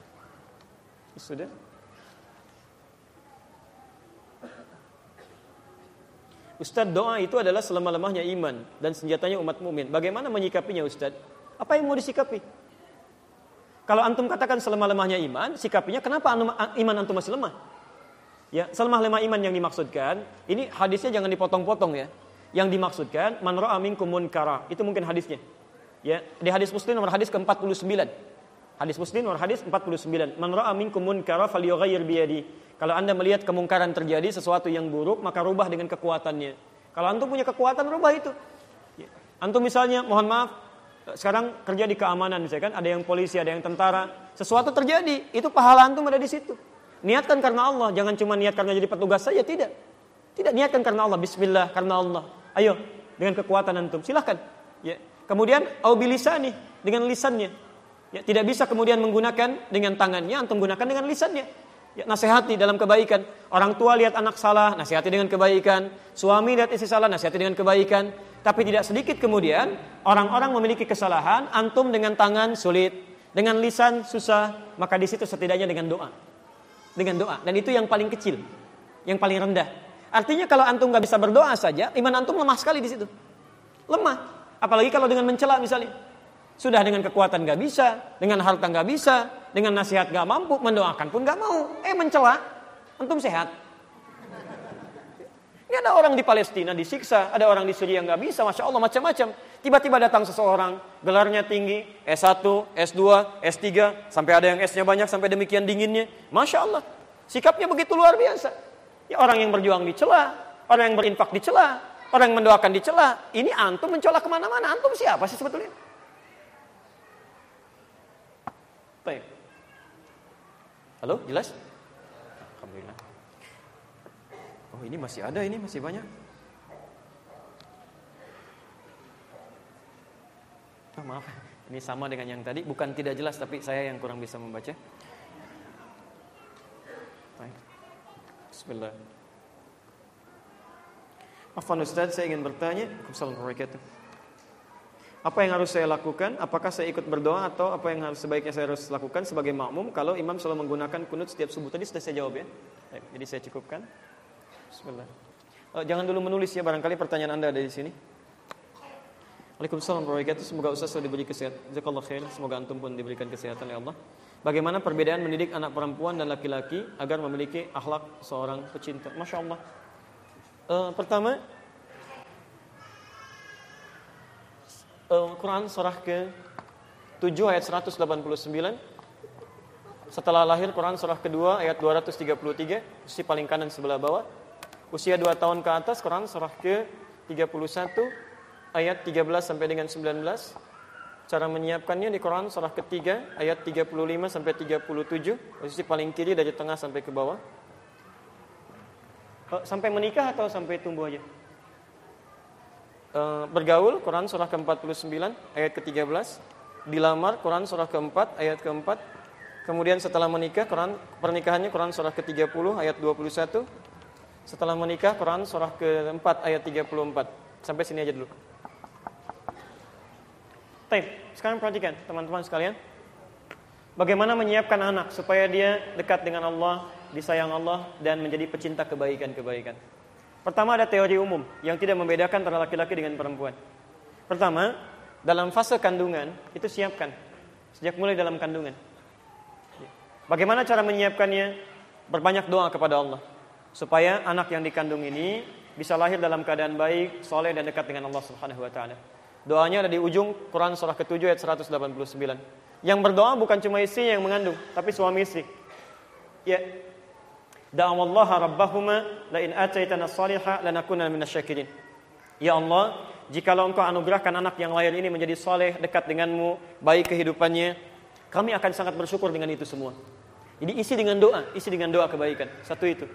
Ini sudah? Ustaz, doa itu adalah selama-lamanya iman dan senjatanya umat mukmin. Bagaimana menyikapinya, Ustaz? Apa yang mau disikapi? Kalau antum katakan selama-lamanya iman, sikapinya kenapa iman antum masih lemah? Ya, selemah-lemah iman yang dimaksudkan, ini hadisnya jangan dipotong-potong ya. Yang dimaksudkan, man ra'a minkum munkara, itu mungkin hadisnya. Ya, di hadis Muslim nomor hadis ke empat puluh sembilan. Hadis Muslim nomor hadis empat puluh sembilan. Man ra'a minkum munkara falyughayyir bi yadihi. Kalau Anda melihat kemungkaran terjadi, sesuatu yang buruk, maka rubah dengan kekuatannya. Kalau antum punya kekuatan, rubah itu. Ya. Antum misalnya, mohon maaf, sekarang kerja di keamanan misalkan, ada yang polisi, ada yang tentara, sesuatu terjadi, itu pahala antum ada di situ. Niatkan karena Allah, jangan cuma niat karena jadi petugas saja, tidak. Tidak, niatkan karena Allah, bismillah, karena Allah. Ayo, dengan kekuatan antum, silahkan. Ya. Kemudian, au bilisani, dengan lisannya. Ya, tidak bisa kemudian menggunakan dengan tangannya, antum gunakan dengan lisannya. Ya, nasihati dalam kebaikan. Orang tua lihat anak salah, nasihati dengan kebaikan. Suami lihat istri salah, nasihati dengan kebaikan. Tapi tidak sedikit kemudian orang-orang memiliki kesalahan, antum dengan tangan sulit, dengan lisan susah, maka di situ setidaknya dengan doa. Dengan doa, dan itu yang paling kecil, yang paling rendah. Artinya kalau antum nggak bisa berdoa saja, iman antum lemah sekali di situ. Lemah, apalagi kalau dengan mencela misalnya. Sudah dengan kekuatan nggak bisa, dengan harta nggak bisa, dengan nasihat nggak mampu, mendoakan pun nggak mau. Eh mencela, antum sehat. Ini ada orang di Palestina disiksa, ada orang di Syria nggak bisa, masya Allah macam-macam. Tiba-tiba datang seseorang, gelarnya tinggi, S satu, S dua, S tiga, sampai ada yang S-nya banyak, sampai demikian dinginnya. Masya Allah, sikapnya begitu luar biasa. Ya, orang yang berjuang dicela, orang yang berinfak dicela, orang yang mendoakan dicela. Ini antum mencela kemana-mana, antum siapa sih sebetulnya? Baik. Halo, jelas? Alhamdulillah. Oh ini masih ada, ini masih banyak. Oh, maaf, ini sama dengan yang tadi. Bukan tidak jelas, tapi saya yang kurang bisa membaca. Baik. Bismillah. Afwan Ustaz, saya ingin bertanya. Assalamualaikum warahmatullahi wabarakatuh. Apa yang harus saya lakukan? Apakah saya ikut berdoa atau apa yang harus sebaiknya saya harus lakukan sebagai makmum kalau imam selalu menggunakan kunut setiap subuh? Tadi sudah saya jawab ya. Baik, jadi saya cukupkan. Bismillah. Oh, jangan dulu menulis ya, barangkali pertanyaan Anda ada di sini. Waalaikumsalam warahmatullahi wabarakatuh. Semoga Ustaz selalu diberi kesehatan. Jazakallahu khair. Semoga antum pun diberikan kesehatan ya Allah. Bagaimana perbedaan mendidik anak perempuan dan laki-laki agar memiliki akhlak seorang pecinta? Masya Allah. Uh, pertama, uh, Quran surah ke tujuh ayat seratus delapan puluh sembilan. Setelah lahir, Quran surah kedua ayat dua ratus tiga puluh tiga, sisi paling kanan sebelah bawah. Usia dua tahun ke atas, Quran surah ke tiga puluh satu ayat tiga belas sampai dengan sembilan belas. Cara menyiapkannya di Quran surah ketiga ayat tiga puluh lima sampai tiga puluh tujuh, posisi paling kiri dari tengah sampai ke bawah. Sampai menikah atau sampai tumbuh aja? Bergaul, Quran surah ke empat puluh sembilan ayat ke tiga belas. Dilamar, Quran surah keempat ayat keempat. Kemudian setelah menikah, Quran pernikahannya Quran surah ke tiga puluh ayat dua puluh satu. Setelah menikah, Quran surah keempat ayat tiga puluh empat. Sampai sini aja dulu. Baik, sekarang perhatikan teman-teman sekalian. Bagaimana menyiapkan anak supaya dia dekat dengan Allah, disayang Allah, dan menjadi pecinta kebaikan-kebaikan. Pertama, ada teori umum yang tidak membedakan antara laki-laki dengan perempuan. Pertama, dalam fase kandungan, itu siapkan. Sejak mulai dalam kandungan. Bagaimana cara menyiapkannya? Berbanyak doa kepada Allah. Supaya anak yang dikandung ini bisa lahir dalam keadaan baik, soleh dan dekat dengan Allah Subhanahu wa taala. Doanya ada di ujung Quran surah ketujuh ayat seratus delapan puluh sembilan. Yang berdoa bukan cuma istri yang mengandung, tapi suami istri. Ya. Da'awallaha rabbahuma la in ataitana shaliha lanakunanna minasyakirin. Ya Allah, jikalau Engkau anugerahkan anak yang lahir ini menjadi soleh, dekat denganmu, baik kehidupannya, kami akan sangat bersyukur dengan itu semua. Jadi isi dengan doa, isi dengan doa kebaikan. Satu itu.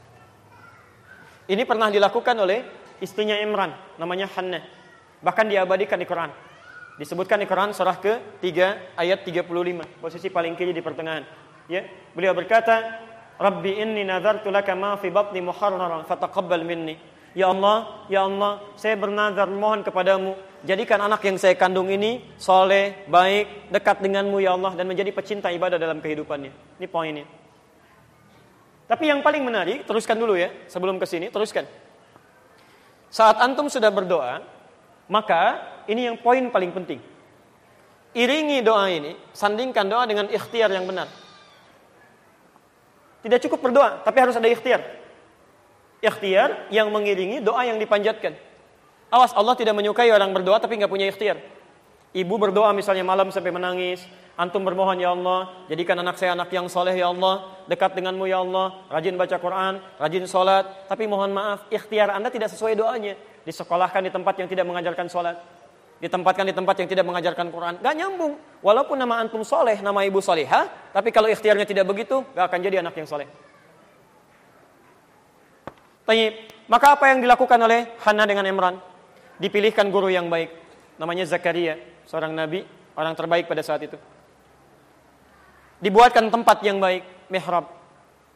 Ini pernah dilakukan oleh istrinya Imran, namanya Hannah. Bahkan diabadikan di Quran. Disebutkan di Quran surah ke tiga ayat tiga puluh lima, posisi paling kiri di pertengahan. Ya, beliau berkata, "Rabbi inni nadartu laka ma fi batni muharraran fataqabbal minni." Ya Allah, ya Allah, saya bernazar mohon kepadamu, jadikan anak yang saya kandung ini soleh, baik, dekat denganmu ya Allah, dan menjadi pecinta ibadah dalam kehidupannya. Ini poinnya. Tapi yang paling menarik, teruskan dulu ya, sebelum ke sini, teruskan. Saat antum sudah berdoa, maka ini yang poin paling penting. Iringi doa ini, sandingkan doa dengan ikhtiar yang benar. Tidak cukup berdoa, tapi harus ada ikhtiar. Ikhtiar yang mengiringi doa yang dipanjatkan. Awas, Allah tidak menyukai orang berdoa tapi nggak punya ikhtiar. Ibu berdoa misalnya malam sampai menangis, antum bermohon ya Allah, jadikan anak saya anak yang soleh ya Allah, dekat denganmu ya Allah, rajin baca Quran, rajin sholat, tapi mohon maaf, ikhtiar Anda tidak sesuai doanya. Disekolahkan di tempat yang tidak mengajarkan sholat, ditempatkan di tempat yang tidak mengajarkan Quran, gak nyambung. Walaupun nama antum soleh, nama ibu solehah, tapi kalau ikhtiarnya tidak begitu, gak akan jadi anak yang soleh. Tayyib. Maka apa yang dilakukan oleh Hannah dengan Imran? Dipilihkan guru yang baik, namanya Zakaria, seorang nabi, orang terbaik pada saat itu. Dibuatkan tempat yang baik, mihrab.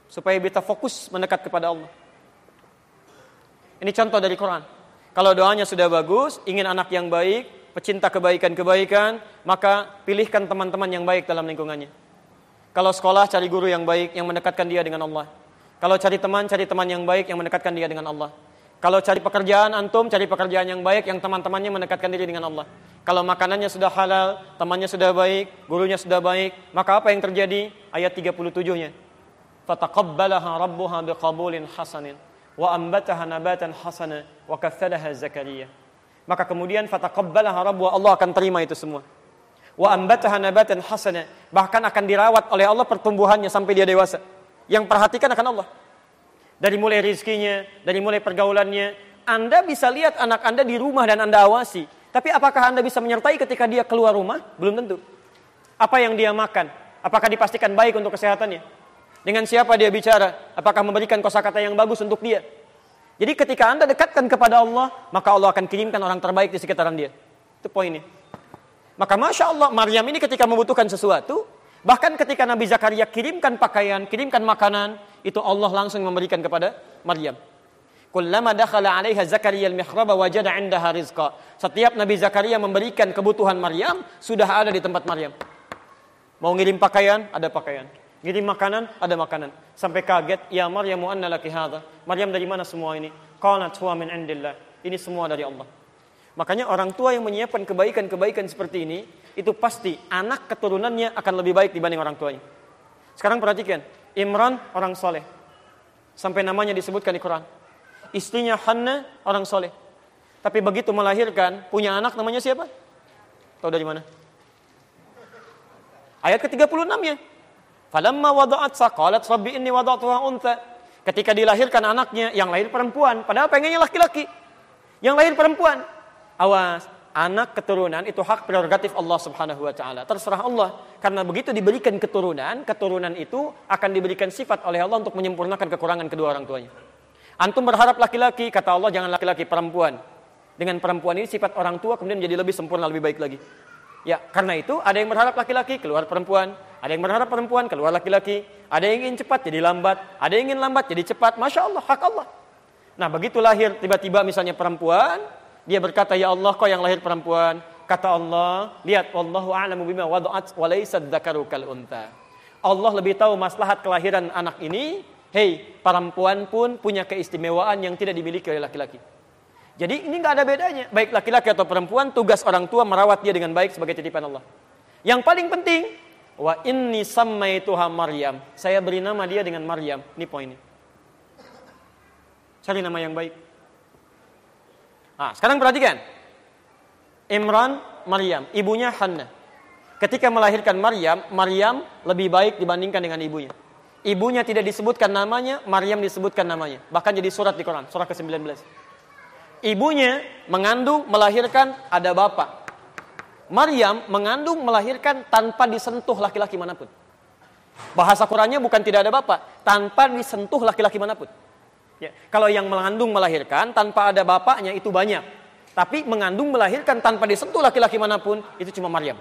supaya kita fokus mendekat kepada Allah. Ini contoh dari Quran. Kalau doanya sudah bagus, ingin anak yang baik, pecinta kebaikan-kebaikan, maka pilihkan teman-teman yang baik dalam lingkungannya. Kalau sekolah, cari guru yang baik yang mendekatkan dia dengan Allah. Kalau cari teman, cari teman yang baik yang mendekatkan dia dengan Allah. Kalau cari pekerjaan, antum cari pekerjaan yang baik yang teman-temannya mendekatkan diri dengan Allah. Kalau makanannya sudah halal, temannya sudah baik, gurunya sudah baik, maka apa yang terjadi? Ayat tiga puluh tujuh-nya. Fataqabbalaha rabbuha biqabulin hasanin wa ambataha nabatan hasana wa kaffalaha Zakaria. Maka kemudian fataqabbalaha rabbuha, Allah akan terima itu semua. Wa ambataha nabatan hasana, bahkan akan dirawat oleh Allah pertumbuhannya sampai dia dewasa. Yang perhatikan akan Allah. Dari mulai rizkinya, dari mulai pergaulannya. Anda bisa lihat anak Anda di rumah dan Anda awasi. Tapi apakah Anda bisa menyertai ketika dia keluar rumah? Belum tentu. Apa yang dia makan? Apakah dipastikan baik untuk kesehatannya? Dengan siapa dia bicara? Apakah memberikan kosakata yang bagus untuk dia? Jadi ketika Anda dekatkan kepada Allah, maka Allah akan kirimkan orang terbaik di sekitaran dia. Itu poinnya. Maka Masya Allah, Maryam ini ketika membutuhkan sesuatu, bahkan ketika Nabi Zakaria kirimkan pakaian, kirimkan makanan, itu Allah langsung memberikan kepada Maryam. Kullama dakhala 'alaiha Zakaria al-mihraba wajada 'indaha rizqa. Setiap Nabi Zakaria memberikan kebutuhan Maryam, sudah ada di tempat Maryam. Mau ngirim pakaian, ada pakaian. Ngirim makanan, ada makanan. Sampai kaget, ya Maryam anna laki hadha? Maryam, dari mana semua ini? Qalat huwa min 'indillah. Ini semua dari Allah. Makanya orang tua yang menyiapkan kebaikan-kebaikan seperti ini, itu pasti anak keturunannya akan lebih baik dibanding orang tuanya. Sekarang perhatikan, Imran orang soleh, sampai namanya disebutkan di Quran. Istrinya Hannah orang soleh, tapi begitu melahirkan punya anak namanya siapa? Tahu dari mana? Ayat ke tiga puluh enam-nya. Falamma wada'atha qalat rabbi inni wada'tuha untha. Ketika dilahirkan anaknya, yang lahir perempuan, padahal pengennya laki-laki. Yang lahir perempuan. Awas, anak keturunan itu hak prerogatif Allah Subhanahu wa taala. Terserah Allah, karena begitu diberikan keturunan, keturunan itu akan diberikan sifat oleh Allah untuk menyempurnakan kekurangan kedua orang tuanya. Antum berharap laki-laki, kata Allah jangan laki-laki, perempuan. Dengan perempuan ini sifat orang tua kemudian menjadi lebih sempurna, lebih baik lagi. Ya, karena itu ada yang berharap laki-laki, keluar perempuan. Ada yang berharap perempuan, keluar laki-laki. Ada yang ingin cepat jadi lambat, ada yang ingin lambat jadi cepat. Masya Allah, hak Allah. Nah, begitu lahir tiba-tiba misalnya perempuan, dia berkata, ya Allah, kau yang lahir perempuan. Kata Allah, lihat, wallahu a'lamu bima wada'at wa laysa dzakaru kal untha. Allah lebih tahu maslahat kelahiran anak ini. Hei, perempuan pun punya keistimewaan yang tidak dimiliki oleh laki-laki. Jadi ini enggak ada bedanya, baik laki-laki atau perempuan, tugas orang tua merawat dia dengan baik sebagai titipan Allah. Yang paling penting, wa inni sammaituha Maryam. Saya beri nama dia dengan Maryam. Ini poinnya. Cari nama yang baik. Nah, sekarang perhatikan. Imran, Maryam, ibunya Hannah. Ketika melahirkan Maryam, Maryam lebih baik dibandingkan dengan ibunya. Ibunya tidak disebutkan namanya, Maryam disebutkan namanya. Bahkan jadi surat di Quran, surah ke sembilan belas. Ibunya mengandung, melahirkan, ada bapak. Maryam mengandung, melahirkan tanpa disentuh laki-laki manapun. Bahasa Qurannya bukan tidak ada bapak, tanpa disentuh laki-laki manapun. Ya, kalau yang mengandung melahirkan tanpa ada bapaknya itu banyak. Tapi mengandung melahirkan tanpa disentuh laki-laki manapun itu cuma Maryam.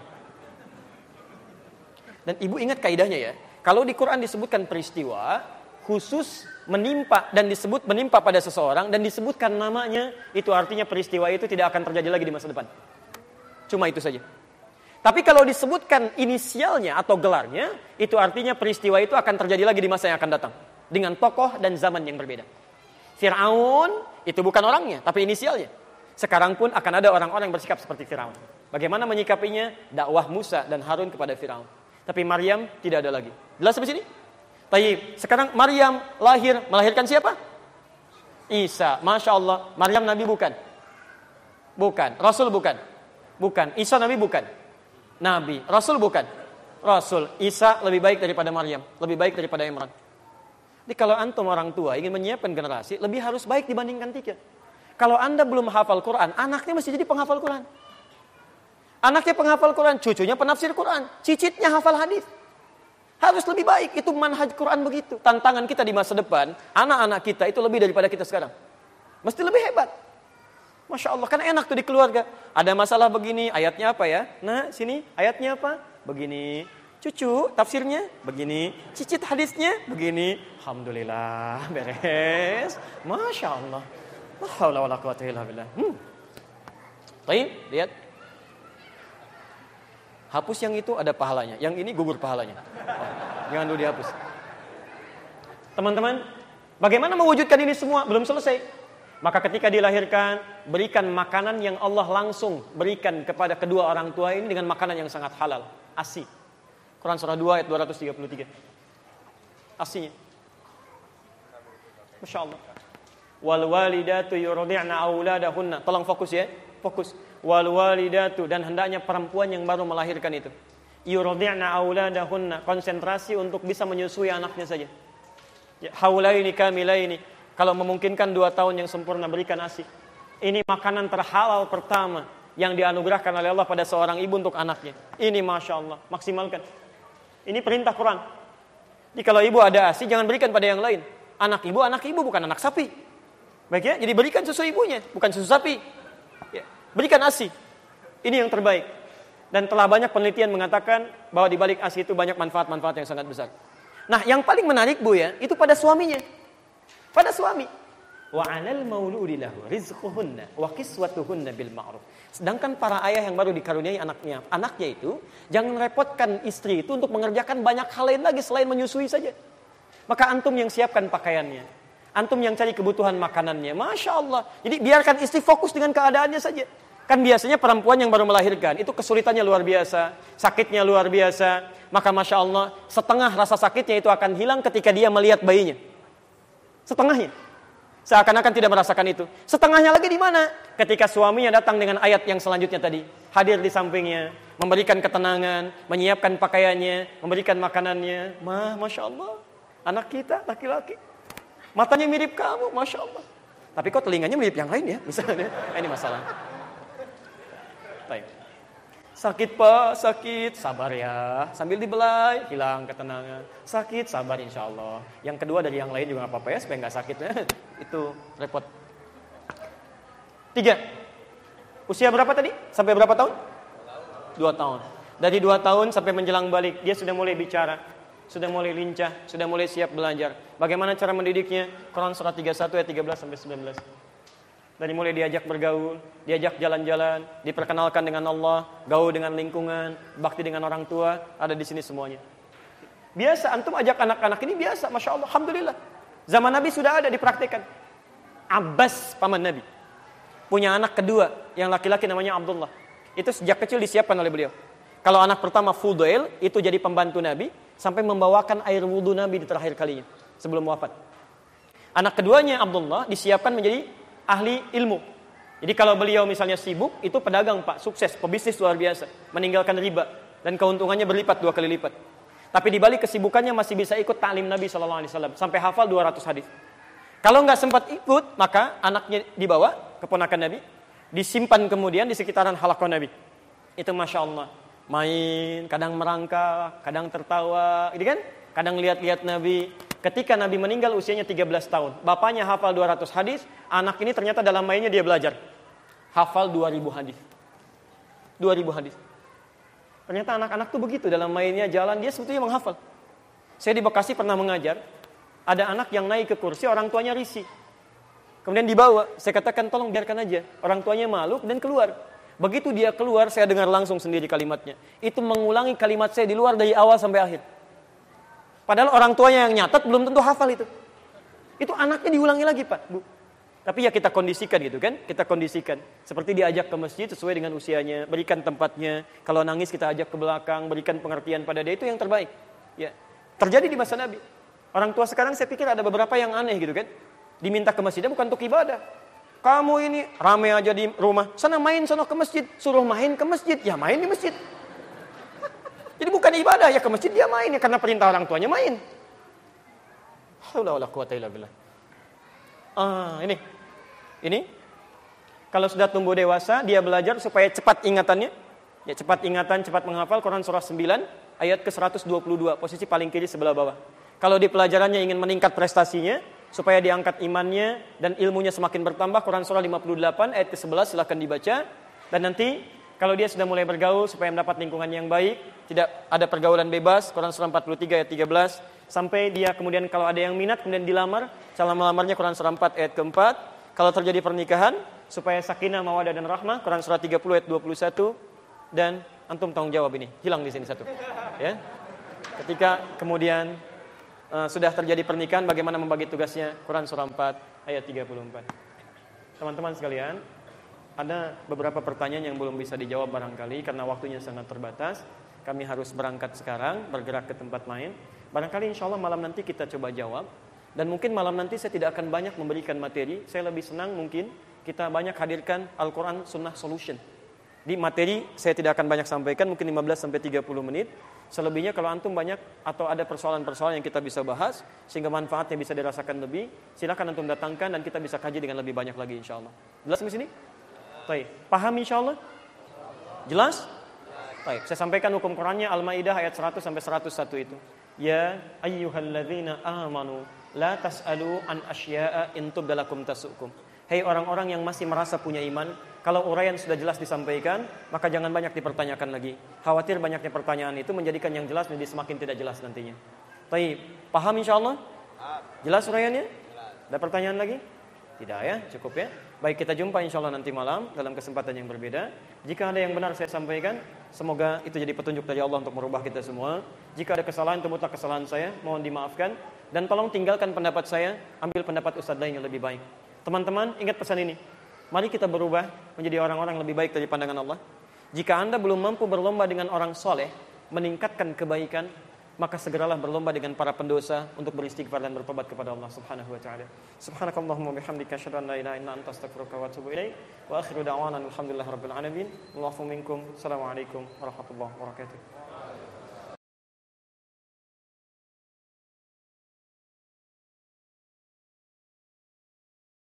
Dan ibu ingat kaidahnya ya. Kalau di Quran disebutkan peristiwa khusus menimpa dan disebut menimpa pada seseorang dan disebutkan namanya, itu artinya peristiwa itu tidak akan terjadi lagi di masa depan. Cuma itu saja. Tapi kalau disebutkan inisialnya atau gelarnya, itu artinya peristiwa itu akan terjadi lagi di masa yang akan datang dengan tokoh dan zaman yang berbeda. Fir'aun itu bukan orangnya, tapi inisialnya. Sekarang pun akan ada orang-orang yang bersikap seperti Fir'aun. Bagaimana menyikapinya? Dakwah Musa dan Harun kepada Fir'aun. Tapi Maryam tidak ada lagi. Jelas sampai sini? Tayyib. Sekarang Maryam lahir, melahirkan siapa? Isa. Masya Allah. Maryam Nabi bukan? Bukan. Rasul bukan? Bukan. Isa Nabi bukan? Nabi. Rasul bukan? Rasul. Isa lebih baik daripada Maryam. Lebih baik daripada Imran. Jadi kalau antum orang tua ingin menyiapkan generasi, lebih harus baik dibandingkan tiga. Kalau anda belum hafal Quran, anaknya mesti jadi penghafal Quran. Anaknya penghafal Quran, cucunya penafsir Quran, cicitnya hafal hadis. Harus lebih baik, itu manhaj Quran begitu. Tantangan kita di masa depan, anak-anak kita itu lebih daripada kita sekarang. Mesti lebih hebat. Masya Allah, kan enak tuh di keluarga. Ada masalah begini, ayatnya apa ya? Nah, sini ayatnya apa? Begini. Cucu tafsirnya begini, cicit hadisnya begini. Alhamdulillah, beres. Masya Allah. La haula wala quwwata illa billah. Hmm. Baik, lihat. Hapus yang itu ada pahalanya, yang ini gugur pahalanya. Oh, jangan dulu dihapus. Teman-teman, bagaimana mewujudkan ini semua? Belum selesai. Maka ketika dilahirkan, berikan makanan yang Allah langsung berikan kepada kedua orang tua ini dengan makanan yang sangat halal, A S I. Quran surah dua ayat dua ratus tiga puluh tiga. A S I-nya. Masya Allah. Wal walidatu yurdi'na auladahunna. Tolong fokus ya, fokus. Wal walidatu, dan hendaknya perempuan yang baru melahirkan itu yurdi'na auladahunna, konsentrasi untuk bisa menyusui anaknya saja. Ya, haulaini kamilaini, kalau memungkinkan dua tahun yang sempurna berikan A S I. Ini makanan terhalal pertama yang dianugerahkan oleh Allah pada seorang ibu untuk anaknya. Ini Masya Allah, maksimalkan. Ini perintah Quran. Jadi kalau ibu ada A S I, jangan berikan pada yang lain. Anak ibu, anak ibu bukan anak sapi. Baik ya, jadi berikan susu ibunya, bukan susu sapi. Ya, berikan A S I. Ini yang terbaik. Dan telah banyak penelitian mengatakan bahwa di balik A S I itu banyak manfaat-manfaat yang sangat besar. Nah, yang paling menarik Bu ya, itu pada suaminya. Pada suami. Wa 'alal mauludi lahu rizquhunna wa kiswatuhunna bil ma'ruf. Sedangkan para ayah yang baru dikaruniai anaknya, anaknya itu jangan repotkan istri itu untuk mengerjakan banyak hal lain lagi selain menyusui saja. Maka antum yang siapkan pakaiannya, antum yang cari kebutuhan makanannya. Masya Allah. Jadi biarkan istri fokus dengan keadaannya saja. Kan biasanya perempuan yang baru melahirkan itu kesulitannya luar biasa, sakitnya luar biasa. Maka Masya Allah, setengah rasa sakitnya itu akan hilang ketika dia melihat bayinya. Setengahnya. Seakan-akan tidak merasakan itu. Setengahnya lagi di mana? Ketika suaminya datang dengan ayat yang selanjutnya tadi. Hadir di sampingnya, memberikan ketenangan, menyiapkan pakaiannya, memberikan makanannya. Ma, Masya Allah. Anak kita, laki-laki. Matanya mirip kamu, Masya Allah. Tapi kok telinganya mirip yang lain ya? Misalnya, ini masalah. Baik. Sakit Pak, sakit, sabar ya. Sambil dibelai, hilang ketenangan. Sakit, sabar insya Allah. Yang kedua dari yang lain juga gak apa-apa ya, supaya gak sakit. Itu repot. Tiga. Usia berapa tadi? Sampai berapa tahun? Dua tahun. Dari dua tahun sampai menjelang balik, dia sudah mulai bicara. Sudah mulai lincah, sudah mulai siap belajar. Bagaimana cara mendidiknya? Quran surah tiga puluh satu ayat tiga belas sampai sembilan belas. Dari mulai diajak bergaul, diajak jalan-jalan, diperkenalkan dengan Allah, gaul dengan lingkungan, bakti dengan orang tua, ada di sini semuanya. Biasa, antum ajak anak-anak ini biasa, Masya Allah, Alhamdulillah. Zaman Nabi sudah ada dipraktikkan. Abbas, paman Nabi, punya anak kedua, yang laki-laki namanya Abdullah. Itu sejak kecil disiapkan oleh beliau. Kalau anak pertama Fudail, itu jadi pembantu Nabi, sampai membawakan air wudhu Nabi di terakhir kalinya, sebelum wafat. Anak keduanya Abdullah disiapkan menjadi ahli ilmu. Jadi kalau beliau misalnya sibuk, itu pedagang Pak, sukses, pebisnis luar biasa, meninggalkan riba dan keuntungannya berlipat dua kali lipat. Tapi di balik kesibukannya masih bisa ikut ta'lim Nabi shallallahu alaihi wasallam sampai hafal dua ratus hadis. Kalau nggak sempat ikut, maka anaknya dibawa, keponakan Nabi, disimpan kemudian di sekitaran halaqah Nabi. Itu Masya Allah, main, kadang merangkak, kadang tertawa, gitu kan? Kadang lihat-lihat Nabi. Ketika Nabi meninggal usianya tiga belas tahun. Bapaknya hafal dua ratus hadis. Anak ini ternyata dalam mainnya dia belajar. Hafal dua ribu hadis. dua ribu hadis. Ternyata anak-anak tuh begitu. Dalam mainnya jalan dia sebetulnya menghafal. Saya di Bekasi pernah mengajar. Ada anak yang naik ke kursi, orang tuanya risih. Kemudian dibawa. Saya katakan tolong biarkan aja. Orang tuanya malu dan keluar. Begitu dia keluar saya dengar langsung sendiri kalimatnya. Itu mengulangi kalimat saya di luar dari awal sampai akhir. Padahal orang tuanya yang nyatet belum tentu hafal itu. Itu anaknya diulangi lagi Pak, Bu. Tapi ya kita kondisikan gitu kan. Kita kondisikan. Seperti diajak ke masjid sesuai dengan usianya. Berikan tempatnya. Kalau nangis kita ajak ke belakang. Berikan pengertian pada dia. Itu yang terbaik. Ya. Terjadi di masa Nabi. Orang tua sekarang saya pikir ada beberapa yang aneh gitu kan. Diminta ke masjidnya bukan untuk ibadah. Kamu ini rame aja di rumah. Sana main, sana ke masjid. Suruh main ke masjid. Ya main di masjid. Jadi bukan ibadah, ya ke masjid dia main ya karena perintah orang tuanya main. Haula wala quwata illa billah. Ah, ini. Ini kalau sudah tumbuh dewasa, dia belajar supaya cepat ingatannya. Ya cepat ingatan, cepat menghafal Quran surah sembilan ayat ke seratus dua puluh dua, posisi paling kiri sebelah bawah. Kalau di pelajarannya ingin meningkat prestasinya, supaya diangkat imannya dan ilmunya semakin bertambah, Quran surah lima puluh delapan ayat ke sebelas silakan dibaca. Dan nanti Kalau dia sudah mulai bergaul supaya mendapat lingkungan yang baik, tidak ada pergaulan bebas, Quran surah empat puluh tiga ayat tiga belas, sampai dia kemudian kalau ada yang minat kemudian dilamar, cara melamarnya Quran surah empat ayat keempat. Kalau terjadi pernikahan, supaya sakinah, mawaddah dan rahmah, Quran surah tiga puluh ayat dua puluh satu. Dan antum tanggung jawab ini, hilang di sini satu. Ya. Ketika kemudian uh, sudah terjadi pernikahan, bagaimana membagi tugasnya? Quran surah empat ayat tiga puluh empat. Teman-teman sekalian, ada beberapa pertanyaan yang belum bisa dijawab barangkali karena waktunya sangat terbatas. Kami harus berangkat sekarang, bergerak ke tempat main. Barangkali insya Allah malam nanti kita coba jawab. Dan mungkin malam nanti saya tidak akan banyak memberikan materi. Saya lebih senang mungkin kita banyak hadirkan Al-Quran Sunnah Solution. Di materi saya tidak akan banyak sampaikan, mungkin lima belas sampai tiga puluh menit. Selebihnya kalau antum banyak atau ada persoalan-persoalan yang kita bisa bahas sehingga manfaatnya bisa dirasakan lebih, silakan antum datangkan dan kita bisa kaji dengan lebih banyak lagi insya Allah. Jelas di sini? Baik, paham insyaallah? Jelas? Baik, saya sampaikan hukum Qur'annya Al-Maidah ayat seratus sampai seratus satu itu. Ya ayyuhalladzina amanu la tas'alu an asya'a in tubdalakum tasukum. Hei orang-orang yang masih merasa punya iman, kalau uraian sudah jelas disampaikan, maka jangan banyak dipertanyakan lagi. Khawatir banyaknya pertanyaan itu menjadikan yang jelas menjadi semakin tidak jelas nantinya. Baik, paham insyaallah? Jelas uraiannya? Ada pertanyaan lagi? Tidak ya, cukup ya. Baik, kita jumpa insyaallah nanti malam dalam kesempatan yang berbeda. Jika ada yang benar saya sampaikan, semoga itu jadi petunjuk dari Allah untuk merubah kita semua. Jika ada kesalahan, itu mutlak kesalahan saya, mohon dimaafkan. Dan tolong tinggalkan pendapat saya, ambil pendapat ustadz lain yang lebih baik. Teman-teman, ingat pesan ini. Mari kita berubah menjadi orang-orang lebih baik dari pandangan Allah. Jika Anda belum mampu berlomba dengan orang soleh, meningkatkan kebaikan, maka segeralah berlomba dengan para pendosa untuk beristighfar dan bertobat kepada Allah Subhanahu wa taala. Subhanakallahumma bihamdika asyhadu an la ilaha illa anta astaghfiruka wa atubu ilaik. Wa akhiru da'wana alhamdulillahirabbil alamin. Allahu minkum. Assalamualaikum warahmatullahi wabarakatuh.